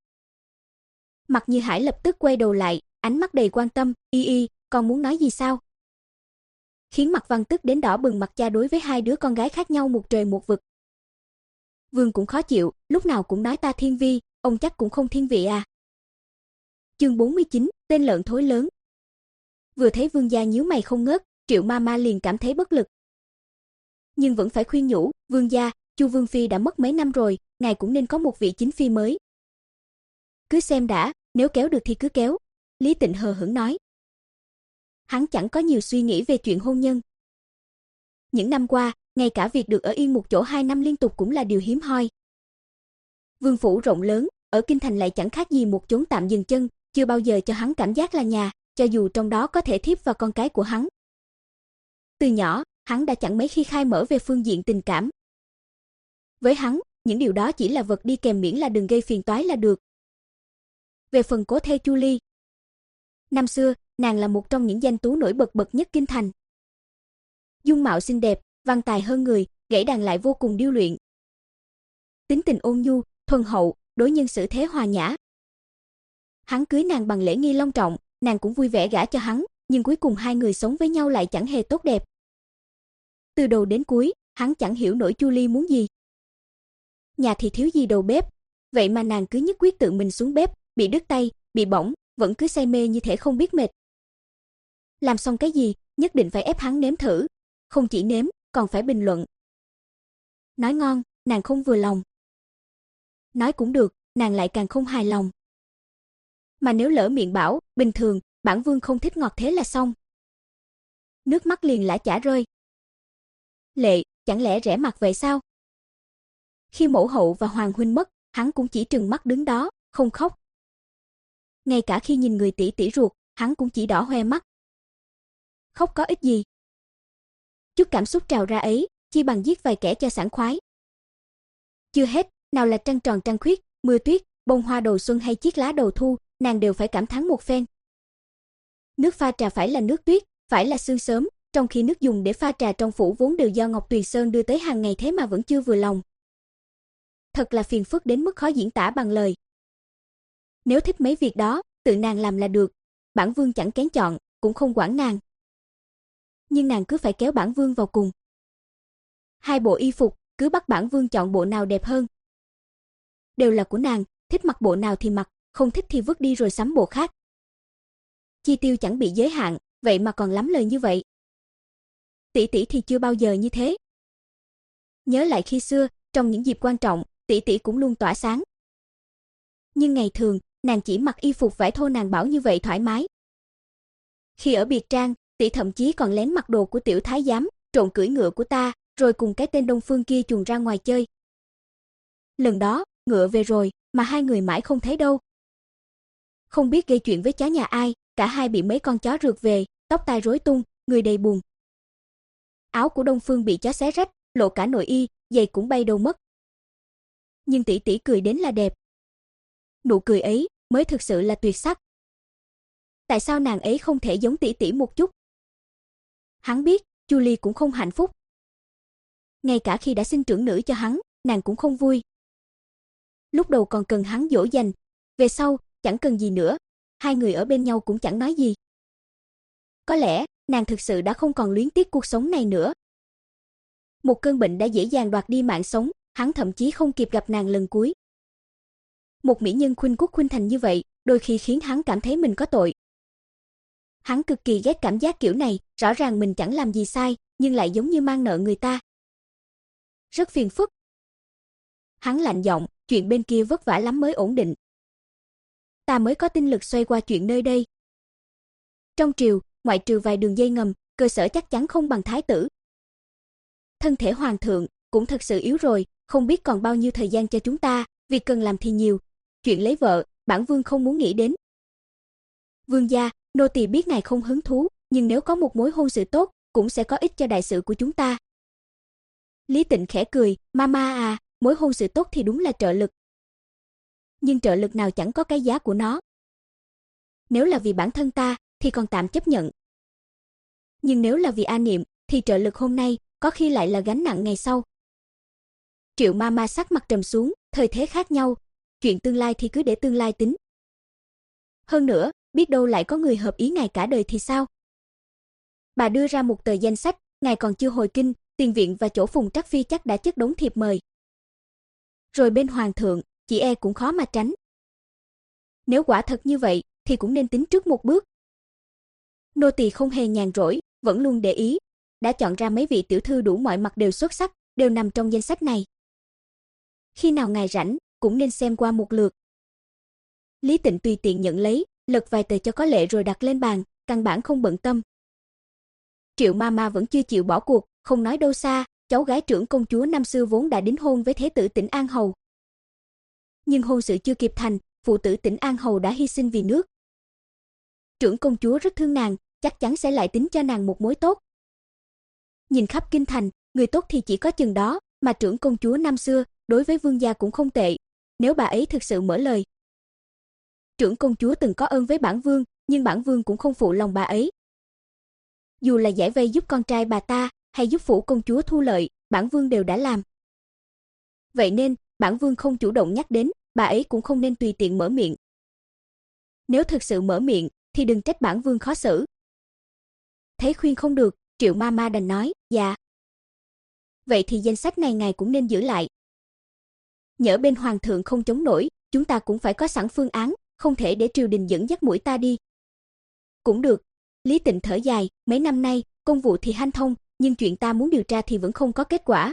Mạc Như Hải lập tức quay đầu lại, ánh mắt đầy quan tâm, y y, con muốn nói gì sao? Khiến Mạc Văn tức đến đỏ bừng mặt, cha đối với hai đứa con gái khác nhau một trời một vực. Vương cũng khó chịu, lúc nào cũng nói ta thiên vi, ông chắc cũng không thiên vị à. Chương bốn mươi chín, tên lợn thối lớn. Vừa thấy Vương gia nhíu mày không ngớt, Triệu ma ma liền cảm thấy bất lực. Nhưng vẫn phải khuyên nhủ, Vương gia, Chu Vương phi đã mất mấy năm rồi, ngài cũng nên có một vị chính phi mới. Cứ xem đã, nếu kéo được thì cứ kéo, Lý Tịnh hờ hững nói. Hắn chẳng có nhiều suy nghĩ về chuyện hôn nhân. Những năm qua, ngay cả việc được ở yên một chỗ hai năm liên tục cũng là điều hiếm hoi. Vương phủ rộng lớn, ở kinh thành lại chẳng khác gì một chốn tạm dừng chân, chưa bao giờ cho hắn cảm giác là nhà, cho dù trong đó có thể thiếp và con cái của hắn. Từ nhỏ, hắn đã chẳng mấy khi khai mở về phương diện tình cảm. Với hắn, những điều đó chỉ là vật đi kèm, miễn là đừng gây phiền toái là được. Về phần Cố thê Chu Ly, Năm xưa, nàng là một trong những danh tú nổi bật bậc nhất kinh thành. Dung mạo xinh đẹp, văn tài hơn người, gãy đàn lại vô cùng điêu luyện. Tính tình ôn nhu, thuần hậu, đối nhân xử thế hòa nhã. Hắn cưới nàng bằng lễ nghi long trọng, nàng cũng vui vẻ gả cho hắn, nhưng cuối cùng hai người sống với nhau lại chẳng hề tốt đẹp. Từ đầu đến cuối, hắn chẳng hiểu nổi Chu Ly muốn gì. Nhà thì thiếu gì đầu bếp, vậy mà nàng cứ nhất quyết tự mình xuống bếp, bị đứt tay, bị bỏng, vẫn cứ say mê như thể không biết mệt. Làm xong cái gì, nhất định phải ép hắn nếm thử, không chỉ nếm, còn phải bình luận. Nói ngon, nàng không vừa lòng. Nói cũng được, nàng lại càng không hài lòng. Mà nếu lỡ miệng bảo, bình thường, bản vương không thích ngọt thế là xong. Nước mắt liền lã chả rơi. Lệ, chẳng lẽ rẻ mặt vậy sao? Khi mẫu hậu và hoàng huynh mất, hắn cũng chỉ trừng mắt đứng đó, không khóc. Ngay cả khi nhìn người tỷ tỷ ruột, hắn cũng chỉ đỏ hoe mắt. Khóc có ích gì? Chút cảm xúc trào ra ấy, chi bằng giết vài kẻ cho sảng khoái. Chưa hết, nào là trăng tròn trăng khuyết, mưa tuyết, bông hoa đầu xuân hay chiếc lá đầu thu, nàng đều phải cảm thán một phen. Nước pha trà phải là nước tuyết, phải là sương sớm, trong khi nước dùng để pha trà trong phủ vốn đều do Ngọc Tuyền Sơn đưa tới hàng ngày thế mà vẫn chưa vừa lòng. Thật là phiền phức đến mức khó diễn tả bằng lời. Nếu thích mấy việc đó, tự nàng làm là được, bản vương chẳng kén chọn, cũng không quản nàng. Nhưng nàng cứ phải kéo bản vương vào cùng. Hai bộ y phục, cứ bắt bản vương chọn bộ nào đẹp hơn. Đều là của nàng, thích mặc bộ nào thì mặc, không thích thì vứt đi rồi sắm bộ khác. Chi tiêu chẳng bị giới hạn, vậy mà còn lắm lời như vậy. Tỷ tỷ thì chưa bao giờ như thế. Nhớ lại khi xưa, trong những dịp quan trọng, tỷ tỷ cũng luôn tỏa sáng. Nhưng ngày thường, nàng chỉ mặc y phục vải thô nàng bảo như vậy thoải mái. Khi ở biệt trang, tỷ thậm chí còn lén mặc đồ của tiểu thái giám, trộn cưỡi ngựa của ta, rồi cùng cái tên Đông Phương kia chuồn ra ngoài chơi. Lần đó, ngựa về rồi, mà hai người mãi không thấy đâu. Không biết gây chuyện với chó nhà ai, cả hai bị mấy con chó rượt về, tóc tai rối tung, người đầy buồn. Áo của Đông Phương bị chó xé rách, lộ cả nội y, giày cũng bay đâu mất. Nhưng tỷ tỷ cười đến là đẹp. Nụ cười ấy mới thực sự là tuyệt sắc. Tại sao nàng ấy không thể giống tỷ tỷ một chút? Hắn biết, Chu Ly cũng không hạnh phúc. Ngay cả khi đã xin trưởng nữ cho hắn, nàng cũng không vui. Lúc đầu còn cần hắn dỗ dành, về sau, chẳng cần gì nữa, hai người ở bên nhau cũng chẳng nói gì. Có lẽ, nàng thực sự đã không còn luyến tiếc cuộc sống này nữa. Một cơn bệnh đã dễ dàng đoạt đi mạng sống, hắn thậm chí không kịp gặp nàng lần cuối. Một mỹ nhân khuynh quốc khuynh thành như vậy, đôi khi khiến hắn cảm thấy mình có tội. Hắn cực kỳ ghét cảm giác kiểu này, rõ ràng mình chẳng làm gì sai, nhưng lại giống như mang nợ người ta. Rất phiền phức. Hắn lạnh giọng, chuyện bên kia vất vả lắm mới ổn định. Ta mới có tinh lực xoay qua chuyện nơi đây. Trong triều, ngoại trừ vài đường dây ngầm, cơ sở chắc chắn không bằng thái tử. Thân thể hoàng thượng cũng thật sự yếu rồi, không biết còn bao nhiêu thời gian cho chúng ta, việc cần làm thì nhiều. Chuyện lấy vợ, bản vương không muốn nghĩ đến. Vương gia, nô tỳ biết ngài không hứng thú, nhưng nếu có một mối hôn sự tốt, cũng sẽ có ích cho đại sự của chúng ta. Lý Tịnh khẽ cười, mama à, mối hôn sự tốt thì đúng là trợ lực. Nhưng trợ lực nào chẳng có cái giá của nó. Nếu là vì bản thân ta, thì còn tạm chấp nhận. Nhưng nếu là vì A Niệm, thì trợ lực hôm nay, có khi lại là gánh nặng ngày sau. Triệu mama sắc mặt trầm xuống, thời thế khác nhau, chuyện tương lai thì cứ để tương lai tính. Hơn nữa, biết đâu lại có người hợp ý ngài cả đời thì sao? Bà đưa ra một tờ danh sách, ngài còn chưa hồi kinh, tiền viện và chỗ Phùng Trắc Phi chắc đã chất đống thiệp mời. Rồi bên hoàng thượng, chị e cũng khó mà tránh. Nếu quả thật như vậy, thì cũng nên tính trước một bước. Nô tỳ không hề nhàn rỗi, vẫn luôn để ý, đã chọn ra mấy vị tiểu thư đủ mọi mặt đều xuất sắc, đều nằm trong danh sách này. Khi nào ngài rảnh, cũng nên xem qua một lượt. Lý Tịnh tùy tiện nhận lấy, lật vài tờ cho có lệ rồi đặt lên bàn, căn bản không bận tâm. Triệu mama vẫn chưa chịu bỏ cuộc, không nói đâu xa, cháu gái trưởng công chúa năm xưa vốn đã đính hôn với thế tử Tĩnh An Hầu. Nhưng hôn sự chưa kịp thành, phụ tử Tĩnh An Hầu đã hy sinh vì nước. Trưởng công chúa rất thương nàng, chắc chắn sẽ lại tính cho nàng một mối tốt. Nhìn khắp kinh thành, người tốt thì chỉ có chừng đó, mà trưởng công chúa năm xưa, đối với vương gia cũng không tệ, nếu bà ấy thực sự mở lời. Trưởng công chúa từng có ơn với bản vương, nhưng bản vương cũng không phụ lòng bà ấy. Dù là giải vây giúp con trai bà ta, hay giúp phủ công chúa thu lợi, bản vương đều đã làm. Vậy nên, bản vương không chủ động nhắc đến, bà ấy cũng không nên tùy tiện mở miệng. Nếu thực sự mở miệng, thì đừng trách bản vương khó xử. Thấy khuyên không được, Triệu ma ma đành nói, dạ. Vậy thì danh sách này ngài cũng nên giữ lại. Nhỡ bên hoàng thượng không chống nổi, chúng ta cũng phải có sẵn phương án, không thể để triều đình dẫn dắt mũi ta đi. Cũng được. Lý Tịnh thở dài, mấy năm nay, công vụ thì hanh thông, nhưng chuyện ta muốn điều tra thì vẫn không có kết quả.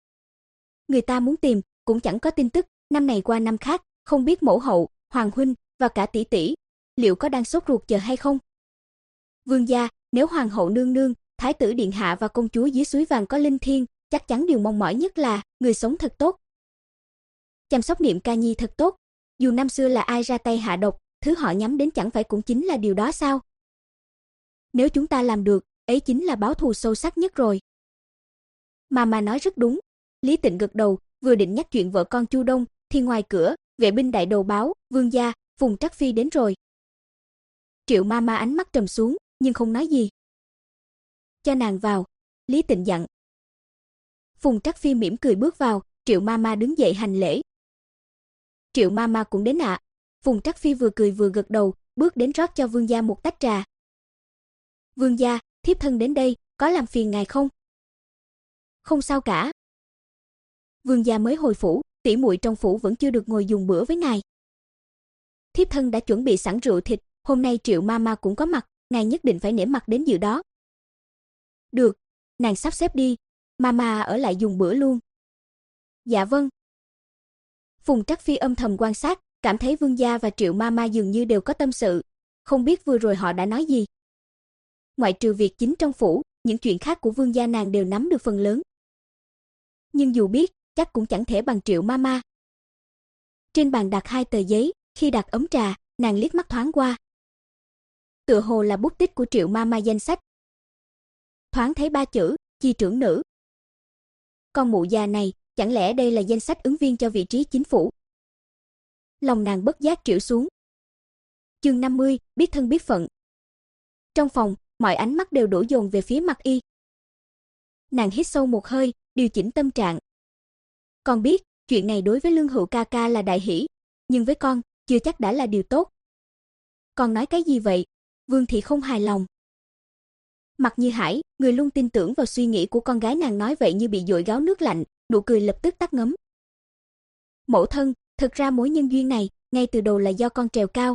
Người ta muốn tìm, cũng chẳng có tin tức, năm này qua năm khác, không biết mẫu hậu, hoàng huynh và cả tỷ tỷ, liệu có đang sốt ruột chờ hay không? Vương gia, nếu hoàng hậu nương nương, thái tử điện hạ và công chúa dưới suối vàng có linh thiêng, chắc chắn điều mong mỏi nhất là người sống thật tốt. Chăm sóc Niệm Ca Nhi thật tốt, dù năm xưa là ai ra tay hạ độc, thứ họ nhắm đến chẳng phải cũng chính là điều đó sao? Nếu chúng ta làm được, ấy chính là báo thù sâu sắc nhất rồi. Mà mà nói rất đúng. Lý Tịnh gật đầu, vừa định nhắc chuyện vợ con Chu Đông, thì ngoài cửa, vệ binh đại đầu báo, vương gia, Phùng Trắc Phi đến rồi. Triệu ma ma ánh mắt trầm xuống, nhưng không nói gì. Cho nàng vào, Lý Tịnh dặn. Phùng Trắc Phi mỉm cười bước vào, Triệu ma ma đứng dậy hành lễ. Triệu ma ma cũng đến ạ. À. Phùng Trắc Phi vừa cười vừa gật đầu, bước đến rót cho vương gia một tách trà. Vương gia, thiếp thân đến đây, có làm phiền ngài không? Không sao cả. Vương gia mới hồi phủ, tỷ muội trong phủ vẫn chưa được ngồi dùng bữa với ngài. Thiếp thân đã chuẩn bị sẵn rượu thịt, hôm nay Triệu ma ma cũng có mặt, ngài nhất định phải nể mặt đến dự đó. Được, nàng sắp xếp đi, ma ma ở lại dùng bữa luôn. Dạ vâng. Phùng Trắc Phi âm thầm quan sát, cảm thấy vương gia và Triệu ma ma dường như đều có tâm sự, không biết vừa rồi họ đã nói gì. Ngoại trừ việc chính trong phủ, những chuyện khác của vương gia nàng đều nắm được phần lớn. Nhưng dù biết, chắc cũng chẳng thể bằng Triệu ma ma. Trên bàn đặt hai tờ giấy, khi đặt ấm trà, nàng liếc mắt thoáng qua. Tựa hồ là bút tích của Triệu ma ma danh sách. Thoáng thấy ba chữ, chi trưởng nữ. Con mụ già này, chẳng lẽ đây là danh sách ứng viên cho vị trí chính phủ? Lòng nàng bất giác trĩu xuống. Chương năm mươi, biết thân biết phận. Trong phòng, mọi ánh mắt đều đổ dồn về phía Mặc Y. Nàng hít sâu một hơi, điều chỉnh tâm trạng. Con biết, chuyện này đối với Lương Hữu ca ca là đại hỷ, nhưng với con, chưa chắc đã là điều tốt. Con nói cái gì vậy? Vương thị không hài lòng. Mặc Như Hải, người luôn tin tưởng vào suy nghĩ của con gái nàng nói vậy như bị dội gáo nước lạnh, nụ cười lập tức tắt ngấm. Mẫu thân, thực ra mối nhân duyên này, ngay từ đầu là do con trèo cao.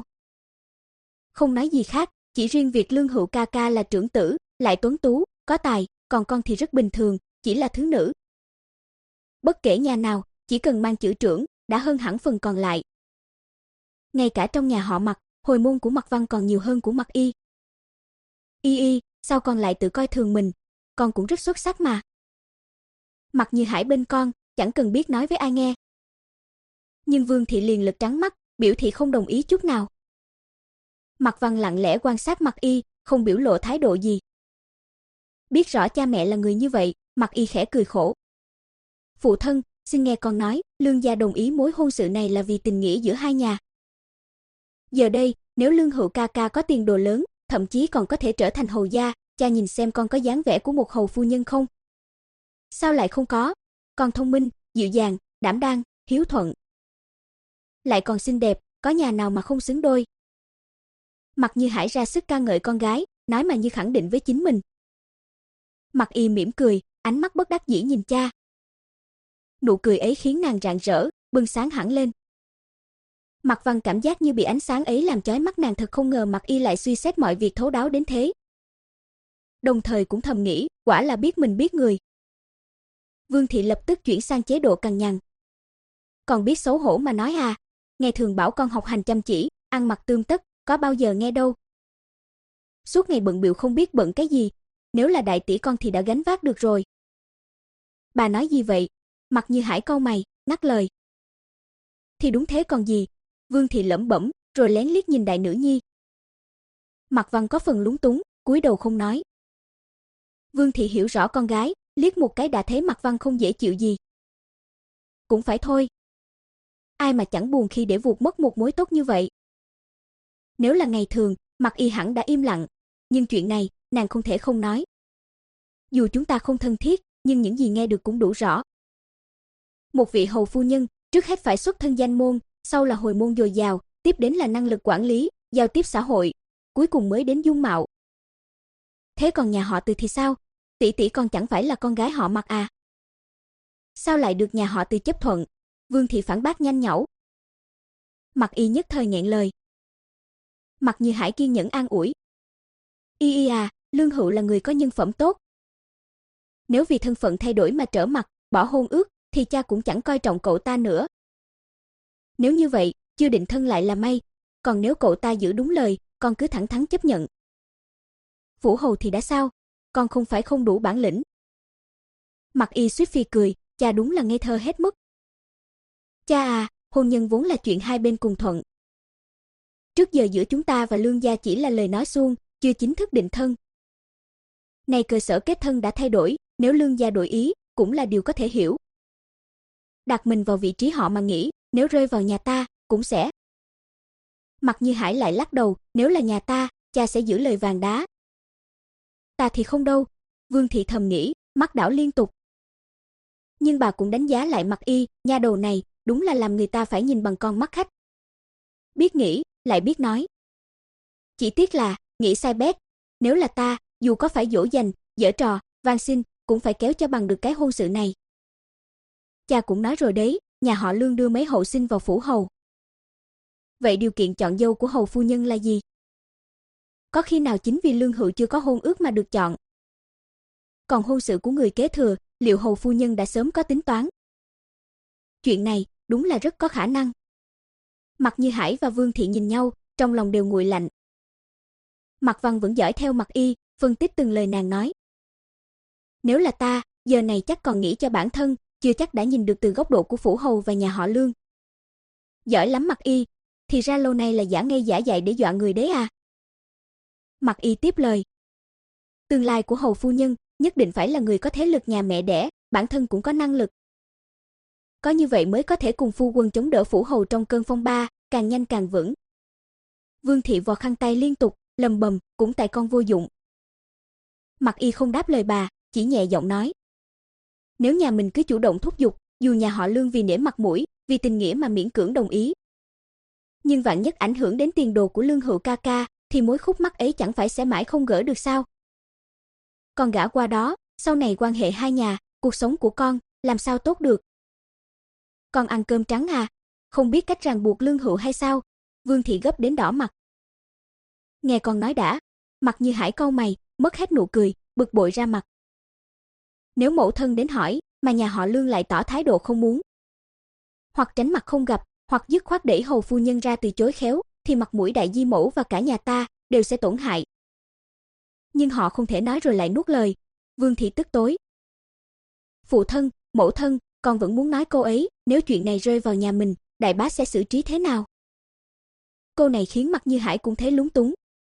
Không nói gì khác, chỉ riêng việc Lương Hữu ca ca là trưởng tử, lại tuấn tú, có tài, còn con thì rất bình thường, chỉ là thứ nữ. Bất kể nhà nào, chỉ cần mang chữ trưởng, đã hơn hẳn phần còn lại. Ngay cả trong nhà họ Mặc, hồi môn của Mặc Văn còn nhiều hơn của Mặc Y. Y y, sao con lại tự coi thường mình, con cũng rất xuất sắc mà. Mặc Như Hải bên con, chẳng cần biết nói với ai nghe. Nhưng Vương thị liền lật trắng mắt, biểu thị không đồng ý chút nào. Mặc Văn lặng lẽ quan sát Mặc Y, không biểu lộ thái độ gì. Biết rõ cha mẹ là người như vậy, Mặc Y khẽ cười khổ. Phụ thân, xin nghe con nói, Lương gia đồng ý mối hôn sự này là vì tình nghĩa giữa hai nhà. Giờ đây, nếu Lương Hữu ca ca có tiền đồ lớn, thậm chí còn có thể trở thành hầu gia, cha nhìn xem con có dáng vẻ của một hầu phu nhân không? Sao lại không có? Con thông minh, dịu dàng, đảm đang, hiếu thuận. Lại còn xinh đẹp, có nhà nào mà không xứng đôi. Mặc Như Hải ra sức ca ngợi con gái, nói mà như khẳng định với chính mình. Mặc Y mỉm cười, ánh mắt bất đắc dĩ nhìn cha. Nụ cười ấy khiến nàng rạng rỡ, bừng sáng hẳn lên. Mặc Văn cảm giác như bị ánh sáng ấy làm chói mắt nàng, thật không ngờ Mặc Y lại suy xét mọi việc thấu đáo đến thế. Đồng thời cũng thầm nghĩ, quả là biết mình biết người. Vương thị lập tức chuyển sang chế độ cằn nhằn. Còn biết xấu hổ mà nói à, ngày thường bảo con học hành chăm chỉ, ăn mặc tươm tất, có bao giờ nghe đâu. Suốt ngày bận bịu không biết bận cái gì, nếu là đại tỷ con thì đã gánh vác được rồi. Bà nói gì vậy? Mặc Như Hải cau mày, ngắt lời. Thì đúng thế còn gì, Vương thị lẩm bẩm, rồi lén liếc nhìn đại nữ nhi. Mặc Văn có phần lúng túng, cúi đầu không nói. Vương thị hiểu rõ con gái, liếc một cái đã thấy Mặc Văn không dễ chịu gì. Cũng phải thôi. Ai mà chẳng buồn khi để vụt mất một mối tốt như vậy. Nếu là ngày thường, Mặc Y hẳn đã im lặng, nhưng chuyện này, nàng không thể không nói. Dù chúng ta không thân thiết, nhưng những gì nghe được cũng đủ rõ. Một vị hầu phu nhân, trước hết phải xuất thân danh môn, sau là hồi môn dồi dào, tiếp đến là năng lực quản lý, giao tiếp xã hội, cuối cùng mới đến dung mạo. Thế còn nhà họ Từ thì sao? Tỷ tỷ còn chẳng phải là con gái họ Mặc à? Sao lại được nhà họ Từ chấp thuận? Vương thị phản bác nhanh nhảu. Mặc Y nhất thời nghẹn lời. Mặc Như Hải kiên nhẫn an ủi. Y y à, Lương Hữu là người có nhân phẩm tốt. Nếu vì thân phận thay đổi mà trở mặt, bỏ hôn ước, thì cha cũng chẳng coi trọng cậu ta nữa. Nếu như vậy, chưa định thân lại là may, còn nếu cậu ta giữ đúng lời, con cứ thẳng thắn chấp nhận. Vũ hầu thì đã sao, con không phải không đủ bản lĩnh. Mặc Y suýt phì cười, cha đúng là ngây thơ hết mức. Cha à, hôn nhân vốn là chuyện hai bên cùng thuận. Trước giờ giữa chúng ta và Lương gia chỉ là lời nói suông, chưa chính thức định thân. Nay cơ sở kết thân đã thay đổi, nếu Lương gia đổi ý, cũng là điều có thể hiểu. Đặt mình vào vị trí họ mà nghĩ, nếu rơi vào nhà ta, cũng sẽ. Mặc Như Hải lại lắc đầu, nếu là nhà ta, cha sẽ giữ lời vàng đá. Ta thì không đâu, Vương thị thầm nghĩ, mắt đảo liên tục. Nhưng bà cũng đánh giá lại Mặc Y, nha đầu này, đúng là làm người ta phải nhìn bằng con mắt khách. Biết nghĩ, lại biết nói. Chỉ tiếc là, nghĩ sai bét, nếu là ta, dù có phải dỗ dành, giở trò, van xin, cũng phải kéo cho bằng được cái hôn sự này. Cha cũng nói rồi đấy, nhà họ Lương đưa mấy hậu sinh vào phủ hầu. Vậy điều kiện chọn dâu của hầu phu nhân là gì? Có khi nào chính vì Lương Hữu chưa có hôn ước mà được chọn? Còn hôn sự của người kế thừa, liệu hầu phu nhân đã sớm có tính toán? Chuyện này, đúng là rất có khả năng. Mặc Như Hải và Vương thị nhìn nhau, trong lòng đều nguội lạnh. Mặc Văn vẫn dõi theo Mặc Y, phân tích từng lời nàng nói. Nếu là ta, giờ này chắc còn nghĩ cho bản thân, chưa chắc đã nhìn được từ góc độ của phủ hầu và nhà họ Lương. Giỏi lắm Mặc Y, thì ra lâu nay là giả ngây giả dại để dọa người đấy à? Mặc Y tiếp lời. Tương lai của hầu phu nhân nhất định phải là người có thế lực nhà mẹ đẻ, bản thân cũng có năng lực. Có như vậy mới có thể cùng phu quân chống đỡ phủ hầu trong cơn phong ba, càng nhanh càng vững. Vương thị vò khăn tay liên tục, lầm bầm, cũng tại con vô dụng. Mặc Y không đáp lời bà, chỉ nhẹ giọng nói. Nếu nhà mình cứ chủ động thúc giục, dù nhà họ Lương vì nể mặt mũi, vì tình nghĩa mà miễn cưỡng đồng ý. Nhưng vạn nhất ảnh hưởng đến tiền đồ của Lương Hữu ca ca, thì mối khúc mắc ấy chẳng phải sẽ mãi không gỡ được sao? Con gả qua đó, sau này quan hệ hai nhà, cuộc sống của con, làm sao tốt được? Con ăn cơm trắng à? Không biết cách ràng buộc Lương Hữu hay sao? Vương thị gấp đến đỏ mặt. Nghe con nói đã. Mặc Như Hải cau mày, mất hết nụ cười, bực bội ra mặt. Nếu mẫu thân đến hỏi, mà nhà họ Lương lại tỏ thái độ không muốn, hoặc tránh mặt không gặp, hoặc dứt khoát đẩy hầu phu nhân ra từ chối khéo, thì mặt mũi đại di mẫu và cả nhà ta đều sẽ tổn hại. Nhưng họ không thể nói rồi lại nuốt lời. Vương thị tức tối. Phụ thân, mẫu thân, con vẫn muốn nói cô ấy, nếu chuyện này rơi vào nhà mình, đại bá sẽ xử trí thế nào? Câu này khiến Mặc Như Hải cũng thấy lúng túng.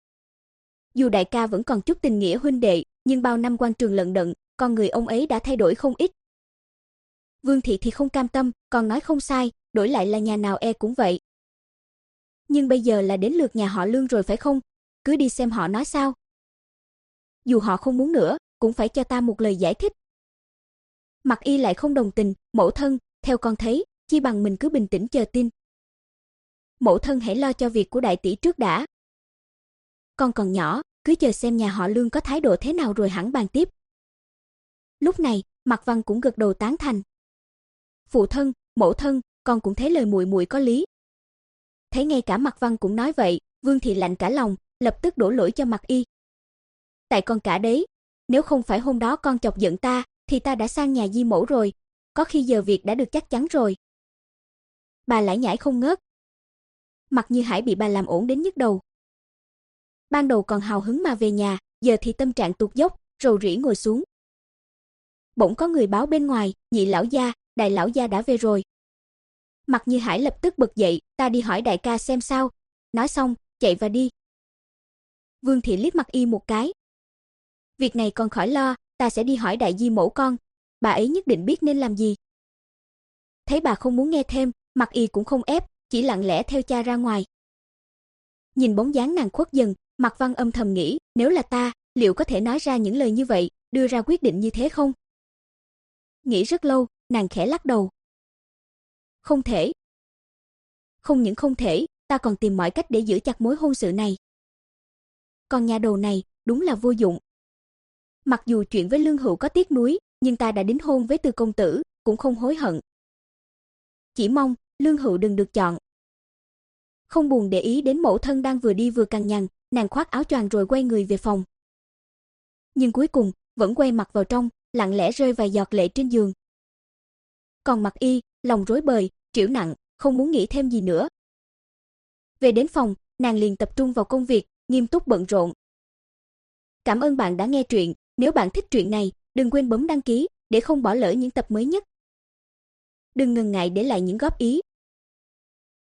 Dù đại ca vẫn còn chút tình nghĩa huynh đệ, nhưng bao năm quan trường lận đận, con người ông ấy đã thay đổi không ít. Vương thị thì không cam tâm, còn nói không sai, đổi lại là nhà nào e cũng vậy. Nhưng bây giờ là đến lượt nhà họ Lương rồi phải không? Cứ đi xem họ nói sao. Dù họ không muốn nữa, cũng phải cho ta một lời giải thích. Mặc Y lại không đồng tình, mẫu thân, theo con thấy, chi bằng mình cứ bình tĩnh chờ tin. Mẫu thân hãy lo cho việc của đại tỷ trước đã. Con còn nhỏ, cứ chờ xem nhà họ Lương có thái độ thế nào rồi hẳn bàn tiếp. Lúc này, Mạc Văn cũng gật đầu tán thành. Phụ thân, mẫu thân, con cũng thấy lời muội muội có lý. Thấy ngay cả Mạc Văn cũng nói vậy, Vương thị lạnh cả lòng, lập tức đổ lỗi cho Mạc Y. Tại con cả đấy, nếu không phải hôm đó con chọc giận ta, thì ta đã sang nhà di mẫu rồi, có khi giờ việc đã được chắc chắn rồi. Bà lải nhải không ngớt. Mặc Như Hải bị bà làm ổn đến nhức đầu. Ban đầu còn hào hứng mà về nhà, giờ thì tâm trạng tụt dốc, rầu rĩ ngồi xuống. Bỗng có người báo bên ngoài, nhị lão gia, đại lão gia đã về rồi. Mặc Như Hải lập tức bật dậy, ta đi hỏi đại ca xem sao. Nói xong, chạy và đi. Vương thị liếc Mặc Y một cái. Việc này con khỏi lo, ta sẽ đi hỏi đại di mẫu con, bà ấy nhất định biết nên làm gì. Thấy bà không muốn nghe thêm, Mặc Y cũng không ép, chỉ lặng lẽ theo cha ra ngoài. Nhìn bóng dáng nàng khuất dần, Mạc Văn âm thầm nghĩ, nếu là ta, liệu có thể nói ra những lời như vậy, đưa ra quyết định như thế không? Nghĩ rất lâu, nàng khẽ lắc đầu. Không thể. Không những không thể, ta còn tìm mọi cách để giữ chặt mối hôn sự này. Còn nhà đầu này, đúng là vô dụng. Mặc dù chuyện với Lương Hữu có tiếc nuối, nhưng ta đã đính hôn với Từ công tử, cũng không hối hận. Chỉ mong, Lương Hữu đừng được chọn. Không buồn để ý đến mẫu thân đang vừa đi vừa cằn nhằn, nàng khoác áo choàng rồi quay người về phòng. Nhưng cuối cùng, vẫn quay mặt vào trong, lặng lẽ rơi vài giọt lệ trên giường. Còn Mặc Y, lòng rối bời, trĩu nặng, không muốn nghĩ thêm gì nữa. Về đến phòng, nàng liền tập trung vào công việc, nghiêm túc bận rộn. Cảm ơn bạn đã nghe truyện, nếu bạn thích truyện này, đừng quên bấm đăng ký để không bỏ lỡ những tập mới nhất. Đừng ngần ngại để lại những góp ý